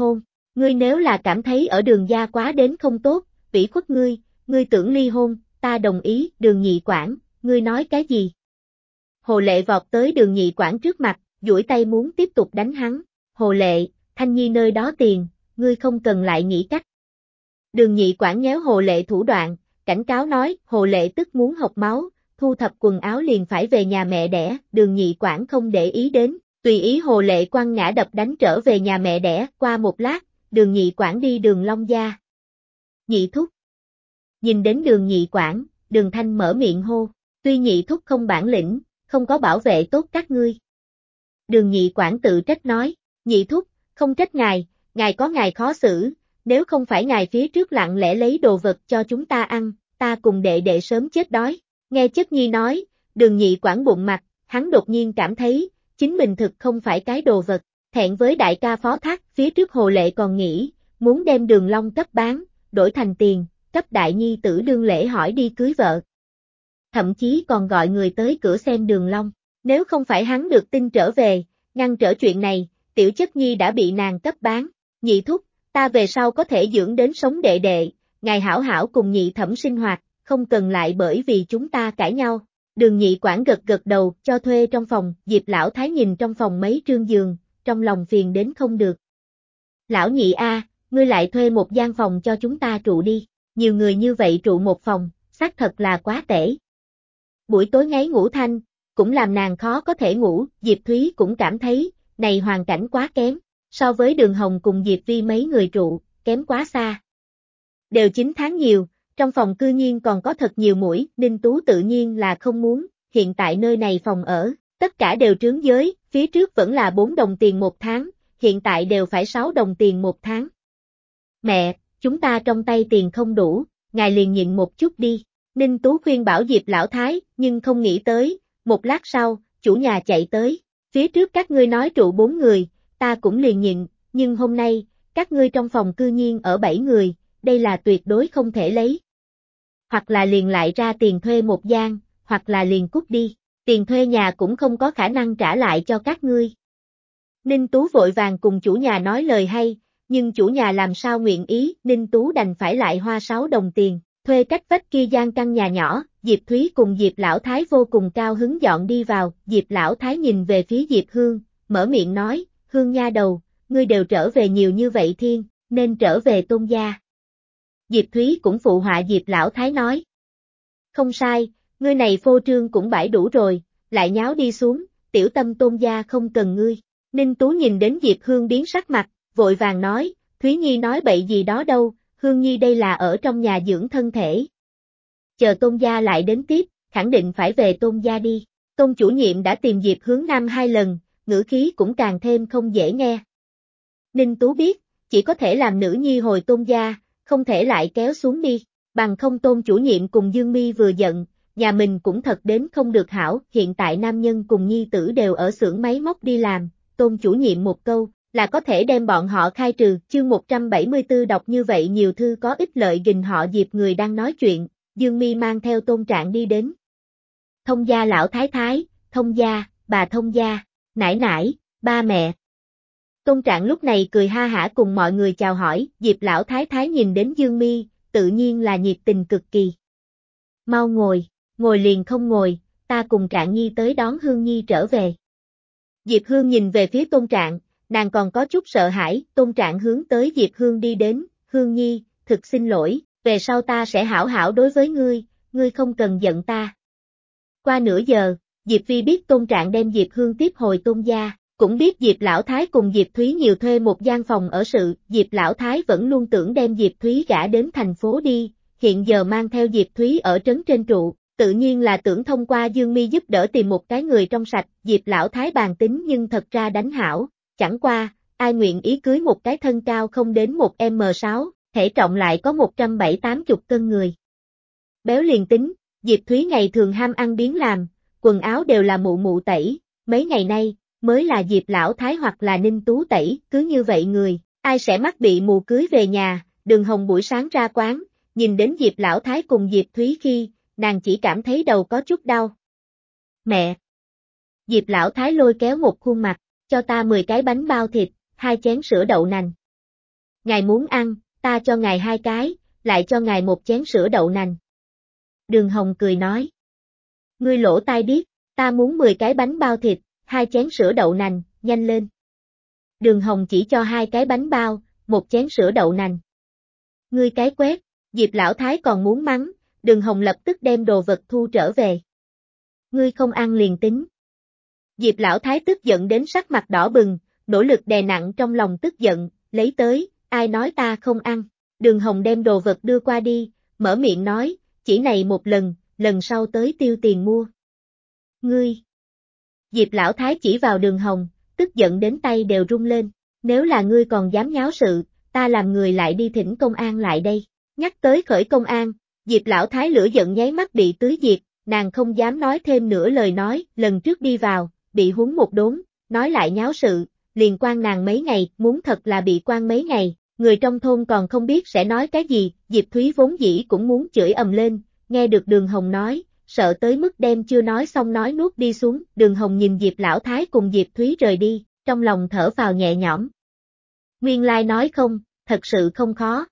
Ngươi nếu là cảm thấy ở Đường gia quá đến không tốt, ủy khuất ngươi tưởng ly hôn, ta đồng ý, Đường Nhị Quảng, ngươi nói cái gì? Hồ Lệ vọt tới Đường Nhị Quảng trước mặt, duỗi tay muốn tiếp tục đánh hắn. Hồ Lệ, Thanh Nhi nơi đó tiền, ngươi không cần lại nghĩ cách. Đường Nhị Quảng nhéo Hồ Lệ thủ đoạn, cảnh cáo nói, Hồ Lệ tức muốn học máu, thu thập quần áo liền phải về nhà mẹ đẻ, Đường Nhị Quảng không để ý đến, tùy ý Hồ Lệ quăng ngã đập đánh trở về nhà mẹ đẻ, qua một lát, Đường Nhị Quảng đi Đường Long gia. Nhị thúc. Nhìn đến Đường Nhị Quảng, Đường Thanh mở miệng hô, tuy Nhị thúc không bản lĩnh, không có bảo vệ tốt các ngươi. Đường Nhị Quảng tự trách nói, Nhị thúc, không trách ngài có ngài khó xử, nếu không phải ngài phía trước lặng lẽ lấy đồ vật cho chúng ta ăn, ta cùng đệ đệ sớm chết đói. Nghe chất nhi nói, Đường Nhị Quảng bụng mặt, hắn đột nhiên cảm thấy, chính mình thực không phải cái đồ vật, thẹn với đại ca phó thác, phía trước Hồ Lệ còn nghĩ, muốn đem Đường Long cấp bán, đổi thành tiền, cấp đại nhi tử đương lễ hỏi đi cưới vợ. Thậm chí còn gọi người tới cửa xem Đường Long, nếu không phải hắn được tin trở về, ngăn trở chuyện này, tiểu chất nhi đã bị nàng cấp bán. Nhị thúc, ta về sau có thể dưỡng đến sống đệ đệ, ngài hảo hảo cùng nhị thẩm sinh hoạt, không cần lại bởi vì chúng ta cãi nhau. Đường Nhị Quảng gật gật đầu, cho thuê trong phòng, Diệp lão thái nhìn trong phòng mấy trương giường, trong lòng phiền đến không được. Lão Nhị a, ngươi lại thuê một gian phòng cho chúng ta trụ đi, nhiều người như vậy trụ một phòng, xác thật là quá tệ. Buổi tối ngáy ngủ thanh, cũng làm nàng khó có thể ngủ, Diệp Thúy cũng cảm thấy, này hoàn cảnh quá kém, so với Đường Hồng cùng Diệp Vi mấy người trụ, kém quá xa. Đều 9 tháng nhiều, trong phòng cư nhiên còn có thật nhiều muỗi, Ninh Tú tự nhiên là không muốn, hiện tại nơi này phòng ở, tất cả đều trướng giới, phía trước vẫn là 4 đồng tiền một tháng, hiện tại đều phải 6 đồng tiền một tháng. Mẹ, chúng ta trong tay tiền không đủ, ngài liền nhịn một chút đi. Ninh Tú khuyên bảo Diệp lão thái, nhưng không nghĩ tới, một lát sau, chủ nhà chạy tới, phía trước các ngươi nói trụ 4 người, ta cũng liền nhịn, nhưng hôm nay, các ngươi trong phòng cư nhiên ở 7 người, đây là tuyệt đối không thể lấy. Hoặc là liền lại ra tiền thuê một gian, hoặc là liền cút đi, tiền thuê nhà cũng không có khả năng trả lại cho các ngươi. Ninh Tú vội vàng cùng chủ nhà nói lời hay, nhưng chủ nhà làm sao nguyện ý, Ninh Tú đành phải lại hoa 6 đồng tiền. Thuê cách vách kia gian căn nhà nhỏ, Diệp Thúy cùng Diệp Lão Thái vô cùng cao hứng dọn đi vào, Diệp Lão Thái nhìn về phía Diệp Hương, mở miệng nói, Hương nha đầu, ngươi đều trở về nhiều như vậy thiên, nên trở về Tôn gia. Diệp Thúy cũng phụ họa Diệp Lão Thái nói. Không sai, ngươi này phô trương cũng bãi đủ rồi, lại nháo đi xuống, tiểu tâm Tôn gia không cần ngươi. Ninh Tú nhìn đến Diệp Hương biến sắc mặt, vội vàng nói, Thúy Nhi nói bậy gì đó đâu. Hương Nhi đây là ở trong nhà dưỡng thân thể. Chờ Tôn gia lại đến tiếp, khẳng định phải về Tôn gia đi. Tôn chủ nhiệm đã tìm Diệp Hướng Nam 2 lần, ngữ khí cũng càng thêm không dễ nghe. Ninh Tú biết, chỉ có thể làm nữ nhi hồi Tôn gia, không thể lại kéo xuống đi. Bằng không Tôn chủ nhiệm cùng Dương Mi vừa giận, nhà mình cũng thật đến không được hảo. Hiện tại nam nhân cùng nhi tử đều ở xưởng máy móc đi làm, Tôn chủ nhiệm một câu, là có thể đem bọn họ khai trừ. Chương 174 đọc như vậy nhiều thư có ích lợi gìn họ Diệp người đang nói chuyện, Dương Mi mang theo Tôn Trạng đi đến. Thông gia lão thái thái, thông gia, bà thông gia, nải nải, ba mẹ. Tôn Trạng lúc này cười ha hả cùng mọi người chào hỏi, Diệp lão thái thái nhìn đến Dương Mi, tự nhiên là nhiệt tình cực kỳ. Mau ngồi, ngồi liền không ngồi, ta cùng Trạng Nhi tới đón Hương Nhi trở về. Diệp Hương nhìn về phía Tôn Trạng, nàng còn có chút sợ hãi, Tôn Trạng hướng tới Diệp Hương đi đến, Hương Nhi, thực xin lỗi, về sau ta sẽ hảo hảo đối với ngươi không cần giận ta. Qua nửa giờ, Diệp Vi biết Tôn Trạng đem Diệp Hương tiếp hồi Tôn gia, cũng biết Diệp Lão Thái cùng Diệp Thúy nhiều thuê một gian phòng ở sự, Diệp Lão Thái vẫn luôn tưởng đem Diệp Thúy gả đến thành phố đi, hiện giờ mang theo Diệp Thúy ở trấn trên trụ. Tự nhiên là tưởng thông qua Dương Mi giúp đỡ tìm một cái người trong sạch, Diệp Lão Thái bàn tính nhưng thật ra đánh hảo, chẳng qua, ai nguyện ý cưới một cái thân cao không đến 1m6, thể trọng lại có 170-80 cân người. Béo liền tính, Diệp Thúy ngày thường ham ăn biếng làm, quần áo đều là mụ mụ tẩy, mấy ngày nay, mới là Diệp Lão Thái hoặc là Ninh Tú tẩy, cứ như vậy người, ai sẽ mắc bị mù cưới về nhà. Đường Hồng buổi sáng ra quán, nhìn đến Diệp Lão Thái cùng Diệp Thúy khi, nàng chỉ cảm thấy đầu có chút đau. Mẹ! Diệp Lão Thái lôi kéo một khuôn mặt, cho ta 10 cái bánh bao thịt, 2 chén sữa đậu nành. Ngài muốn ăn, ta cho ngài 2 cái, lại cho ngài 1 chén sữa đậu nành. Đường Hồng cười nói. Ngươi lỗ tai điếc, ta muốn 10 cái bánh bao thịt, 2 chén sữa đậu nành, nhanh lên. Đường Hồng chỉ cho 2 cái bánh bao, 1 chén sữa đậu nành. Ngươi cái quét, Diệp Lão Thái còn muốn mắng, Đường Hồng lập tức đem đồ vật thu trở về. Ngươi không ăn liền tính. Diệp Lão Thái tức giận đến sắc mặt đỏ bừng, nỗ lực đè nặng trong lòng tức giận, lấy tới, ai nói ta không ăn. Đường Hồng đem đồ vật đưa qua đi, mở miệng nói, chỉ này một lần sau tới tiêu tiền mua. Ngươi! Diệp Lão Thái chỉ vào Đường Hồng, tức giận đến tay đều run lên, nếu là ngươi còn dám nháo sự, ta làm người lại đi thỉnh công an lại đây. Nhắc tới khởi công an, Diệp Lão Thái lửa giận nháy mắt bị tưới diệt, nàng không dám nói thêm nửa lời nói, lần trước đi vào, bị huấn một đốn, nói lại nháo sự, liền quan nàng mấy ngày, muốn thật là bị quan mấy ngày, người trong thôn còn không biết sẽ nói cái gì, Diệp Thúy vốn dĩ cũng muốn chửi ầm lên, nghe được Đường Hồng nói, sợ tới mức đem chưa nói xong nói nuốt đi xuống, Đường Hồng nhìn Diệp Lão Thái cùng Diệp Thúy rời đi, trong lòng thở vào nhẹ nhõm. Nguyên lai nói không, thật sự không khó.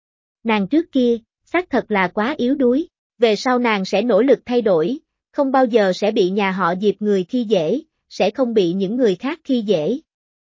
Nàng trước kia, xác thật là quá yếu đuối, về sau nàng sẽ nỗ lực thay đổi, không bao giờ sẽ bị nhà họ Diệp người khi dễ, sẽ không bị những người khác khi dễ.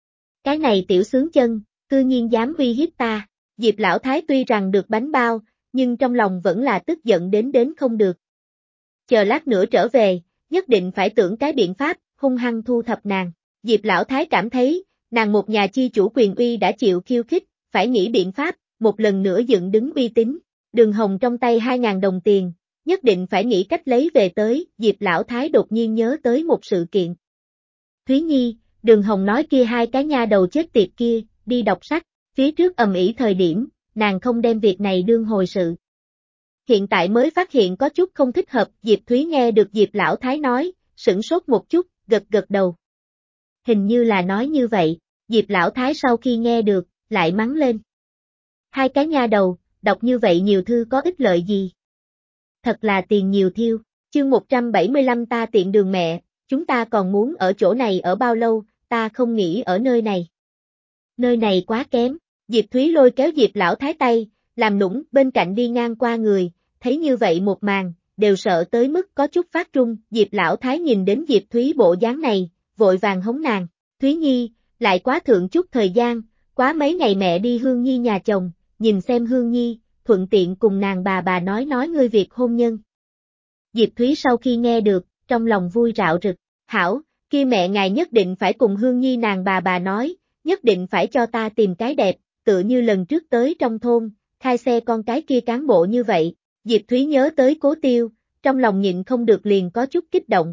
Cái này tiểu sướng chân, cư nhiên dám uy hiếp ta, Diệp Lão Thái tuy rằng được bánh bao, nhưng trong lòng vẫn là tức giận đến không được. Chờ lát nữa trở về, nhất định phải tưởng cái biện pháp, hung hăng thu thập nàng. Diệp Lão Thái cảm thấy, nàng một nhà chi chủ quyền uy đã chịu khiêu khích, phải nghĩ biện pháp, một lần nữa dựng đứng uy tín. Đường Hồng trong tay 2.000 đồng tiền, nhất định phải nghĩ cách lấy về tới, Diệp Lão Thái đột nhiên nhớ tới một sự kiện. Thúy Nhi, Đường Hồng nói kia 2 cái nha đầu chết tiệt kia, đi đọc sách, phía trước ầm ĩ thời điểm, nàng không đem việc này đương hồi sự. Hiện tại mới phát hiện có chút không thích hợp, Diệp Thúy nghe được Diệp Lão Thái nói, sửng sốt một chút, gật đầu. Hình như là nói như vậy, Diệp Lão Thái sau khi nghe được, lại mắng lên. 2 cái nha đầu, đọc như vậy nhiều thư có ích lợi gì? Thật là tiền nhiều thiêu, chương 175 ta tiện đường mẹ, chúng ta còn muốn ở chỗ này ở bao lâu, ta không nghĩ ở nơi này. Nơi này quá kém, Diệp Thúy lôi kéo Diệp Lão Thái tay, làm nũng bên cạnh đi ngang qua người, thấy như vậy một màn, đều sợ tới mức có chút phát run, Diệp Lão Thái nhìn đến Diệp Thúy bộ dáng này, vội vàng hống nàng, Thúy Nhi, lại quá thượng chút thời gian, quá mấy ngày mẹ đi Hương Nhi nhà chồng, nhìn xem Hương Nhi, thuận tiện cùng nàng bà nói ngươi việc hôn nhân. Diệp Thúy sau khi nghe được, trong lòng vui rạo rực, hảo, kia mẹ ngài nhất định phải cùng Hương Nhi nàng bà nói, nhất định phải cho ta tìm cái đẹp, tựa như lần trước tới trong thôn, khai xe con cái kia cán bộ như vậy, Diệp Thúy nhớ tới Cố Tiêu, trong lòng nhịn không được liền có chút kích động.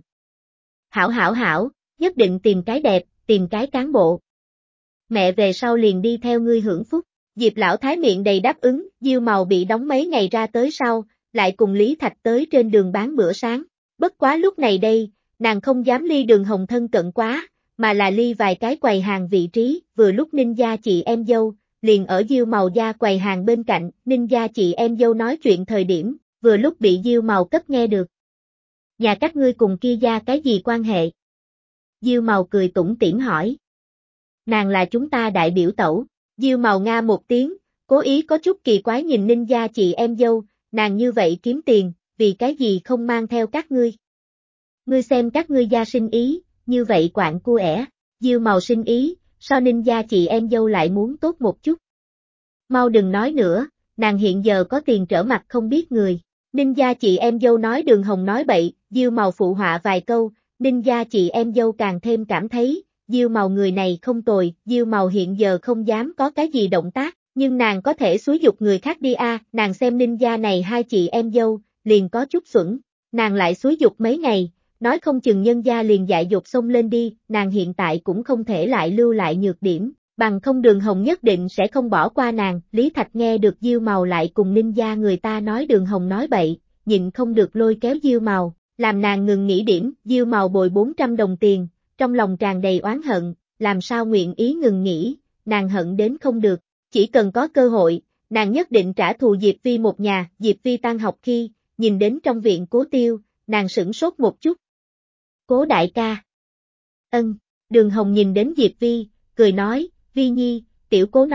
Hảo, nhất định tìm cái đẹp, tìm cái cán bộ. Mẹ về sau liền đi theo ngươi hưởng phúc, Diệp Lão Thái miệng đầy đáp ứng, Diêu Màu bị đóng mấy ngày ra tới sau, lại cùng Lý Thạch tới trên đường bán bữa sáng, bất quá lúc này đây, nàng không dám ly Đường Hồng thân cận quá, mà là ly vài cái quầy hàng vị trí, vừa lúc Ninh gia chị em dâu, liền ở Diêu Màu gia quầy hàng bên cạnh, Ninh gia chị em dâu nói chuyện thời điểm, vừa lúc bị Diêu Màu cấp nghe được. Nhà các ngươi cùng kia gia cái gì quan hệ? Diêu Màu cười tủm tỉm hỏi. Nàng là chúng ta đại biểu tẩu, Diêu Màu nga một tiếng, cố ý có chút kỳ quái nhìn Ninh gia chị em dâu, nàng như vậy kiếm tiền, vì cái gì không mang theo các ngươi? Ngươi xem các ngươi gia sinh ý, như vậy quạng cua ẻ, Diêu Màu sinh ý, so Ninh gia chị em dâu lại muốn tốt một chút. Mau đừng nói nữa, nàng hiện giờ có tiền trở mặt không biết người. Ninh gia chị em dâu nói Đường Hồng nói bậy, Diêu Màu phụ họa vài câu, Ninh gia chị em dâu càng thêm cảm thấy, Diêu Màu người này không tồi, Diêu Màu hiện giờ không dám có cái gì động tác, nhưng nàng có thể xúi dục người khác đi nàng xem Ninh gia này 2 chị em dâu, liền có chút xuẩn, nàng lại xúi dục mấy ngày, nói không chừng nhân gia liền dại dột xông lên đi, nàng hiện tại cũng không thể lại lưu lại nhược điểm, bằng không Đường Hồng nhất định sẽ không bỏ qua nàng, Lý Thạch nghe được Diêu Màu lại cùng Ninh gia người ta nói Đường Hồng nói bậy, nhịn không được lôi kéo Diêu Màu, làm nàng ngừng nghĩ điểm, Diêu Màu bồi 400 đồng tiền, trong lòng tràn đầy oán hận, làm sao nguyện ý ngừng nghỉ, nàng hận đến không được, chỉ cần có cơ hội, nàng nhất định trả thù Diệp Vi một nhà, Diệp Vi tan học khi, nhìn đến trong viện Cố Tiêu, nàng sửng sốt một chút. Cố đại ca. Ân, Đường Hồng nhìn đến Diệp Vi, cười nói, Vi Nhi, tiểu Cố nói,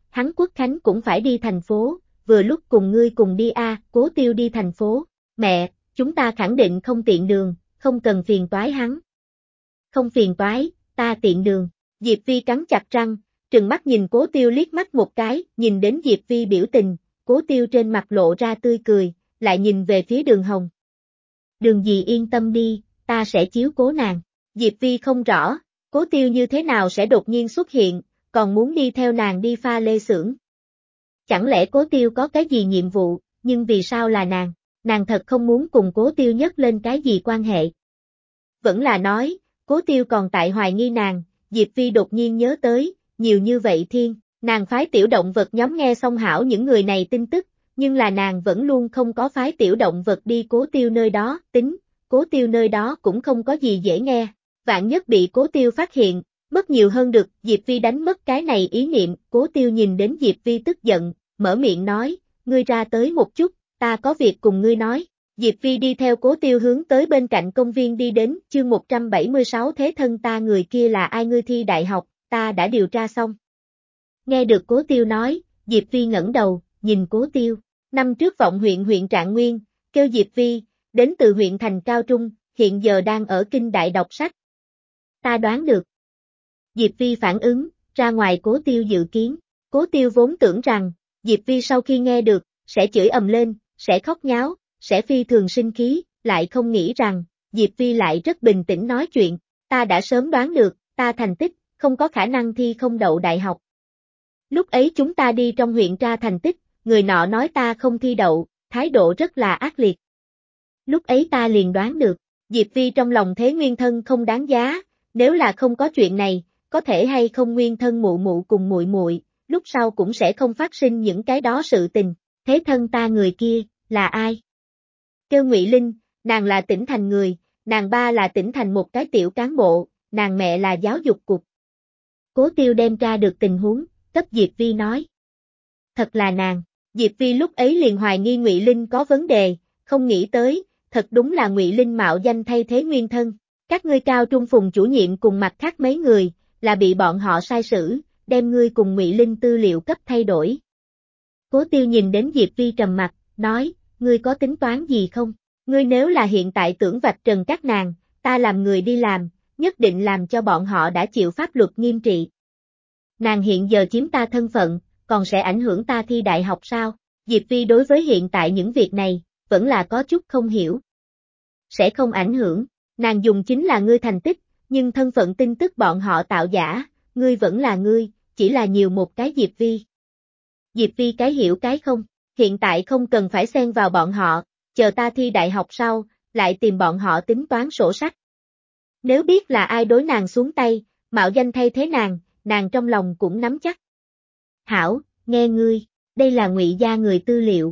hắn Quốc Khánh cũng phải đi thành phố, vừa lúc cùng ngươi cùng đi Cố Tiêu đi thành phố. Mẹ, chúng ta khẳng định không tiện đường, không cần phiền toái hắn. Không phiền toái, ta tiện đường. Diệp Vi cắn chặt răng, trừng mắt nhìn Cố Tiêu liếc mắt một cái, nhìn đến Diệp Vi biểu tình, Cố Tiêu trên mặt lộ ra tươi cười, lại nhìn về phía Đường Hồng. Đường dì yên tâm đi, ta sẽ chiếu cố nàng. Diệp Vi không rõ, Cố Tiêu như thế nào sẽ đột nhiên xuất hiện, còn muốn đi theo nàng đi pha lê xưởng. Chẳng lẽ Cố Tiêu có cái gì nhiệm vụ, nhưng vì sao là nàng thật không muốn cùng Cố Tiêu nhắc lên cái gì quan hệ. Vẫn là nói, Cố Tiêu còn tại hoài nghi nàng, Diệp Vi đột nhiên nhớ tới, nhiều như vậy thiên, nàng phái tiểu động vật nhóm nghe xong hảo những người này tin tức, nhưng là nàng vẫn luôn không có phái tiểu động vật đi Cố Tiêu nơi đó, tính, Cố Tiêu nơi đó cũng không có gì dễ nghe, vạn nhất bị Cố Tiêu phát hiện, mất nhiều hơn được, Diệp Vi đánh mất cái này ý niệm, Cố Tiêu nhìn đến Diệp Vi tức giận, mở miệng nói, ngươi ra tới một chút, ta có việc cùng ngươi nói. Diệp Vi đi theo Cố Tiêu hướng tới bên cạnh công viên đi đến, chương 176 thế thân ta người kia là ai ngươi thi đại học, ta đã điều tra xong. Nghe được Cố Tiêu nói, Diệp Vi ngẩng đầu, nhìn Cố Tiêu, năm trước vọng huyện Trạng Nguyên, kêu Diệp Vi, đến từ huyện thành cao trung, hiện giờ đang ở kinh đại đọc sách. Ta đoán được. Diệp Vi phản ứng, ra ngoài Cố Tiêu dự kiến, Cố Tiêu vốn tưởng rằng, Diệp Vi sau khi nghe được, sẽ chửi ầm lên, sẽ khóc nháo, sẽ phi thường sinh khí, lại không nghĩ rằng, Diệp Vi lại rất bình tĩnh nói chuyện, ta đã sớm đoán được, ta thành tích, không có khả năng thi không đậu đại học. Lúc ấy chúng ta đi trong huyện tra thành tích, người nọ nói ta không thi đậu, thái độ rất là ác liệt. Lúc ấy ta liền đoán được, Diệp Vi trong lòng thế nguyên thân không đáng giá, nếu là không có chuyện này, có thể hay không nguyên thân mụ mụ cùng muội muội, lúc sau cũng sẽ không phát sinh những cái đó sự tình, thế thân ta người kia, là ai? Kêu Ngụy Linh, nàng là tỉnh thành người, nàng ba là tỉnh thành một cái tiểu cán bộ, nàng mẹ là giáo dục cục. Cố Tiêu đem ra được tình huống, cấp Diệp Vi nói. Thật là nàng, Diệp Vi lúc ấy liền hoài nghi Ngụy Linh có vấn đề, không nghĩ tới, thật đúng là Ngụy Linh mạo danh thay thế nguyên thân. Các ngươi cao trung phùng chủ nhiệm cùng mặt khác mấy người, là bị bọn họ sai sử, đem ngươi cùng Ngụy Linh tư liệu cấp thay đổi. Cố Tiêu nhìn đến Diệp Vi trầm mặt, nói, ngươi có tính toán gì không? Ngươi nếu là hiện tại tưởng vạch trần các nàng, ta làm người đi làm, nhất định làm cho bọn họ đã chịu pháp luật nghiêm trị. Nàng hiện giờ chiếm ta thân phận, còn sẽ ảnh hưởng ta thi đại học sao? Diệp Vi đối với hiện tại những việc này, vẫn là có chút không hiểu. Sẽ không ảnh hưởng, nàng dùng chính là ngươi thành tích, nhưng thân phận tin tức bọn họ tạo giả, ngươi vẫn là ngươi, chỉ là nhiều một cái Diệp Vi. Diệp Vi cái hiểu cái không, hiện tại không cần phải xen vào bọn họ, chờ ta thi đại học sau, lại tìm bọn họ tính toán sổ sách. Nếu biết là ai đối nàng xuống tay, mạo danh thay thế nàng trong lòng cũng nắm chắc. Hảo, nghe ngươi, đây là Ngụy gia người tư liệu.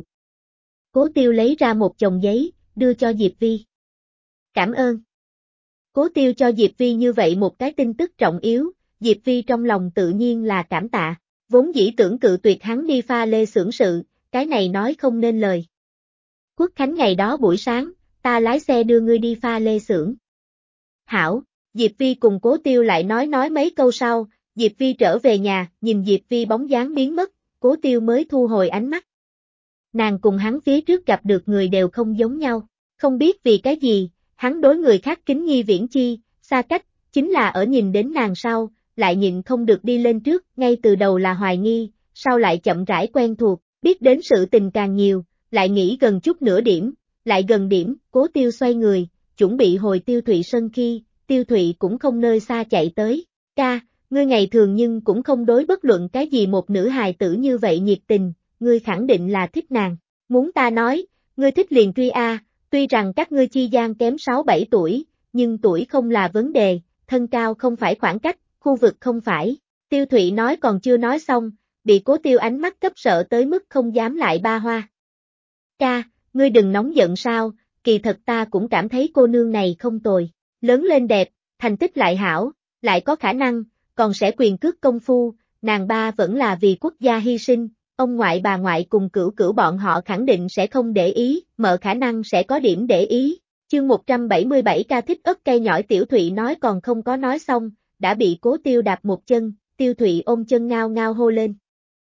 Cố Tiêu lấy ra một chồng giấy, đưa cho Diệp Vi. Cảm ơn. Cố Tiêu cho Diệp Vi như vậy một cái tin tức trọng yếu, Diệp Vi trong lòng tự nhiên là cảm tạ, vốn dĩ tưởng cự tuyệt hắn đi pha lê xưởng sự, cái này nói không nên lời. Quốc Khánh ngày đó buổi sáng, ta lái xe đưa ngươi đi pha lê xưởng. Hảo, Diệp Vi cùng Cố Tiêu lại nói mấy câu sau, Diệp Vi trở về nhà, nhìn Diệp Vi bóng dáng biến mất, Cố Tiêu mới thu hồi ánh mắt. Nàng cùng hắn phía trước gặp được người đều không giống nhau, không biết vì cái gì, hắn đối người khác kính nghi viễn chi, xa cách, chính là ở nhìn đến nàng sau, lại nhịn không được đi lên trước, ngay từ đầu là hoài nghi, sau lại chậm rãi quen thuộc, biết đến sự tình càng nhiều, lại nghĩ gần chút nửa điểm, lại gần điểm, Cố Tiêu xoay người, chuẩn bị hồi Tiêu Thụy sân khi, Tiêu Thụy cũng không nơi xa chạy tới, ca, ngươi ngày thường nhưng cũng không đối bất luận cái gì một nữ hài tử như vậy nhiệt tình, ngươi khẳng định là thích nàng, muốn ta nói, ngươi thích liền truy tuy rằng các ngươi chi gian kém 6-7 tuổi, nhưng tuổi không là vấn đề, thân cao không phải khoảng cách, khu vực không phải, Tiêu Thụy nói còn chưa nói xong, bị Cố Tiêu ánh mắt cấp sợ tới mức không dám lại ba hoa. Ca, ngươi đừng nóng giận sao, kỳ thật ta cũng cảm thấy cô nương này không tồi, lớn lên đẹp, thành tích lại hảo, lại có khả năng, còn sẽ quyền cước công phu, nàng ba vẫn là vì quốc gia hy sinh, ông ngoại bà ngoại cùng cửu cửu bọn họ khẳng định sẽ không để ý, mợ khả năng sẽ có điểm để ý. Chương 177 ca thích ớt cây nhỏi Tiểu Thụy nói còn không có nói xong, đã bị Cố Tiêu đạp một chân, Tiêu Thụy ôm chân ngao ngao hô lên.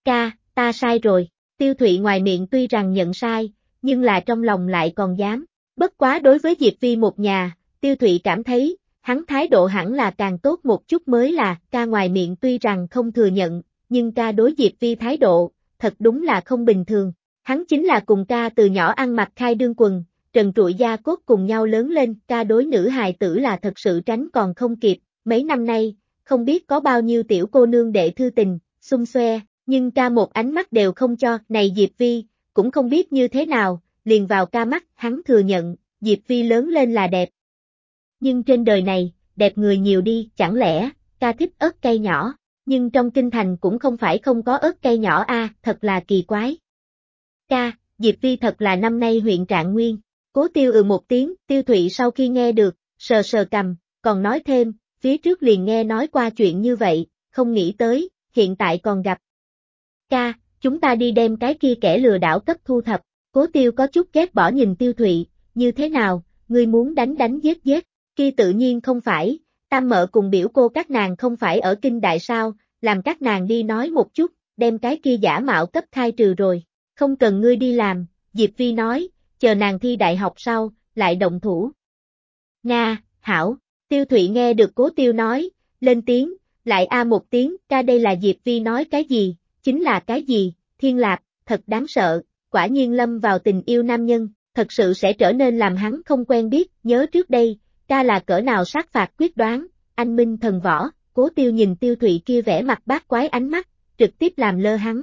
Ca, ta sai rồi. Tiêu Thụy ngoài miệng tuy rằng nhận sai, nhưng là trong lòng lại còn dám. Bất quá đối với Diệp Vi một nhà, Tiêu Thụy cảm thấy, hắn thái độ hẳn là càng tốt một chút mới là, ca ngoài miệng tuy rằng không thừa nhận, nhưng ca đối Diệp Vi thái độ, thật đúng là không bình thường. Hắn chính là cùng ca từ nhỏ ăn mặc khai đương quần, trần trụi da cốt cùng nhau lớn lên, ca đối nữ hài tử là thật sự tránh còn không kịp, mấy năm nay, không biết có bao nhiêu tiểu cô nương đệ thư tình, xung xoe, nhưng ca một ánh mắt đều không cho, này Diệp Vi, cũng không biết như thế nào, liền vào ca mắt, hắn thừa nhận, Diệp Vi lớn lên là đẹp. Nhưng trên đời này, đẹp người nhiều đi, chẳng lẽ, ca thích ớt cây nhỏ, nhưng trong kinh thành cũng không phải không có ớt cây nhỏ a, thật là kỳ quái. Ca, Diệp Vi thật là năm nay huyện Trạng Nguyên. Cố Tiêu một tiếng, Tiêu Thụy sau khi nghe được, sờ sờ cằm, còn nói thêm, phía trước liền nghe nói qua chuyện như vậy, không nghĩ tới, hiện tại còn gặp. Ca, chúng ta đi đem cái kia kẻ lừa đảo cấp thu thập. Cố Tiêu có chút ghét bỏ nhìn Tiêu Thụy, như thế nào, ngươi muốn đánh giết, kia tự nhiên không phải, Tam mợ cùng biểu cô các nàng không phải ở kinh đại sao, làm các nàng đi nói một chút, đem cái kia giả mạo cấp khai trừ rồi, không cần ngươi đi làm, Diệp Vi nói, chờ nàng thi đại học sau, lại động thủ. Nga, hảo, Tiêu Thụy nghe được Cố Tiêu nói, lên tiếng, lại một tiếng, ca đây là Diệp Vi nói cái gì, chính là cái gì, Thiên Lạp, thật đáng sợ, quả nhiên lâm vào tình yêu nam nhân, thật sự sẽ trở nên làm hắn không quen biết, nhớ trước đây, ca là cỡ nào sát phạt quyết đoán, anh minh thần võ, Cố Tiêu nhìn Tiêu Thụy kia vẻ mặt bát quái ánh mắt, trực tiếp làm lơ hắn.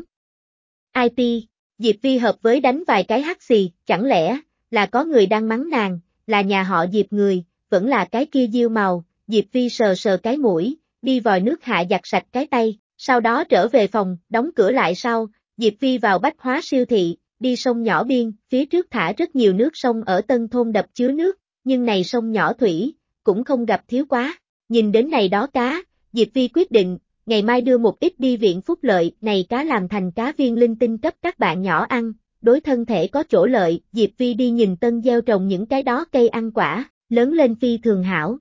IP, Diệp Vi hợp với đánh vài cái hắt xì, chẳng lẽ, là có người đang mắng nàng, là nhà họ Diệp người, vẫn là cái kia diêu màu, Diệp Vi sờ sờ cái mũi, đi vòi nước hạ giặt sạch cái tay, sau đó trở về phòng, đóng cửa lại sau, Diệp Vi vào bách hóa siêu thị, đi sông nhỏ biên, phía trước thả rất nhiều nước sông ở Tân Thôn đập chứa nước, nhưng này sông nhỏ thủy, cũng không gặp thiếu quá, nhìn đến này đó cá, Diệp Vi quyết định, ngày mai đưa một ít đi viện phúc lợi, này cá làm thành cá viên linh tinh cấp các bạn nhỏ ăn, đối thân thể có chỗ lợi, Diệp Vi đi nhìn Tân gieo trồng những cái đó cây ăn quả, lớn lên phi thường hảo.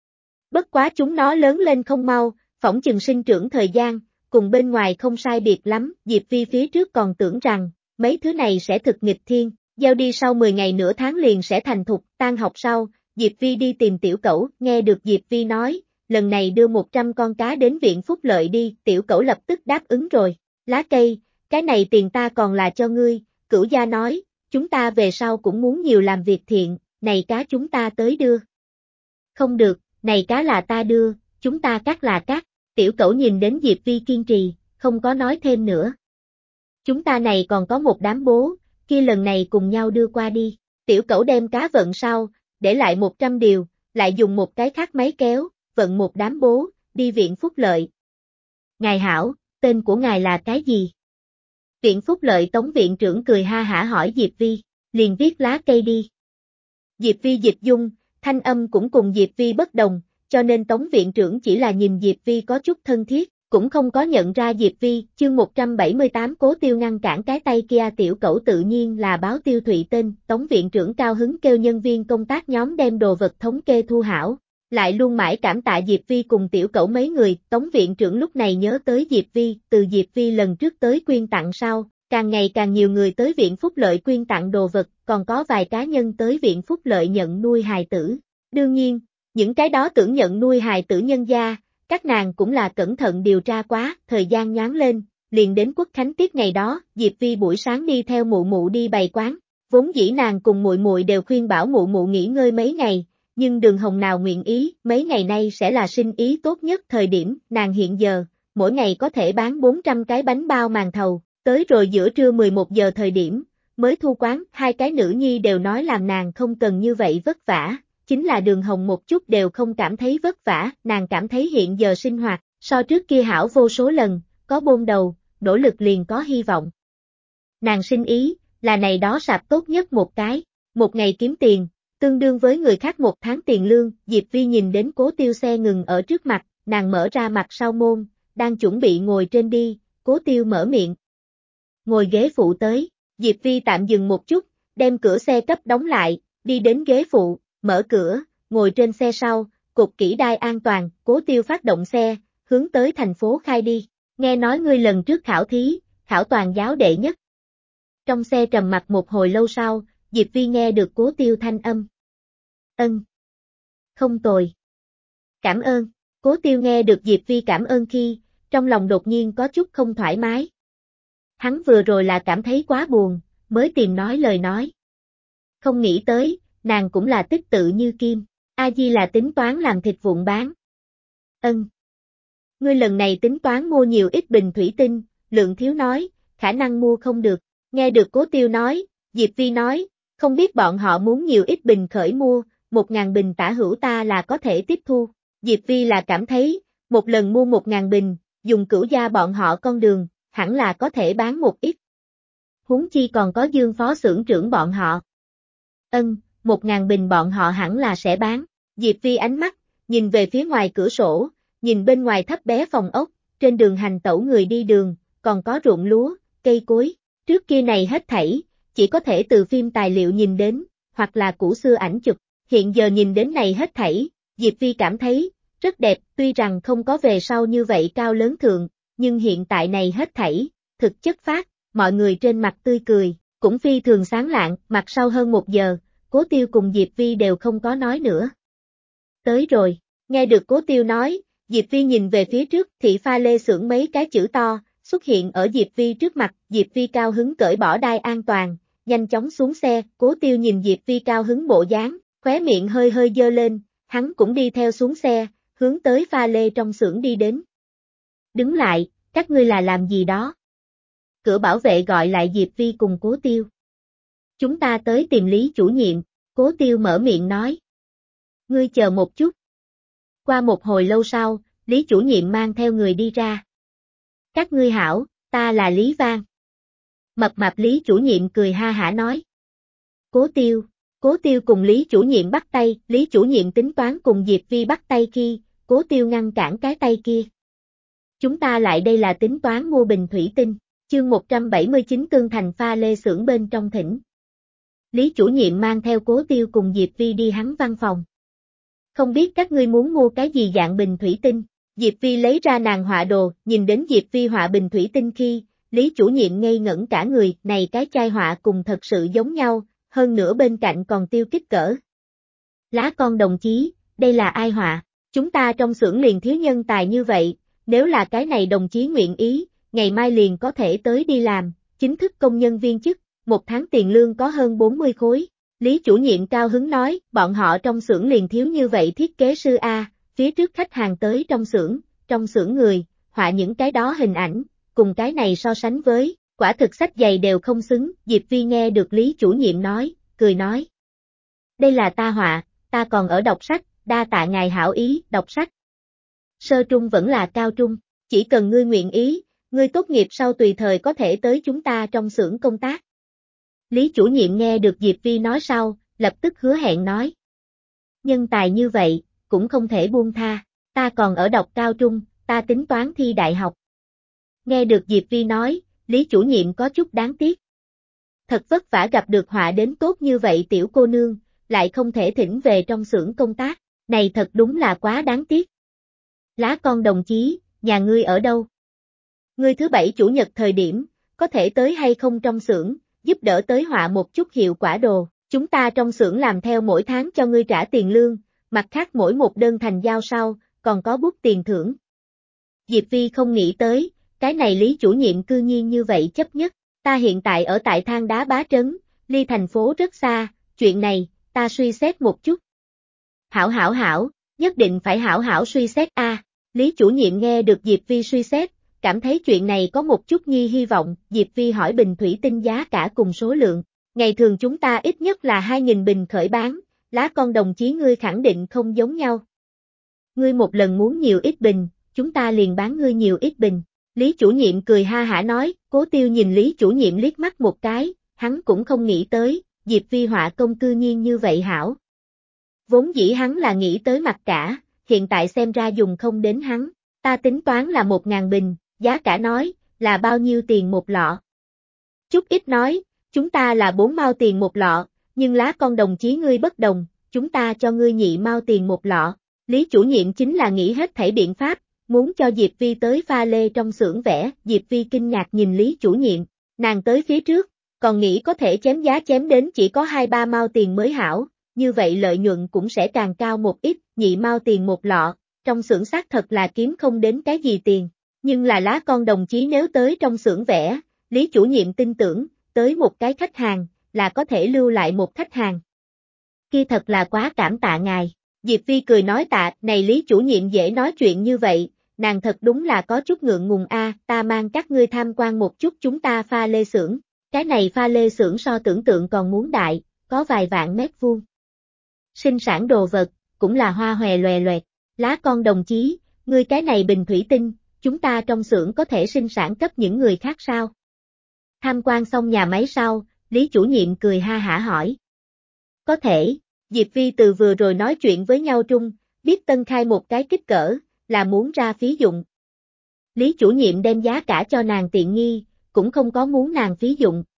Bất quá chúng nó lớn lên không mau, phỏng chừng sinh trưởng thời gian, cùng bên ngoài không sai biệt lắm, Diệp Vi phía trước còn tưởng rằng, mấy thứ này sẽ thực nghịch thiên, gieo đi sau 10 ngày nửa tháng liền sẽ thành thục, tan học sau, Diệp Vi đi tìm tiểu cẩu, nghe được Diệp Vi nói, lần này đưa 100 con cá đến viện phúc lợi đi, tiểu cẩu lập tức đáp ứng rồi, lá cây, cái này tiền ta còn là cho ngươi, Cửu gia nói, chúng ta về sau cũng muốn nhiều làm việc thiện, này cá chúng ta tới đưa. Không được, này cá là ta đưa, chúng ta cắt là cắt, tiểu cẩu nhìn đến Diệp Vi kiên trì, không có nói thêm nữa. Chúng ta này còn có một đám bố, kia lần này cùng nhau đưa qua đi, tiểu cẩu đem cá vận sau, để lại 100 điều, lại dùng một cái khác máy kéo, vận một đám bố, đi viện phúc lợi. Ngài hảo, tên của ngài là cái gì? Viện phúc lợi Tống viện trưởng cười ha hả hỏi Diệp Vi, liền viết lá cây đi. Diệp Vi dịch dung, thanh âm cũng cùng Diệp Vi bất đồng, cho nên Tống viện trưởng chỉ là nhìn Diệp Vi có chút thân thiết, cũng không có nhận ra Diệp Vi, chương 178 Cố Tiêu ngăn cản cái tay kia tiểu cẩu tự nhiên là báo Tiêu Thụy tên, Tống viện trưởng cao hứng kêu nhân viên công tác nhóm đem đồ vật thống kê thu hảo, lại luôn mãi cảm tạ Diệp Vi cùng tiểu cẩu mấy người, Tống viện trưởng lúc này nhớ tới Diệp Vi, từ Diệp Vi lần trước tới quyên tặng sau, càng ngày càng nhiều người tới viện phúc lợi quyên tặng đồ vật, còn có vài cá nhân tới viện phúc lợi nhận nuôi hài tử. Đương nhiên, những cái đó tưởng nhận nuôi hài tử nhân gia, các nàng cũng là cẩn thận điều tra quá, thời gian nhoáng lên, liền đến Quốc Khánh tiết ngày đó, Diệp Vi buổi sáng đi theo mụ mụ đi bày quán, vốn dĩ nàng cùng muội muội đều khuyên bảo mụ mụ nghỉ ngơi mấy ngày, nhưng Đường Hồng nào nguyện ý, mấy ngày nay sẽ là sinh ý tốt nhất thời điểm, nàng hiện giờ, mỗi ngày có thể bán 400 cái bánh bao màn thầu, tới rồi giữa trưa 11 giờ thời điểm, mới thu quán, hai cái nữ nhi đều nói làm nàng không cần như vậy vất vả, chính là Đường Hồng một chút đều không cảm thấy vất vả, nàng cảm thấy hiện giờ sinh hoạt, so trước kia hảo vô số lần, có bôn đầu, nỗ lực liền có hy vọng. Nàng sinh ý, là này đó sạp tốt nhất một cái, một ngày kiếm tiền, tương đương với người khác một tháng tiền lương, Diệp Vi nhìn đến Cố Tiêu xe ngừng ở trước mặt, nàng mở ra mặt sau môn, đang chuẩn bị ngồi trên đi, Cố Tiêu mở miệng. Ngồi ghế phụ tới, Diệp Vi tạm dừng một chút, đem cửa xe cấp đóng lại, đi đến ghế phụ, mở cửa, ngồi trên xe sau, cột kỹ đai an toàn, Cố Tiêu phát động xe, hướng tới thành phố khai đi. Nghe nói ngươi lần trước khảo thí, khảo toàn giáo đệ nhất. Trong xe trầm mặc một hồi lâu sau, Diệp Vi nghe được Cố Tiêu thanh âm. Ân. Không tồi. Cảm ơn. Cố Tiêu nghe được Diệp Vi cảm ơn khi, trong lòng đột nhiên có chút không thoải mái. Hắn vừa rồi là cảm thấy quá buồn, mới tìm nói lời nói. Không nghĩ tới, nàng cũng là tích tự như kim, A Di là tính toán làm thịt vụn bán. Ân. Ngươi lần này tính toán mua nhiều ít bình thủy tinh, Lượng Thiếu nói, khả năng mua không được. Nghe được Cố Tiêu nói, Diệp Vi nói, không biết bọn họ muốn nhiều ít bình khởi mua, 1.000 bình tả hữu ta là có thể tiếp thu. Diệp Vi là cảm thấy, một lần mua 1.000 bình, dùng Cửu gia bọn họ con đường, hẳn là có thể bán một ít. Huống chi còn có Dương phó xưởng trưởng bọn họ. 1.000 bình bọn họ hẳn là sẽ bán. Diệp Vi ánh mắt, nhìn về phía ngoài cửa sổ, nhìn bên ngoài thấp bé phòng ốc, trên đường hành tẩu người đi đường, còn có ruộng lúa, cây cối. Trước kia này hết thảy, chỉ có thể từ phim tài liệu nhìn đến, hoặc là cũ xưa ảnh chụp. Hiện giờ nhìn đến này hết thảy, Diệp Vi cảm thấy, rất đẹp, tuy rằng không có về sau như vậy cao lớn thượng, nhưng hiện tại này hết thảy, thực chất phát, mọi người trên mặt tươi cười, cũng phi thường sáng lạng, mặt sau hơn 1 giờ, Cố Tiêu cùng Diệp Vi đều không có nói nữa. Tới rồi, nghe được Cố Tiêu nói, Diệp Vi nhìn về phía trước, thị pha lê xưởng mấy cái chữ to, xuất hiện ở Diệp Vi trước mặt, Diệp Vi cao hứng cởi bỏ đai an toàn, nhanh chóng xuống xe, Cố Tiêu nhìn Diệp Vi cao hứng bộ dáng, khóe miệng hơi hơi dơ lên, hắn cũng đi theo xuống xe, hướng tới pha lê trong xưởng đi đến. Đứng lại, các ngươi là làm gì đó? Cửa bảo vệ gọi lại Diệp Vi cùng Cố Tiêu. Chúng ta tới tìm Lý chủ nhiệm, Cố Tiêu mở miệng nói. Ngươi chờ một chút. Qua một hồi lâu sau, Lý chủ nhiệm mang theo người đi ra. Các ngươi hảo, ta là Lý Vang. Mập mạp Lý chủ nhiệm cười ha hả nói. Cố Tiêu cùng Lý chủ nhiệm bắt tay, Lý chủ nhiệm tính toán cùng Diệp Vi bắt tay khi, Cố Tiêu ngăn cản cái tay kia. Chúng ta lại đây là tính toán mua bình thủy tinh, chương 179 Tương Thành pha lê xưởng bên trong thỉnh. Lý chủ nhiệm mang theo Cố Tiêu cùng Diệp Vi đi hắn văn phòng. Không biết các ngươi muốn mua cái gì dạng bình thủy tinh? Diệp Vi lấy ra nàng họa đồ, nhìn đến Diệp Vi họa bình thủy tinh khi, Lý chủ nhiệm ngây ngẩn cả người, này cái chai họa cùng thật sự giống nhau, hơn nữa bên cạnh còn tiêu kích cỡ. Lá con đồng chí, đây là ai họa? Chúng ta trong xưởng liền thiếu nhân tài như vậy, nếu là cái này đồng chí nguyện ý, ngày mai liền có thể tới đi làm, chính thức công nhân viên chức, 1 tháng tiền lương có hơn 40 khối. Lý chủ nhiệm cao hứng nói, bọn họ trong xưởng liền thiếu như vậy thiết kế sư A, phía trước khách hàng tới trong xưởng người, họa những cái đó hình ảnh, cùng cái này so sánh với, quả thực sách giày đều không xứng, Diệp Vi nghe được Lý chủ nhiệm nói, cười nói. Đây là ta họa, ta còn ở đọc sách, đa tạ ngài hảo ý, đọc sách. Sơ trung vẫn là cao trung, chỉ cần ngươi nguyện ý, ngươi tốt nghiệp sau tùy thời có thể tới chúng ta trong xưởng công tác. Lý chủ nhiệm nghe được Diệp Vi nói sau, lập tức hứa hẹn nói. Nhân tài như vậy, cũng không thể buông tha, ta còn ở đọc cao trung, ta tính toán thi đại học. Nghe được Diệp Vi nói, Lý chủ nhiệm có chút đáng tiếc. Thật vất vả gặp được họa đến tốt như vậy tiểu cô nương, lại không thể thỉnh về trong xưởng công tác, này thật đúng là quá đáng tiếc. Lá con đồng chí, nhà ngươi ở đâu? Ngươi thứ 7 chủ nhật thời điểm, có thể tới hay không trong xưởng, giúp đỡ tới họa một chút hiệu quả đồ, chúng ta trong xưởng làm theo mỗi tháng cho ngươi trả tiền lương, mặt khác mỗi một đơn thành giao sau, còn có bút tiền thưởng. Diệp Vi không nghĩ tới, cái này Lý chủ nhiệm cư nhiên như vậy chấp nhất, ta hiện tại ở tại Than Đá Bá Trấn, ly thành phố rất xa, chuyện này, ta suy xét một chút. Hảo, nhất định phải hảo suy xét a. Lý chủ nhiệm nghe được Diệp Vi suy xét, cảm thấy chuyện này có một chút nhi hy vọng, Diệp Vi hỏi bình thủy tinh giá cả cùng số lượng, ngày thường chúng ta ít nhất là 2.000 bình khởi bán, lá con đồng chí ngươi khẳng định không giống nhau. Ngươi một lần muốn nhiều ít bình, chúng ta liền bán ngươi nhiều ít bình. Lý chủ nhiệm cười ha hả nói, Cố Tiêu nhìn Lý chủ nhiệm liếc mắt một cái, hắn cũng không nghĩ tới, Diệp Vi họa công cư nhiên như vậy hảo. Vốn dĩ hắn là nghĩ tới mặt cả, hiện tại xem ra dùng không đến hắn, ta tính toán là 1.000 bình, giá cả nói, là bao nhiêu tiền một lọ. Chút ít nói, chúng ta là 4 mao tiền một lọ, nhưng lá con đồng chí ngươi bất đồng, chúng ta cho ngươi nhị mao tiền một lọ. Lý chủ nhiệm chính là nghĩ hết thảy biện pháp, muốn cho Diệp Vi tới pha lê trong xưởng vẽ, Diệp Vi kinh ngạc nhìn Lý chủ nhiệm, nàng tới phía trước, còn nghĩ có thể chém giá chém đến chỉ có 2-3 mao tiền mới hảo, như vậy lợi nhuận cũng sẽ càng cao một ít, nhị mao tiền một lọ, trong xưởng xác thật là kiếm không đến cái gì tiền, nhưng là lá con đồng chí nếu tới trong xưởng vẽ, Lý chủ nhiệm tin tưởng, tới một cái khách hàng, là có thể lưu lại một khách hàng. Kia thật là quá cảm tạ ngài. Diệp Vi cười nói tạ, này Lý chủ nhiệm dễ nói chuyện như vậy, nàng thật đúng là có chút ngượng ngùng a, ta mang các ngươi tham quan một chút chúng ta pha lê xưởng. Cái này pha lê xưởng so tưởng tượng còn muốn đại, có vài vạn mét vuông. Sinh sản đồ vật, cũng là hoa hòe loè loẹt. Lá con đồng chí, ngươi cái này bình thủy tinh, chúng ta trong xưởng có thể sinh sản cấp những người khác sao? Tham quan xong nhà máy sau, Lý chủ nhiệm cười ha hả hỏi. Có thể, Diệp Vi từ vừa rồi nói chuyện với nhau trung, biết tân khai một cái kích cỡ, là muốn ra phí dụng. Lý chủ nhiệm đem giá cả cho nàng tiện nghi, cũng không có muốn nàng phí dụng,